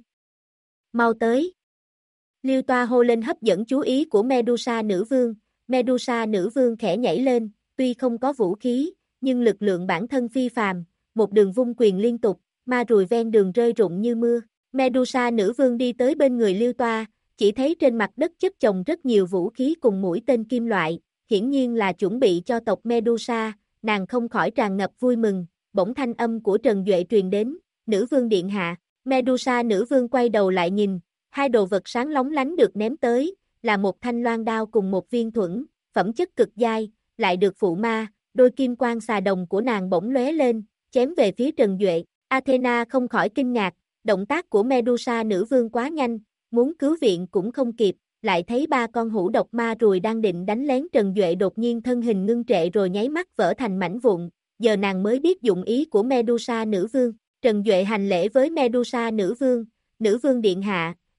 mau tới. Liêu Toa hô lên hấp dẫn chú ý của Medusa nữ vương. Medusa nữ vương khẽ nhảy lên, tuy không có vũ khí, nhưng lực lượng bản thân phi phàm, một đường vung quyền liên tục, ma ruồi ven đường rơi rụng như mưa. Medusa nữ vương đi tới bên người Liêu Toa, chỉ thấy trên mặt đất chất chồng rất nhiều vũ khí cùng mũi tên kim loại, hiển nhiên là chuẩn bị cho tộc Medusa, nàng không khỏi tràn ngập vui mừng, bỗng thanh âm của Trần Duệ truyền đến, nữ vương điện hạ. Medusa nữ vương quay đầu lại nhìn, hai đồ vật sáng lóng lánh được ném tới, là một thanh loan đao cùng một viên thuẫn, phẩm chất cực giai, lại được phụ ma, đôi kim quang xà đồng của nàng bỗng lóe lên, chém về phía Trần Duệ. Athena không khỏi kinh ngạc, động tác của Medusa nữ vương quá nhanh, muốn cứu viện cũng không kịp, lại thấy ba con hũ độc ma ruồi đang định đánh lén Trần Duệ đột nhiên thân hình ngưng trệ rồi nháy mắt vỡ thành mảnh vụn, giờ nàng mới biết dụng ý của Medusa nữ vương. Trần Duệ hành lễ với Medusa nữ vương điện hạ,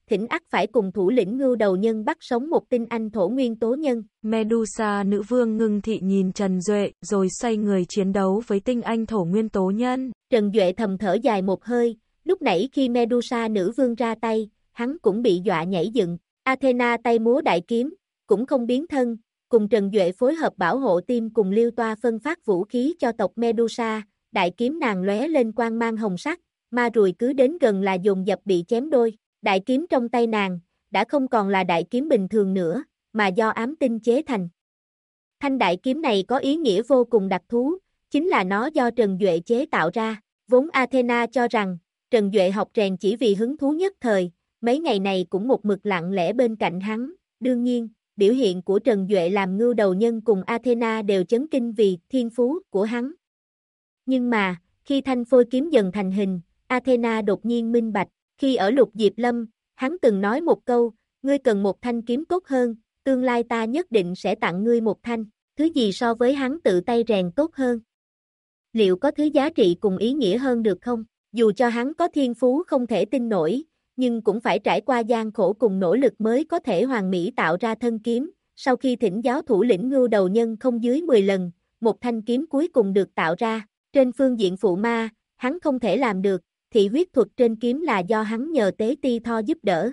thỉnh ắt phải cùng thủ lĩnh ngưu đầu nhân bắt sống một tinh anh thổ nguyên tố nhân. Medusa nữ vương ngưng thị nhìn Trần Duệ, rồi xoay người chiến đấu với tinh anh thổ nguyên tố nhân. Trần Duệ thầm thở dài một hơi, lúc nãy khi Medusa nữ vương ra tay, hắn cũng bị dọa nhảy dựng. Athena tay múa đại kiếm, cũng không biến thân, cùng Trần Duệ phối hợp bảo hộ team cùng Liêu Toa phân phát vũ khí cho tộc Medusa, đại kiếm nàng lóe lên quang mang hồng sắc, ma rùi cứ đến gần là dồn dập bị chém đôi. Đại kiếm trong tay nàng, đã không còn là đại kiếm bình thường nữa, mà do ám tinh chế thành. Thanh đại kiếm này có ý nghĩa vô cùng đặc thú, chính là nó do Trần Duệ chế tạo ra. Vốn Athena cho rằng, Trần Duệ học rèn chỉ vì hứng thú nhất thời, mấy ngày này cũng một mực lặng lẽ bên cạnh hắn. Đương nhiên, biểu hiện của Trần Duệ làm ngưu đầu nhân cùng Athena đều chấn kinh vì thiên phú của hắn. Nhưng mà, khi thanh phôi kiếm dần thành hình, Athena đột nhiên minh bạch. Khi ở Lục Diệp Lâm, hắn từng nói một câu, ngươi cần một thanh kiếm tốt hơn, tương lai ta nhất định sẽ tặng ngươi một thanh, thứ gì so với hắn tự tay rèn tốt hơn. Liệu có thứ giá trị cùng ý nghĩa hơn được không? Dù cho hắn có thiên phú không thể tin nổi, nhưng cũng phải trải qua gian khổ cùng nỗ lực mới có thể hoàn mỹ tạo ra thân kiếm. Sau khi thỉnh giáo thủ lĩnh ngưu đầu nhân không dưới 10 lần, một thanh kiếm cuối cùng được tạo ra. Trên phương diện phụ ma, hắn không thể làm được. Thị huyết thuật trên kiếm là do hắn nhờ tế ti tho giúp đỡ.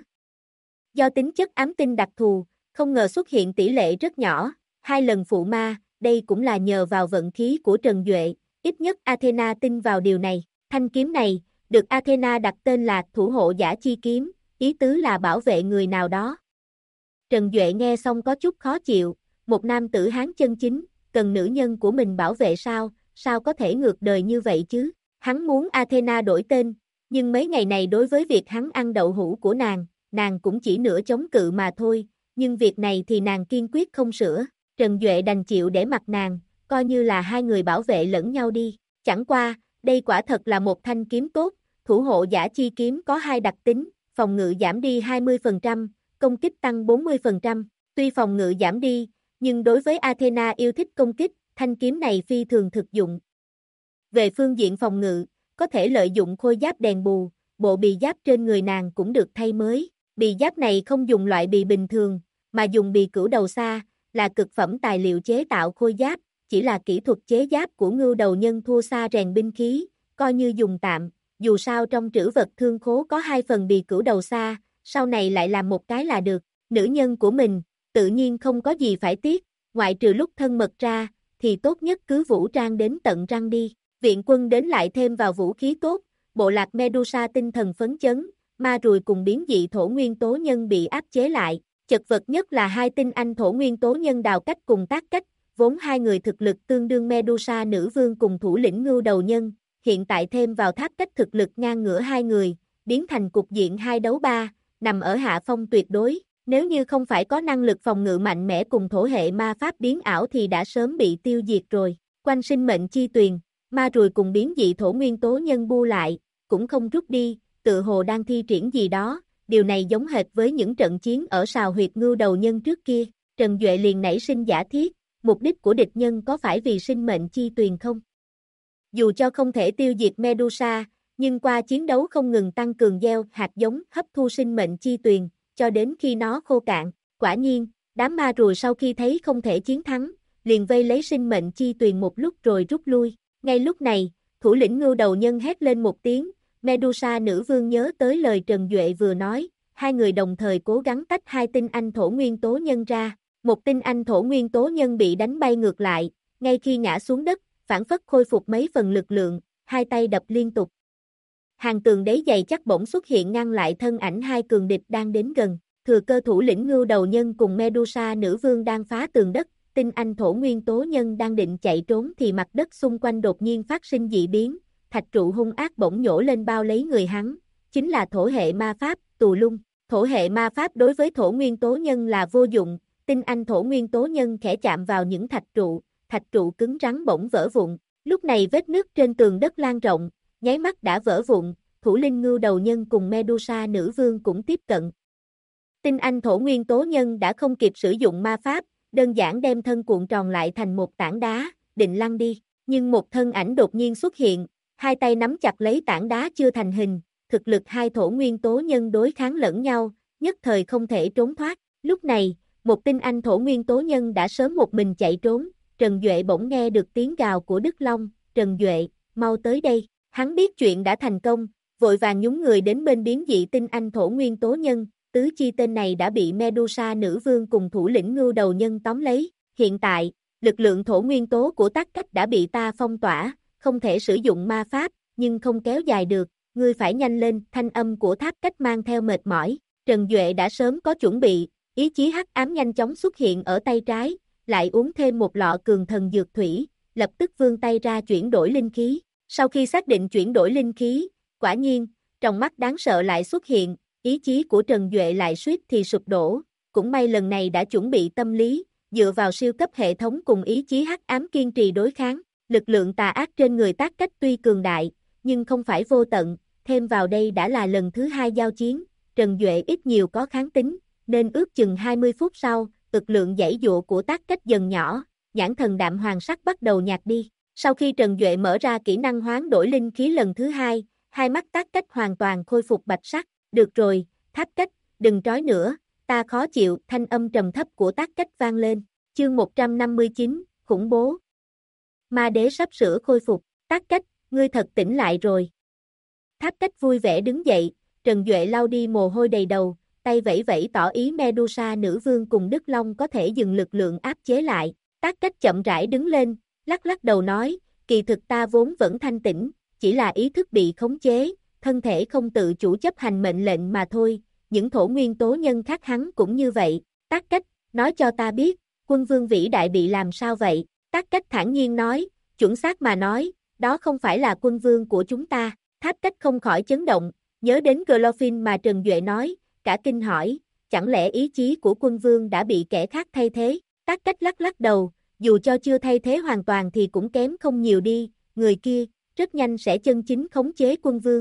Do tính chất ám tinh đặc thù, không ngờ xuất hiện tỷ lệ rất nhỏ, 2 lần phụ ma, đây cũng là nhờ vào vận khí của Trần Duệ, ít nhất Athena tin vào điều này. Thanh kiếm này, được Athena đặt tên là thủ hộ giả chi kiếm, ý tứ là bảo vệ người nào đó. Trần Duệ nghe xong có chút khó chịu, một nam tử Hán chân chính, cần nữ nhân của mình bảo vệ sao có thể ngược đời như vậy chứ? Hắn muốn Athena đổi tên, nhưng mấy ngày này đối với việc hắn ăn đậu hũ của nàng cũng chỉ nửa chống cự mà thôi, nhưng việc này thì nàng kiên quyết không sửa. Trần Duệ đành chịu để mặc nàng, coi như là hai người bảo vệ lẫn nhau đi. Chẳng qua, đây quả thật là một thanh kiếm tốt, thủ hộ giả chi kiếm có 2 đặc tính, phòng ngự giảm đi 20%, công kích tăng 40%. Tuy phòng ngự giảm đi, nhưng đối với Athena yêu thích công kích, thanh kiếm này phi thường thực dụng. Về phương diện phòng ngự, có thể lợi dụng khôi giáp đèn bù, bộ bì giáp trên người nàng cũng được thay mới. Bì giáp này không dùng loại bì bình thường, mà dùng bì cửu đầu xa, là cực phẩm tài liệu chế tạo khôi giáp, chỉ là kỹ thuật chế giáp của ngưu đầu nhân thua xa rèn binh khí, coi như dùng tạm, dù sao trong trữ vật thương khố có 2 phần bì cửu đầu xa, sau này lại làm một cái là được. Nữ nhân của mình, tự nhiên không có gì phải tiếc, ngoại trừ lúc thân mật ra, thì tốt nhất cứ vũ trang đến tận răng đi. Viện quân đến lại thêm vào vũ khí tốt, bộ lạc Medusa tinh thần phấn chấn, ma rùi cùng biến dị thổ nguyên tố nhân bị áp chế lại, chật vật nhất là 2 tinh anh thổ nguyên tố nhân Đào Cách cùng Tác Cách, vốn 2 người thực lực tương đương Medusa nữ vương cùng thủ lĩnh ngưu đầu nhân, hiện tại thêm vào Tháp Cách thực lực ngang ngửa 2 người, biến thành cục diện 2 đấu 3, nằm ở hạ phong tuyệt đối. Nếu như không phải có năng lực phòng ngự mạnh mẽ cùng thổ hệ ma pháp biến ảo thì đã sớm bị tiêu diệt rồi. Quanh sinh mệnh chi tuyền, ma rùi cùng biến dị thổ nguyên tố nhân bu lại, cũng không rút đi, tự hồ đang thi triển gì đó, điều này giống hệt với những trận chiến ở sào huyệt ngưu đầu nhân trước kia. Trần Duệ liền nảy sinh giả thiết, mục đích của địch nhân có phải vì sinh mệnh chi tuyền không? Dù cho không thể tiêu diệt Medusa, nhưng qua chiến đấu không ngừng tăng cường gieo hạt giống hấp thu sinh mệnh chi tuyền, cho đến khi nó khô cạn. Quả nhiên, đám ma rùi sau khi thấy không thể chiến thắng, liền vây lấy sinh mệnh chi tuyền một lúc rồi rút lui. Ngay lúc này, thủ lĩnh ngưu đầu nhân hét lên một tiếng, Medusa nữ vương nhớ tới lời Trần Duệ vừa nói, 2 người đồng thời cố gắng tách 2 tinh anh thổ nguyên tố nhân ra. Một tinh anh thổ nguyên tố nhân bị đánh bay ngược lại, ngay khi ngã xuống đất, phản phất khôi phục mấy phần lực lượng, 2 tay đập liên tục. Hàng tường đế dày chắc bỗng xuất hiện ngăn lại thân ảnh 2 cường địch đang đến gần. Thừa cơ thủ lĩnh ngưu đầu nhân cùng Medusa nữ vương đang phá tường đất, tinh anh thổ nguyên tố nhân đang định chạy trốn thì mặt đất xung quanh đột nhiên phát sinh dị biến, thạch trụ hung ác bỗng nhổ lên bao lấy người hắn, chính là thổ hệ ma pháp, Tù Lung. Thổ hệ ma pháp đối với thổ nguyên tố nhân là vô dụng, tinh anh thổ nguyên tố nhân khẽ chạm vào những thạch trụ cứng rắn bỗng vỡ vụn. Lúc này vết nứt trên tường đất lan rộng, nháy mắt đã vỡ vụn, thủ linh ngưu đầu nhân cùng Medusa nữ vương cũng tiếp cận. Tinh anh thổ nguyên tố nhân đã không kịp sử dụng ma pháp, đơn giản đem thân cuộn tròn lại thành một tảng đá, định lăn đi, nhưng một thân ảnh đột nhiên xuất hiện, 2 tay nắm chặt lấy tảng đá chưa thành hình, thực lực 2 thổ nguyên tố nhân đối kháng lẫn nhau, nhất thời không thể trốn thoát. Lúc này, một tinh anh thổ nguyên tố nhân đã sớm một mình chạy trốn, Trần Duệ bỗng nghe được tiếng gào của Đức Long, Trần Duệ, mau tới đây. Hắn biết chuyện đã thành công, vội vàng nhúng người đến bên biến dị tinh anh thổ nguyên tố nhân, tứ chi tên này đã bị Medusa nữ vương cùng thủ lĩnh ngưu đầu nhân tóm lấy. Hiện tại, lực lượng thổ nguyên tố của Tác Cách đã bị ta phong tỏa, không thể sử dụng ma pháp, nhưng không kéo dài được, ngươi phải nhanh lên, thanh âm của Tháp Cách mang theo mệt mỏi. Trần Duệ đã sớm có chuẩn bị, ý chí hắc ám nhanh chóng xuất hiện ở tay trái, lại uống thêm một lọ cường thần dược thủy, lập tức vươn tay ra chuyển đổi linh khí. Sau khi xác định chuyển đổi linh khí, quả nhiên, trong mắt đáng sợ lại xuất hiện, ý chí của Trần Duệ lại suýt thì sụp đổ, cũng may lần này đã chuẩn bị tâm lý, dựa vào siêu cấp hệ thống cùng ý chí hắc ám kiên trì đối kháng, lực lượng tà ác trên người Tác Cách tuy cường đại, nhưng không phải vô tận, thêm vào đây đã là lần thứ 2 giao chiến, Trần Duệ ít nhiều có kháng tính, nên ước chừng 20 phút sau, lực lượng giãy dụa của Tác Cách dần nhỏ, nhãn thần đạm hoàng sắc bắt đầu nhạt đi. Sau khi Trần Duệ mở ra kỹ năng hoán đổi linh khí lần thứ 2, hai mắt Tác Cách hoàn toàn khôi phục bạch sắc. Được rồi, Tháp Cách, đừng trói nữa, ta khó chịu, thanh âm trầm thấp của Tác Cách vang lên. Chương 159, khủng bố. Ma đế sắp sửa khôi phục, Tác Cách, ngươi thật tỉnh lại rồi. Tháp Cách vui vẻ đứng dậy, Trần Duệ lau đi mồ hôi đầy đầu, tay vẫy vẫy tỏ ý Medusa nữ vương cùng Đức Long có thể dừng lực lượng áp chế lại. Tác Cách chậm rãi đứng lên, lắc lắc đầu nói, kỳ thực ta vốn vẫn thanh tĩnh, chỉ là ý thức bị khống chế, thân thể không tự chủ chấp hành mệnh lệnh mà thôi, những thổ nguyên tố nhân khác hắn cũng như vậy. Tác Cách, nói cho ta biết, quân vương vĩ đại bị làm sao vậy? Tác Cách thản nhiên nói, chuẩn xác mà nói, đó không phải là quân vương của chúng ta. Tháp Cách không khỏi chấn động, nhớ đến Glorfin mà Trần Duệ nói, cả kinh hỏi, chẳng lẽ ý chí của quân vương đã bị kẻ khác thay thế? Tác Cách lắc lắc đầu, dù cho chưa thay thế hoàn toàn thì cũng kém không nhiều đi, người kia, rất nhanh sẽ chân chính khống chế quân vương.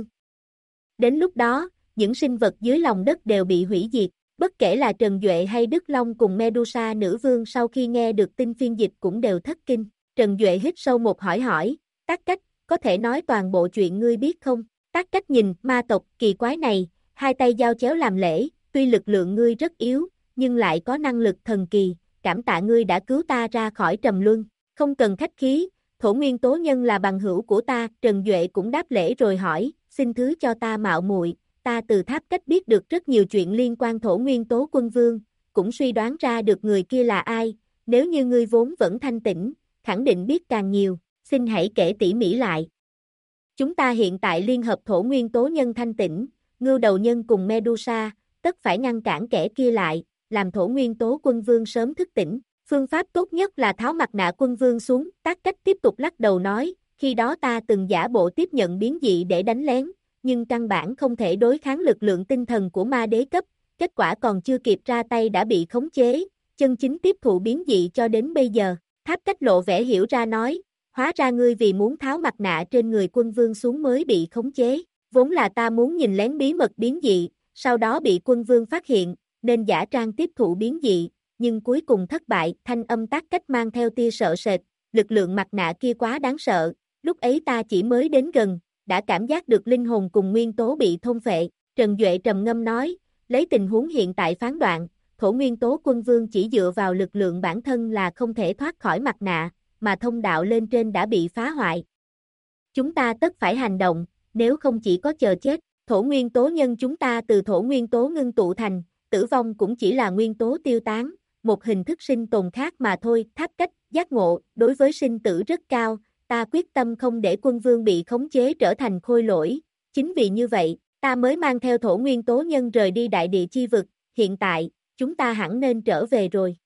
Đến lúc đó, những sinh vật dưới lòng đất đều bị hủy diệt, bất kể là Trần Duệ hay Đức Long cùng Medusa nữ vương sau khi nghe được tin phiên dịch cũng đều thất kinh. Trần Duệ hít sâu một hỏi, Tác Cách, có thể nói toàn bộ chuyện ngươi biết không? Tác Cách nhìn ma tộc kỳ quái này, hai tay giao chéo làm lễ, tuy lực lượng ngươi rất yếu, nhưng lại có năng lực thần kỳ, cảm tạ ngươi đã cứu ta ra khỏi trầm luân, không cần khách khí, thổ nguyên tố nhân là bằng hữu của ta. Trần Duệ cũng đáp lễ rồi hỏi, xin thứ cho ta mạo muội, ta từ Tháp Cách biết được rất nhiều chuyện liên quan thổ nguyên tố quân vương, cũng suy đoán ra được người kia là ai, nếu như ngươi vốn vẫn thanh tĩnh, khẳng định biết càng nhiều, xin hãy kể tỉ mỉ lại. Chúng ta hiện tại liên hợp thổ nguyên tố nhân thanh tĩnh, ngưu đầu nhân cùng Medusa, tất phải ngăn cản kẻ kia lại, làm thổ nguyên tố quân vương sớm thức tỉnh. Phương pháp tốt nhất là tháo mặt nạ quân vương xuống. Tác Cách tiếp tục lắc đầu nói, khi đó ta từng giả bộ tiếp nhận biến dị để đánh lén, nhưng căn bản không thể đối kháng lực lượng tinh thần của ma đế cấp, kết quả còn chưa kịp ra tay đã bị khống chế, chân chính tiếp thụ biến dị cho đến bây giờ. Tháp Cách lộ vẻ hiểu ra nói, hóa ra ngươi vì muốn tháo mặt nạ trên người quân vương xuống mới bị khống chế, vốn là ta muốn nhìn lén bí mật biến dị, sau đó bị quân vương phát hiện, nên giả trang tiếp thụ biến dị, nhưng cuối cùng thất bại. Thanh âm Tác Cách mang theo tia sợ sệt, lực lượng mặt nạ kia quá đáng sợ, lúc ấy ta chỉ mới đến gần, đã cảm giác được linh hồn cùng nguyên tố bị thôn phệ. Trần Duệ trầm ngâm nói, lấy tình huống hiện tại phán đoạn, thổ nguyên tố quân vương chỉ dựa vào lực lượng bản thân là không thể thoát khỏi mặt nạ, mà thông đạo lên trên đã bị phá hoại. Chúng ta tất phải hành động, nếu không chỉ có chờ chết. Thổ nguyên tố nhân chúng ta từ thổ nguyên tố ngưng tụ thành, tử vong cũng chỉ là nguyên tố tiêu tán, một hình thức sinh tồn khác mà thôi. Tháp Cách giác ngộ đối với sinh tử rất cao, ta quyết tâm không để quân vương bị khống chế trở thành khôi lỗi, chính vì như vậy, ta mới mang theo thổ nguyên tố nhân rời đi đại địa chi vực, hiện tại, chúng ta hẳn nên trở về rồi.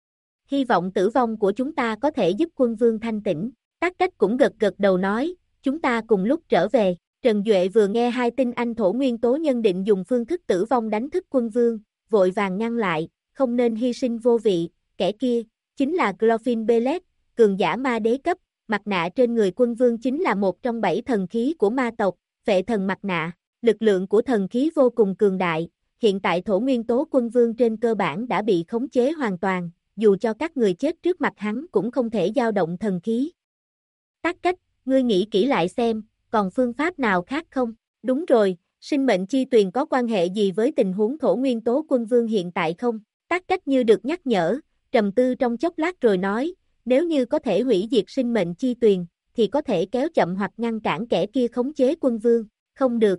Hy vọng tử vong của chúng ta có thể giúp quân vương thanh tỉnh. Tác Cách cũng gật gật đầu nói, chúng ta cùng lúc trở về. Trần Duệ vừa nghe hai tinh anh thổ nguyên tố nhân định dùng phương thức tử vong đánh thức quân vương, vội vàng ngăn lại, không nên hy sinh vô vị, kẻ kia, chính là Glorfin Belet, cường giả ma đế cấp, mặt nạ trên người quân vương chính là một trong 7 thần khí của ma tộc, Phệ thần mặt nạ, lực lượng của thần khí vô cùng cường đại, hiện tại thổ nguyên tố quân vương trên cơ bản đã bị khống chế hoàn toàn, dù cho các người chết trước mặt hắn cũng không thể dao động thần khí. Tác Cách, ngươi nghĩ kỹ lại xem, còn phương pháp nào khác không? Đúng rồi, sinh mệnh chi tuyền có quan hệ gì với tình huống Thổ Nguyên Tố Quân Vương hiện tại không? Tắc Cách như được nhắc nhở, trầm tư trong chốc lát rồi nói, nếu như có thể hủy diệt sinh mệnh chi tuyền, thì có thể kéo chậm hoặc ngăn cản kẻ kia khống chế quân vương, không được.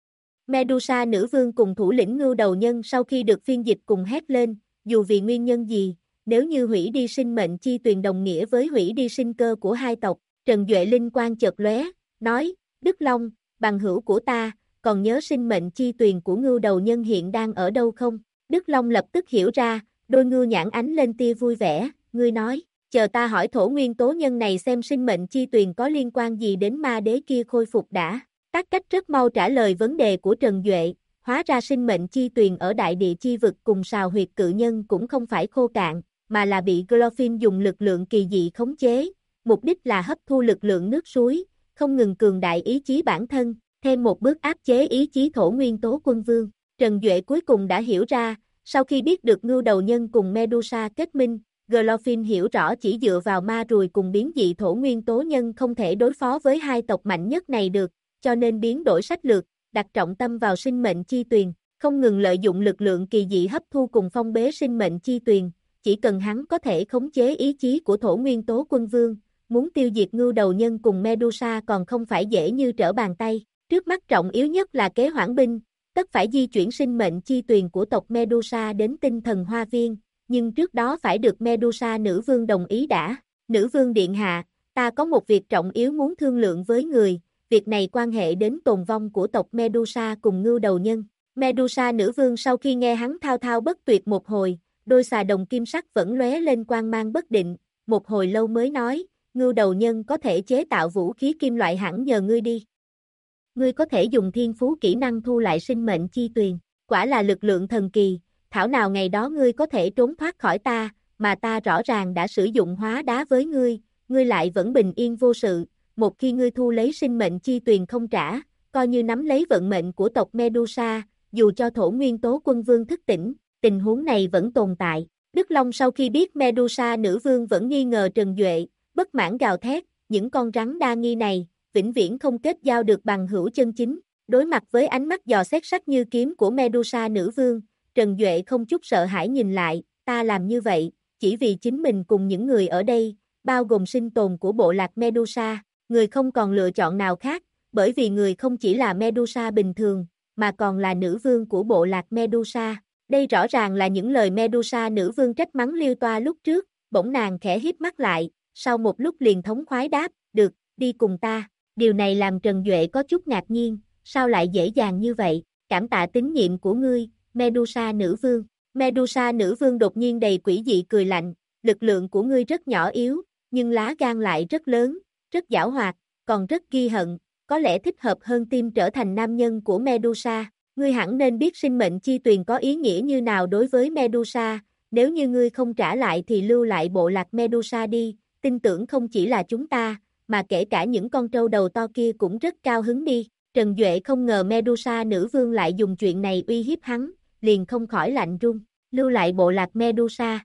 Medusa nữ vương cùng thủ lĩnh Ngưu Đầu Nhân sau khi được phiên dịch cùng hét lên, dù vì nguyên nhân gì, nếu như hủy đi sinh mệnh chi tuyền đồng nghĩa với hủy đi sinh cơ của hai tộc. Trần Duệ linh quang chợt lóe, nói, Đức Long, bằng hữu của ta, còn nhớ sinh mệnh chi tuyền của Ngưu Đầu Nhân hiện đang ở đâu không? Đức Long lập tức hiểu ra, đôi ngưu nhãn ánh lên tia vui vẻ, ngươi nói, chờ ta hỏi Thổ Nguyên Tố Nhân này xem sinh mệnh chi tuyền có liên quan gì đến ma đế kia khôi phục đã. Tắc Cách rất mau trả lời vấn đề của Trần Duệ, hóa ra sinh mệnh chi tuyền ở đại địa chi vực cùng sào huyệt cự nhân cũng không phải khô cạn, mà là bị Glorfin dùng lực lượng kỳ dị khống chế, mục đích là hấp thu lực lượng nước suối, không ngừng cường đại ý chí bản thân, thêm một bước áp chế ý chí Thổ Nguyên Tố Quân Vương. Trần Duệ cuối cùng đã hiểu ra, sau khi biết được Ngưu Đầu Nhân cùng Medusa kết minh, Glorfin hiểu rõ chỉ dựa vào ma rùi cùng biến dị Thổ Nguyên Tố Nhân không thể đối phó với hai tộc mạnh nhất này được, cho nên biến đổi sách lược, đặt trọng tâm vào sinh mệnh chi tuyền, không ngừng lợi dụng lực lượng kỳ dị hấp thu cùng phong bế sinh mệnh chi tuyền, chỉ cần hắn có thể khống chế ý chí của Thổ Nguyên Tố Quân Vương, muốn tiêu diệt Ngưu Đầu Nhân cùng Medusa còn không phải dễ như trở bàn tay. Trước mắt trọng yếu nhất là kế hoãn binh, tất phải di chuyển sinh mệnh chi tuyền của tộc Medusa đến tinh thần hoa viên, nhưng trước đó phải được Medusa nữ vương đồng ý đã. Nữ vương điện hạ, ta có một việc trọng yếu muốn thương lượng với người, việc này quan hệ đến tồn vong của tộc Medusa cùng Ngưu Đầu Nhân. Medusa nữ vương sau khi nghe hắn thao thao bất tuyệt một hồi, đôi xà đồng kim sắc vẫn lóe lên quang mang bất định, một hồi lâu mới nói, Ngưu Đầu Nhân có thể chế tạo vũ khí kim loại hẳn nhờ ngươi đi. Ngươi có thể dùng thiên phú kỹ năng thu lại sinh mệnh chi tuyền, quả là lực lượng thần kỳ, thảo nào ngày đó ngươi có thể trốn thoát khỏi ta, mà ta rõ ràng đã sử dụng hóa đá với ngươi lại vẫn bình yên vô sự, một khi ngươi thu lấy sinh mệnh chi tuyền không trả, coi như nắm lấy vận mệnh của tộc Medusa, dù cho Thổ Nguyên Tố Quân Vương thức tỉnh, tình huống này vẫn tồn tại. Đức Long sau khi biết Medusa nữ vương vẫn nghi ngờ Trần Duệ, bất mãn gào thét, những con rắn đa nghi này, vĩnh viễn không kết giao được bằng hữu chân chính. Đối mặt với ánh mắt dò xét sắc như kiếm của Medusa nữ vương, Trần Duệ không chút sợ hãi nhìn lại, ta làm như vậy, chỉ vì chính mình cùng những người ở đây, bao gồm sinh tồn của bộ lạc Medusa, người không còn lựa chọn nào khác, bởi vì người không chỉ là Medusa bình thường, mà còn là nữ vương của bộ lạc Medusa. Đây rõ ràng là những lời Medusa nữ vương trách mắng Liêu Toa lúc trước, bỗng nàng khẽ híp mắt lại, sau một lúc liền thống khoái đáp, được, đi cùng ta. Điều này làm Trần Duệ có chút ngạc nhiên, sao lại dễ dàng như vậy, cảm tạ tín nhiệm của ngươi, Medusa nữ vương. Medusa nữ vương đột nhiên đầy quỷ dị cười lạnh, lực lượng của ngươi rất nhỏ yếu, nhưng lá gan lại rất lớn, rất giảo hoạt, còn rất ghi hận, có lẽ thích hợp hơn tim trở thành nam nhân của Medusa. Ngươi hẳn nên biết sinh mệnh chi tuyền có ý nghĩa như nào đối với Medusa, nếu như ngươi không trả lại thì lưu lại bộ lạc Medusa đi, tin tưởng không chỉ là chúng ta, mà kể cả những con trâu đầu to kia cũng rất cao hứng đi. Trần Duệ không ngờ Medusa nữ vương lại dùng chuyện này uy hiếp hắn, liền không khỏi lạnh run, lưu lại bộ lạc Medusa.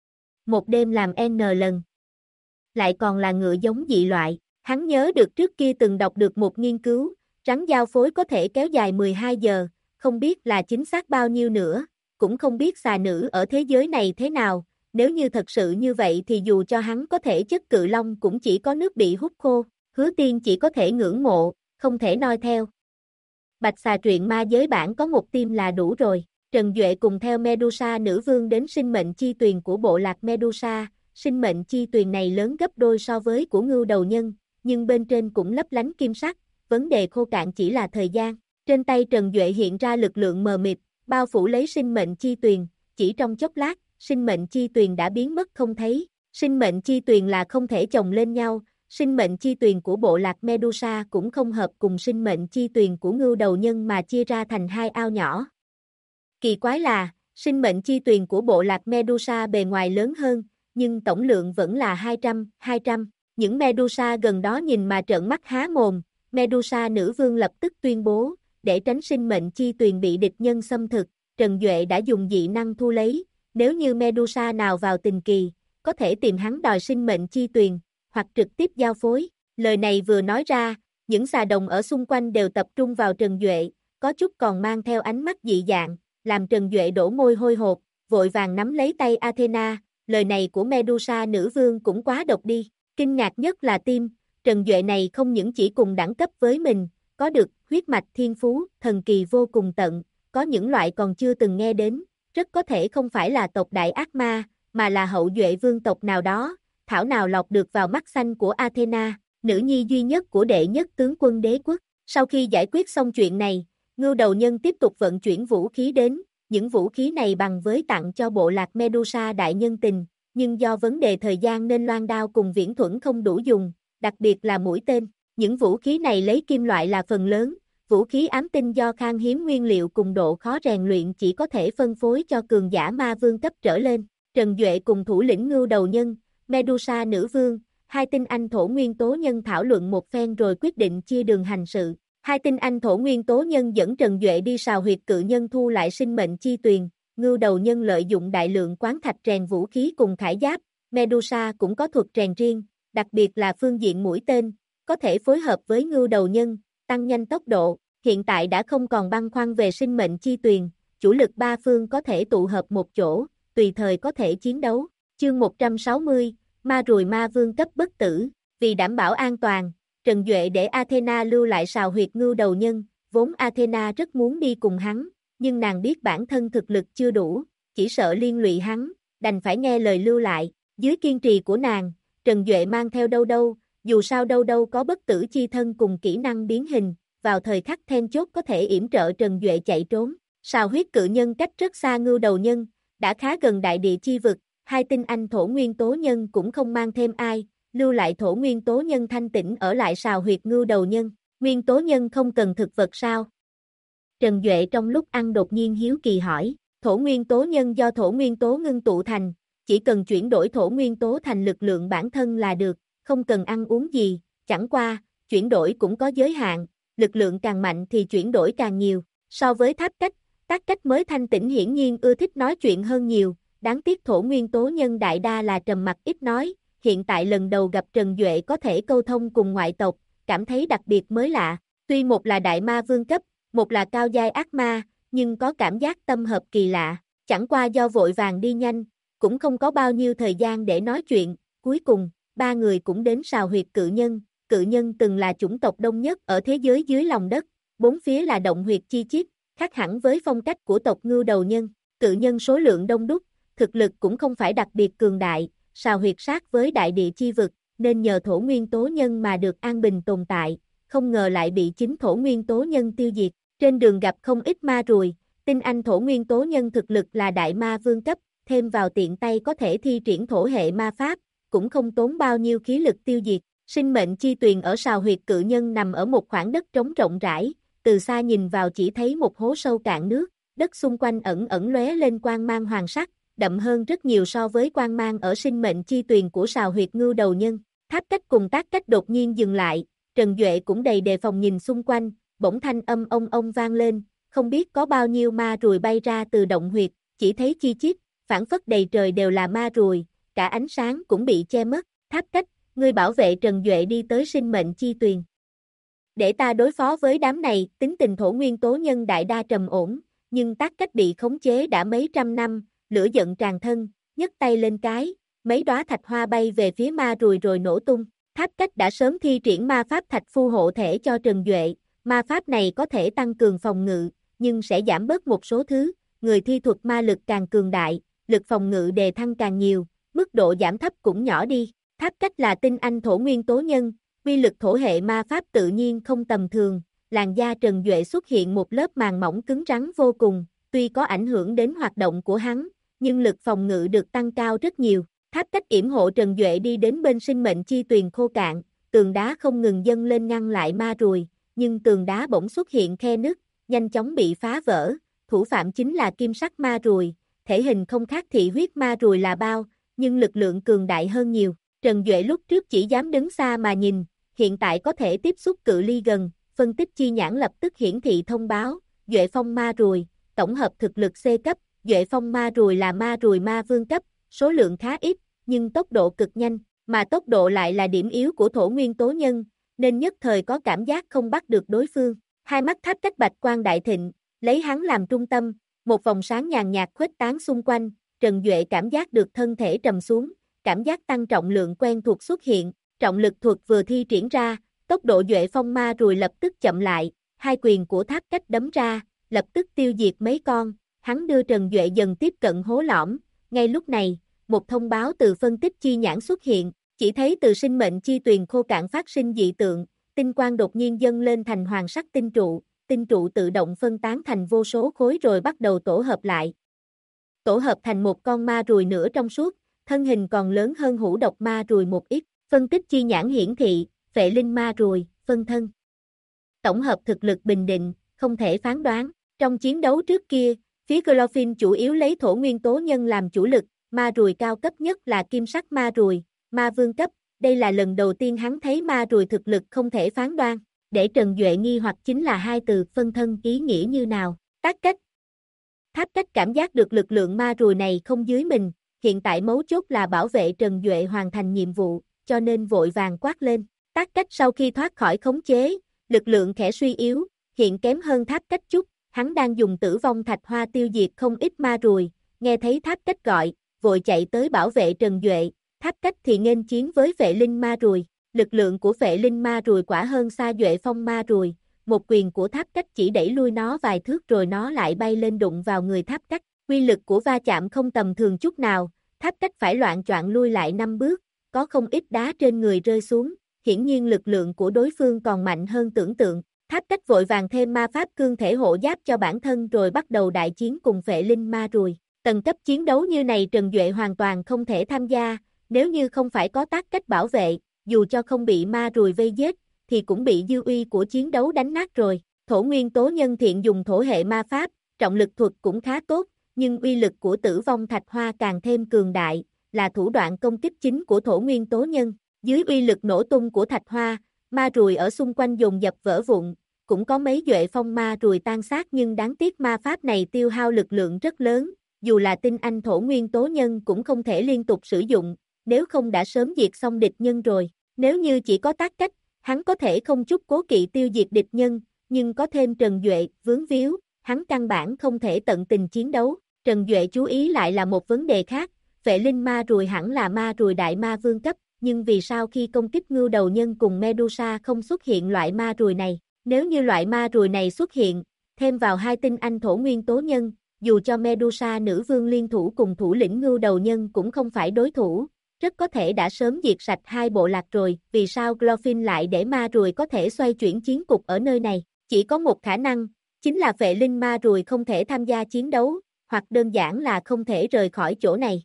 Một đêm làm N lần. Lại còn là ngựa giống dị loại, hắn nhớ được trước kia từng đọc được một nghiên cứu, rắn giao phối có thể kéo dài 12 giờ, không biết là chính xác bao nhiêu nữa, cũng không biết xà nữ ở thế giới này thế nào, nếu như thật sự như vậy thì dù cho hắn có thể chất cự long cũng chỉ có nước bị hút khô, Hứa Tiên chỉ có thể ngưỡng mộ, không thể noi theo. Bạch xà truyện ma giới bản có một tim là đủ rồi. Trần Duệ cùng theo Medusa nữ vương đến sinh mệnh chi tuyền của bộ lạc Medusa, sinh mệnh chi tuyền này lớn gấp đôi so với của Ngưu Đầu Nhân, nhưng bên trên cũng lấp lánh kim sắc, vấn đề khô cạn chỉ là thời gian. Trên tay Trần Duệ hiện ra lực lượng mờ mịt, bao phủ lấy sinh mệnh chi tuyền, chỉ trong chốc lát, sinh mệnh chi tuyền đã biến mất không thấy. Sinh mệnh chi tuyền là không thể chồng lên nhau, sinh mệnh chi tuyền của bộ lạc Medusa cũng không hợp cùng sinh mệnh chi tuyền của Ngưu Đầu Nhân mà chia ra thành hai ao nhỏ. Kỳ quái là, sinh mệnh chi tuyền của bộ lạc Medusa bề ngoài lớn hơn, nhưng tổng lượng vẫn là 200. Những Medusa gần đó nhìn mà trợn mắt há mồm, Medusa nữ vương lập tức tuyên bố, để tránh sinh mệnh chi tuyền bị địch nhân xâm thực, Trần Duệ đã dùng dị năng thu lấy, nếu như Medusa nào vào tình kỳ, có thể tìm hắn đòi sinh mệnh chi tuyền, hoặc trực tiếp giao phối. Lời này vừa nói ra, những xà đồng ở xung quanh đều tập trung vào Trần Duệ, có chút còn mang theo ánh mắt dị dạng, làm Trần Duệ đổ môi hôi hột, vội vàng nắm lấy tay Athena, lời này của Medusa nữ vương cũng quá độc đi, kinh ngạc nhất là tim, Trần Duệ này không những chỉ cùng đẳng cấp với mình, có được huyết mạch thiên phú, thần kỳ vô cùng tận, có những loại còn chưa từng nghe đến, rất có thể không phải là tộc đại ác ma, mà là hậu duệ vương tộc nào đó, thảo nào lọt được vào mắt xanh của Athena, nữ nhi duy nhất của đệ nhất tướng quân đế quốc. Sau khi giải quyết xong chuyện này, Ngưu Đầu Nhân tiếp tục vận chuyển vũ khí đến, những vũ khí này bằng với tặng cho bộ lạc Medusa đại nhân tình, nhưng do vấn đề thời gian nên loan đao cùng viễn thuẫn không đủ dùng, đặc biệt là mũi tên. Những vũ khí này lấy kim loại là phần lớn, vũ khí ám tinh do khan hiếm nguyên liệu cùng độ khó rèn luyện chỉ có thể phân phối cho cường giả ma vương cấp trở lên. Trần Duệ cùng thủ lĩnh Ngưu Đầu Nhân, Medusa nữ vương, hai tinh anh thổ nguyên tố nhân thảo luận một phen rồi quyết định chia đường hành sự. Hai tinh anh thổ nguyên tố nhân dẫn Trần Duệ đi sào huyệt cự nhân thu lại sinh mệnh chi tuyền, Ngưu Đầu Nhân lợi dụng đại lượng quán thạch rèn vũ khí cùng khải giáp, Medusa cũng có thuật rèn riêng, đặc biệt là phương diện mũi tên, có thể phối hợp với Ngưu Đầu Nhân, tăng nhanh tốc độ, hiện tại đã không còn băn khoăn về sinh mệnh chi tuyền, chủ lực ba phương có thể tụ hợp một chỗ, tùy thời có thể chiến đấu. Chương 160, Ma Rùi Ma Vương cấp bất tử, vì đảm bảo an toàn, Trần Duệ để Athena lưu lại sào huyệt Ngưu Đầu Nhân, vốn Athena rất muốn đi cùng hắn, nhưng nàng biết bản thân thực lực chưa đủ, chỉ sợ liên lụy hắn, đành phải nghe lời lưu lại, dưới kiên trì của nàng, Trần Duệ mang theo Đâu Đâu, dù sao Đâu Đâu có bất tử chi thân cùng kỹ năng biến hình, vào thời khắc then chốt có thể yểm trợ Trần Duệ chạy trốn, sào huyết cự nhân cách rất xa Ngưu Đầu Nhân, đã khá gần đại địa chi vực, hai tinh anh thổ nguyên tố nhân cũng không mang thêm ai, lưu lại thổ nguyên tố nhân thanh tĩnh ở lại sào huyệt Ngưu Đầu Nhân, nguyên tố nhân không cần thực vật sao? Trần Duệ trong lúc ăn đột nhiên hiếu kỳ hỏi, thổ nguyên tố nhân do thổ nguyên tố ngưng tụ thành, chỉ cần chuyển đổi thổ nguyên tố thành lực lượng bản thân là được, không cần ăn uống gì, chẳng qua, chuyển đổi cũng có giới hạn, lực lượng càng mạnh thì chuyển đổi càng nhiều, so với tháp cách, tác cách mới thanh tĩnh hiển nhiên ưa thích nói chuyện hơn nhiều, đáng tiếc thổ nguyên tố nhân đại đa là trầm mặc ít nói, hiện tại lần đầu gặp Trần Duệ có thể câu thông cùng ngoại tộc, cảm thấy đặc biệt mới lạ, tuy một là đại ma vương cấp, một là cao giai ác ma, nhưng có cảm giác tâm hợp kỳ lạ, chẳng qua do vội vàng đi nhanh, cũng không có bao nhiêu thời gian để nói chuyện, cuối cùng, ba người cũng đến sào huyệt cự nhân từng là chủng tộc đông nhất ở thế giới dưới lòng đất, bốn phía là động huyệt chi chít, khác hẳn với phong cách của tộc Ngưu Đầu Nhân, cự nhân số lượng đông đúc, thực lực cũng không phải đặc biệt cường đại, sào huyệt sát với đại địa chi vực, nên nhờ thổ nguyên tố nhân mà được an bình tồn tại, không ngờ lại bị chính thổ nguyên tố nhân tiêu diệt, trên đường gặp không ít ma rùi, tinh anh thổ nguyên tố nhân thực lực là đại ma vương cấp, thêm vào tiện tay có thể thi triển thổ hệ ma pháp, cũng không tốn bao nhiêu khí lực tiêu diệt, sinh mệnh chi tuyền ở sào huyệt cự nhân nằm ở một khoảng đất trống rộng rãi, từ xa nhìn vào chỉ thấy một hố sâu cạn nước, đất xung quanh ẩn ẩn lóe lên quang mang hoàng sắc, đậm hơn rất nhiều so với quang mang ở sinh mệnh chi tuyền của sào huyệt Ngưu Đầu Nhân. Tháp cách cùng tác cách đột nhiên dừng lại, Trần Duệ cũng đầy đề phòng nhìn xung quanh, bỗng thanh âm ông vang lên, không biết có bao nhiêu ma rùi bay ra từ động huyệt, chỉ thấy chi chít, phản phất đầy trời đều là ma rùi, cả ánh sáng cũng bị che mất, tháp cách, ngươi bảo vệ Trần Duệ đi tới sinh mệnh chi tuyền. Để ta đối phó với đám này, tính tình thổ nguyên tố nhân đại đa trầm ổn, nhưng tác cách bị khống chế đã mấy trăm năm, lửa giận tràn thân, nhấc tay lên cái, mấy đóa thạch hoa bay về phía ma rùi rồi nổ tung. Tháp cách đã sớm thi triển ma pháp thạch phu hộ thể cho Trần Duệ, ma pháp này có thể tăng cường phòng ngự, nhưng sẽ giảm bớt một số thứ, người thi thuật ma lực càng cường đại, lực phòng ngự đề thăng càng nhiều, mức độ giảm thấp cũng nhỏ đi. Tháp cách là tinh anh thổ nguyên tố nhân, uy lực thổ hệ ma pháp tự nhiên không tầm thường, làn da Trần Duệ xuất hiện một lớp màng mỏng cứng rắn vô cùng, tuy có ảnh hưởng đến hoạt động của hắn, nhưng lực phòng ngự được tăng cao rất nhiều. Tháp cách yểm hộ Trần Duệ đi đến bên sinh mệnh chi tuyền khô cạn, tường đá không ngừng dâng lên ngăn lại ma rùi, nhưng tường đá bỗng xuất hiện khe nứt, nhanh chóng bị phá vỡ, thủ phạm chính là kim sắc ma rùi, thể hình không khác thị huyết ma rùi là bao, nhưng lực lượng cường đại hơn nhiều. Trần Duệ lúc trước chỉ dám đứng xa mà nhìn, hiện tại có thể tiếp xúc cự ly gần, phân tích chi nhãn lập tức hiển thị thông báo, Duệ phong ma rùi, tổng hợp thực lực C cấp, Duệ phong ma rùi là ma rùi ma vương cấp, số lượng khá ít, nhưng tốc độ cực nhanh, mà tốc độ lại là điểm yếu của thổ nguyên tố nhân, nên nhất thời có cảm giác không bắt được đối phương. Hai mắt Tháp Cách bạch quang đại thịnh, lấy hắn làm trung tâm, một vòng sáng nhàn nhạt khuếch tán xung quanh, Trần Duệ cảm giác được thân thể trầm xuống, cảm giác tăng trọng lượng quen thuộc xuất hiện, trọng lực thuật vừa thi triển ra, tốc độ Duệ Phong Ma Rùi lập tức chậm lại, hai quyền của Tháp Cách đấm ra, lập tức tiêu diệt mấy con, hắn đưa Trần Duệ dần tiếp cận hố lõm, ngay lúc này, một thông báo từ phân tích chi nhãn xuất hiện, chỉ thấy từ sinh mệnh chi tuyền khô cạn phát sinh dị tượng, tinh quang đột nhiên dâng lên thành hoàng sắc tinh trụ tự động phân tán thành vô số khối rồi bắt đầu tổ hợp lại. Tổ hợp thành một con ma rùi nửa trong suốt, thân hình còn lớn hơn hũ độc ma rùi một ít, phân tích chi nhãn hiển thị, phệ linh ma rùi, phân thân. Tổng hợp thực lực bình định, không thể phán đoán, trong chiến đấu trước kia, phía Glorfin chủ yếu lấy thổ nguyên tố nhân làm chủ lực, ma rùi cao cấp nhất là kim sắc ma rùi, ma vương cấp, đây là lần đầu tiên hắn thấy ma rùi thực lực không thể phán đoán, để Trần Duệ nghi hoặc chính là hai từ phân thân ý nghĩa như nào, Tác Cách. Tháp Cách cảm giác được lực lượng ma rùi này không dưới mình, hiện tại mấu chốt là bảo vệ Trần Duệ hoàn thành nhiệm vụ, cho nên vội vàng quát lên, Tác Cách sau khi thoát khỏi khống chế, lực lượng khẽ suy yếu, hiện kém hơn Tháp Cách chút, hắn đang dùng tử vong thạch hoa tiêu diệt không ít ma rùi, nghe thấy Tháp Cách gọi, vội chạy tới bảo vệ Trần Duệ, Tháp Cách thì nghênh chiến với phệ linh ma rùi, lực lượng của phệ linh ma rùi quả hơn xa Duệ Phong ma rùi, một quyền của Tháp Cách chỉ đẩy lui nó vài thước rồi nó lại bay lên đụng vào người Tháp Cách, quy lực của va chạm không tầm thường chút nào, Tháp Cách phải loạng choạng lui lại 5 bước, có không ít đá trên người rơi xuống, hiển nhiên lực lượng của đối phương còn mạnh hơn tưởng tượng, Tháp Cách vội vàng thêm ma pháp cương thể hộ giáp cho bản thân rồi bắt đầu đại chiến cùng phệ linh ma rùi. Tầng cấp chiến đấu như này Trần Duệ hoàn toàn không thể tham gia, nếu như không phải có Tác Cách bảo vệ, dù cho không bị ma rùi vây giết, thì cũng bị dư uy của chiến đấu đánh nát rồi. Thổ nguyên tố nhân thiện dùng thổ hệ ma pháp, trọng lực thuật cũng khá tốt, nhưng uy lực của tử vong thạch hoa càng thêm cường đại, là thủ đoạn công kích chính của thổ nguyên tố nhân. Dưới uy lực nổ tung của thạch hoa, ma rùi ở xung quanh dồn dập vỡ vụn, cũng có mấy Duệ Phong ma rùi tan xác nhưng đáng tiếc ma pháp này tiêu hao lực lượng rất lớn, dù là tinh anh thổ nguyên tố nhân cũng không thể liên tục sử dụng, nếu không đã sớm diệt xong địch nhân rồi. Nếu như chỉ có Tác Cách, hắn có thể không chút cố kỵ tiêu diệt địch nhân, nhưng có thêm Trần Duệ vướng víu, hắn căn bản không thể tận tình chiến đấu. Trần Duệ chú ý lại là một vấn đề khác, phệ linh ma rùi hẳn là ma rùi đại ma vương cấp, nhưng vì sao khi công kích ngưu đầu nhân cùng Medusa không xuất hiện loại ma rùi này? Nếu như loại ma rùi này xuất hiện, thêm vào hai tinh anh thổ nguyên tố nhân, dù cho Medusa nữ vương liên thủ cùng thủ lĩnh ngưu đầu nhân cũng không phải đối thủ, rất có thể đã sớm diệt sạch hai bộ lạc rồi, vì sao Glorfin lại để ma rùi có thể xoay chuyển chiến cục ở nơi này? Chỉ có một khả năng, chính là phệ linh ma rùi không thể tham gia chiến đấu, hoặc đơn giản là không thể rời khỏi chỗ này.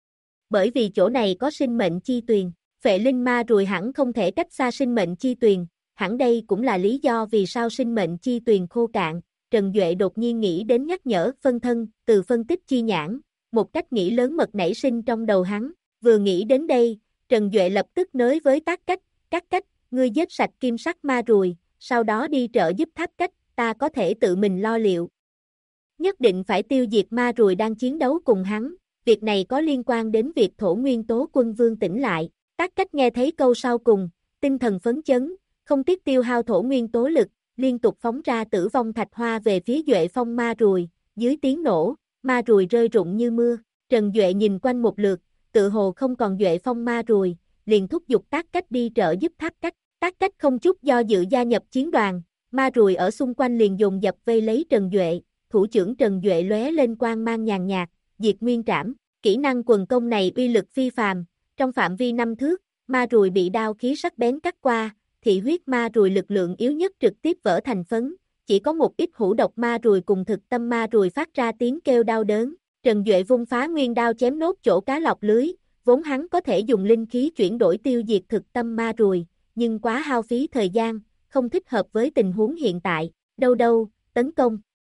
Bởi vì chỗ này có sinh mệnh chi tuyền, phệ linh ma rùi hẳn không thể cách xa sinh mệnh chi tuyền, hẳn đây cũng là lý do vì sao sinh mệnh chi tuyền khô cạn. Trần Duệ đột nhiên nghĩ đến nhắc nhở phân thân, từ phân tích chi nhãn, một cách nghĩ lớn mật nảy sinh trong đầu hắn. Vừa nghĩ đến đây, Trần Duệ lập tức nói với Tác Cách, Các Cách, ngươi giết sạch kim sắc ma rùi, sau đó đi trợ giúp Tháp Cách, ta có thể tự mình lo liệu. Nhất định phải tiêu diệt ma rùi đang chiến đấu cùng hắn, việc này có liên quan đến việc thổ nguyên tố quân vương tỉnh lại. Tác Cách nghe thấy câu sau cùng, tinh thần phấn chấn, không tiếc tiêu hao thổ nguyên tố lực, liên tục phóng ra tử vong thạch hoa về phía Duệ Phong ma rùi, dưới tiếng nổ, ma rùi rơi rụng như mưa. Trần Duệ nhìn quanh một lượt, tự hồ không còn Duệ Phong ma rùi, liền thúc giục Tác Cách đi trợ giúp Tháp Cách. Tác Cách không chút do dự gia nhập chiến đoàn, ma rùi ở xung quanh liền dồn dập vây lấy Trần Duệ, thủ trưởng Trần Duệ lóe lên quang mang nhàn nhạt, diệt nguyên trảm, kỹ năng quần công này uy lực phi phàm, trong phạm vi 5 thước, ma rùi bị đao khí sắc bén cắt qua, thị huyết ma rùi lực lượng yếu nhất trực tiếp vỡ thành phấn, chỉ có một ít hũ độc ma rùi cùng thực tâm ma rùi phát ra tiếng kêu đau đớn. Trần Duệ vung phá nguyên đao chém nốt chỗ cá lọc lưới, vốn hắn có thể dùng linh khí chuyển đổi tiêu diệt thực tâm ma rùi, nhưng quá hao phí thời gian, không thích hợp với tình huống hiện tại. Đâu, tấn công.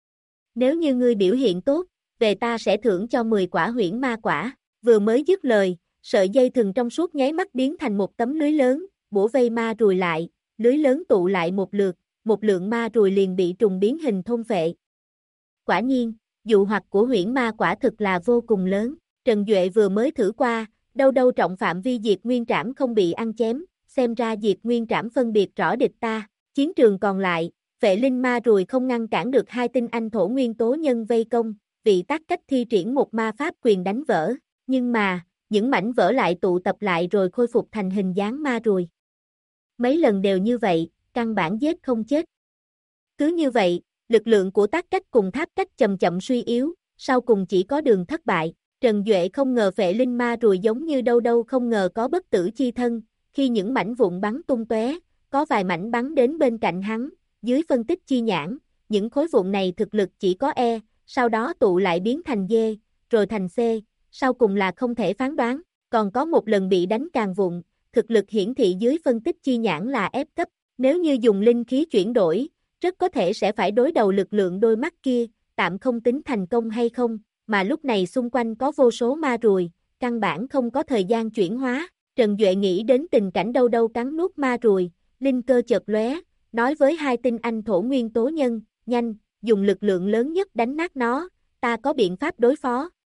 Nếu như ngươi biểu hiện tốt, về ta sẽ thưởng cho 10 quả huyễn ma quả. Vừa mới dứt lời, sợi dây thừng trong suốt nháy mắt biến thành một tấm lưới lớn, bủa vây ma rùi lại, lưới lớn tụ lại một lượt, một lượng ma rùi liền bị trùng biến hình thôn phệ. Quả nhiên, dụ hoặc của huyễn ma quả thực là vô cùng lớn. Trần Duệ vừa mới thử qua, đâu trọng phạm vi diệt nguyên trảm không bị ăn chém, xem ra diệt nguyên trảm phân biệt rõ địch ta. Chiến trường còn lại, Phệ linh ma rùi không ngăn cản được hai tinh anh thổ nguyên tố nhân vây công, vị Tác Cách thi triển một ma pháp quyền đánh vỡ, nhưng mà, những mảnh vỡ lại tụ tập lại rồi khôi phục thành hình dáng ma rùi. Mấy lần đều như vậy, căn bản giết không chết. Cứ như vậy, lực lượng của Tác Cách cùng Tháp Cách chậm chậm suy yếu, sau cùng chỉ có đường thất bại. Trần Duệ không ngờ phệ linh ma rùi giống như đâu đâu không ngờ có bất tử chi thân, khi những mảnh vụn bắn tung tóe, có vài mảnh bắn đến bên cạnh hắn, dưới phân tích chi nhãn, những khối vụn này thực lực chỉ có E, sau đó tụ lại biến thành D, rồi thành C, sau cùng là không thể phán đoán, còn có một lần bị đánh càng vụn, thực lực hiển thị dưới phân tích chi nhãn là F cấp, nếu như dùng linh khí chuyển đổi, rất có thể sẽ phải đối đầu lực lượng đôi mắt kia, tạm không tính thành công hay không, mà lúc này xung quanh có vô số ma rùi, căn bản không có thời gian chuyển hóa. Trần Duệ nghĩ đến tình cảnh đâu đâu cắn nuốt ma rùi, linh cơ chợt lóe, nói với hai tinh anh thổ nguyên tố nhân, nhanh, dùng lực lượng lớn nhất đánh nát nó, ta có biện pháp đối phó.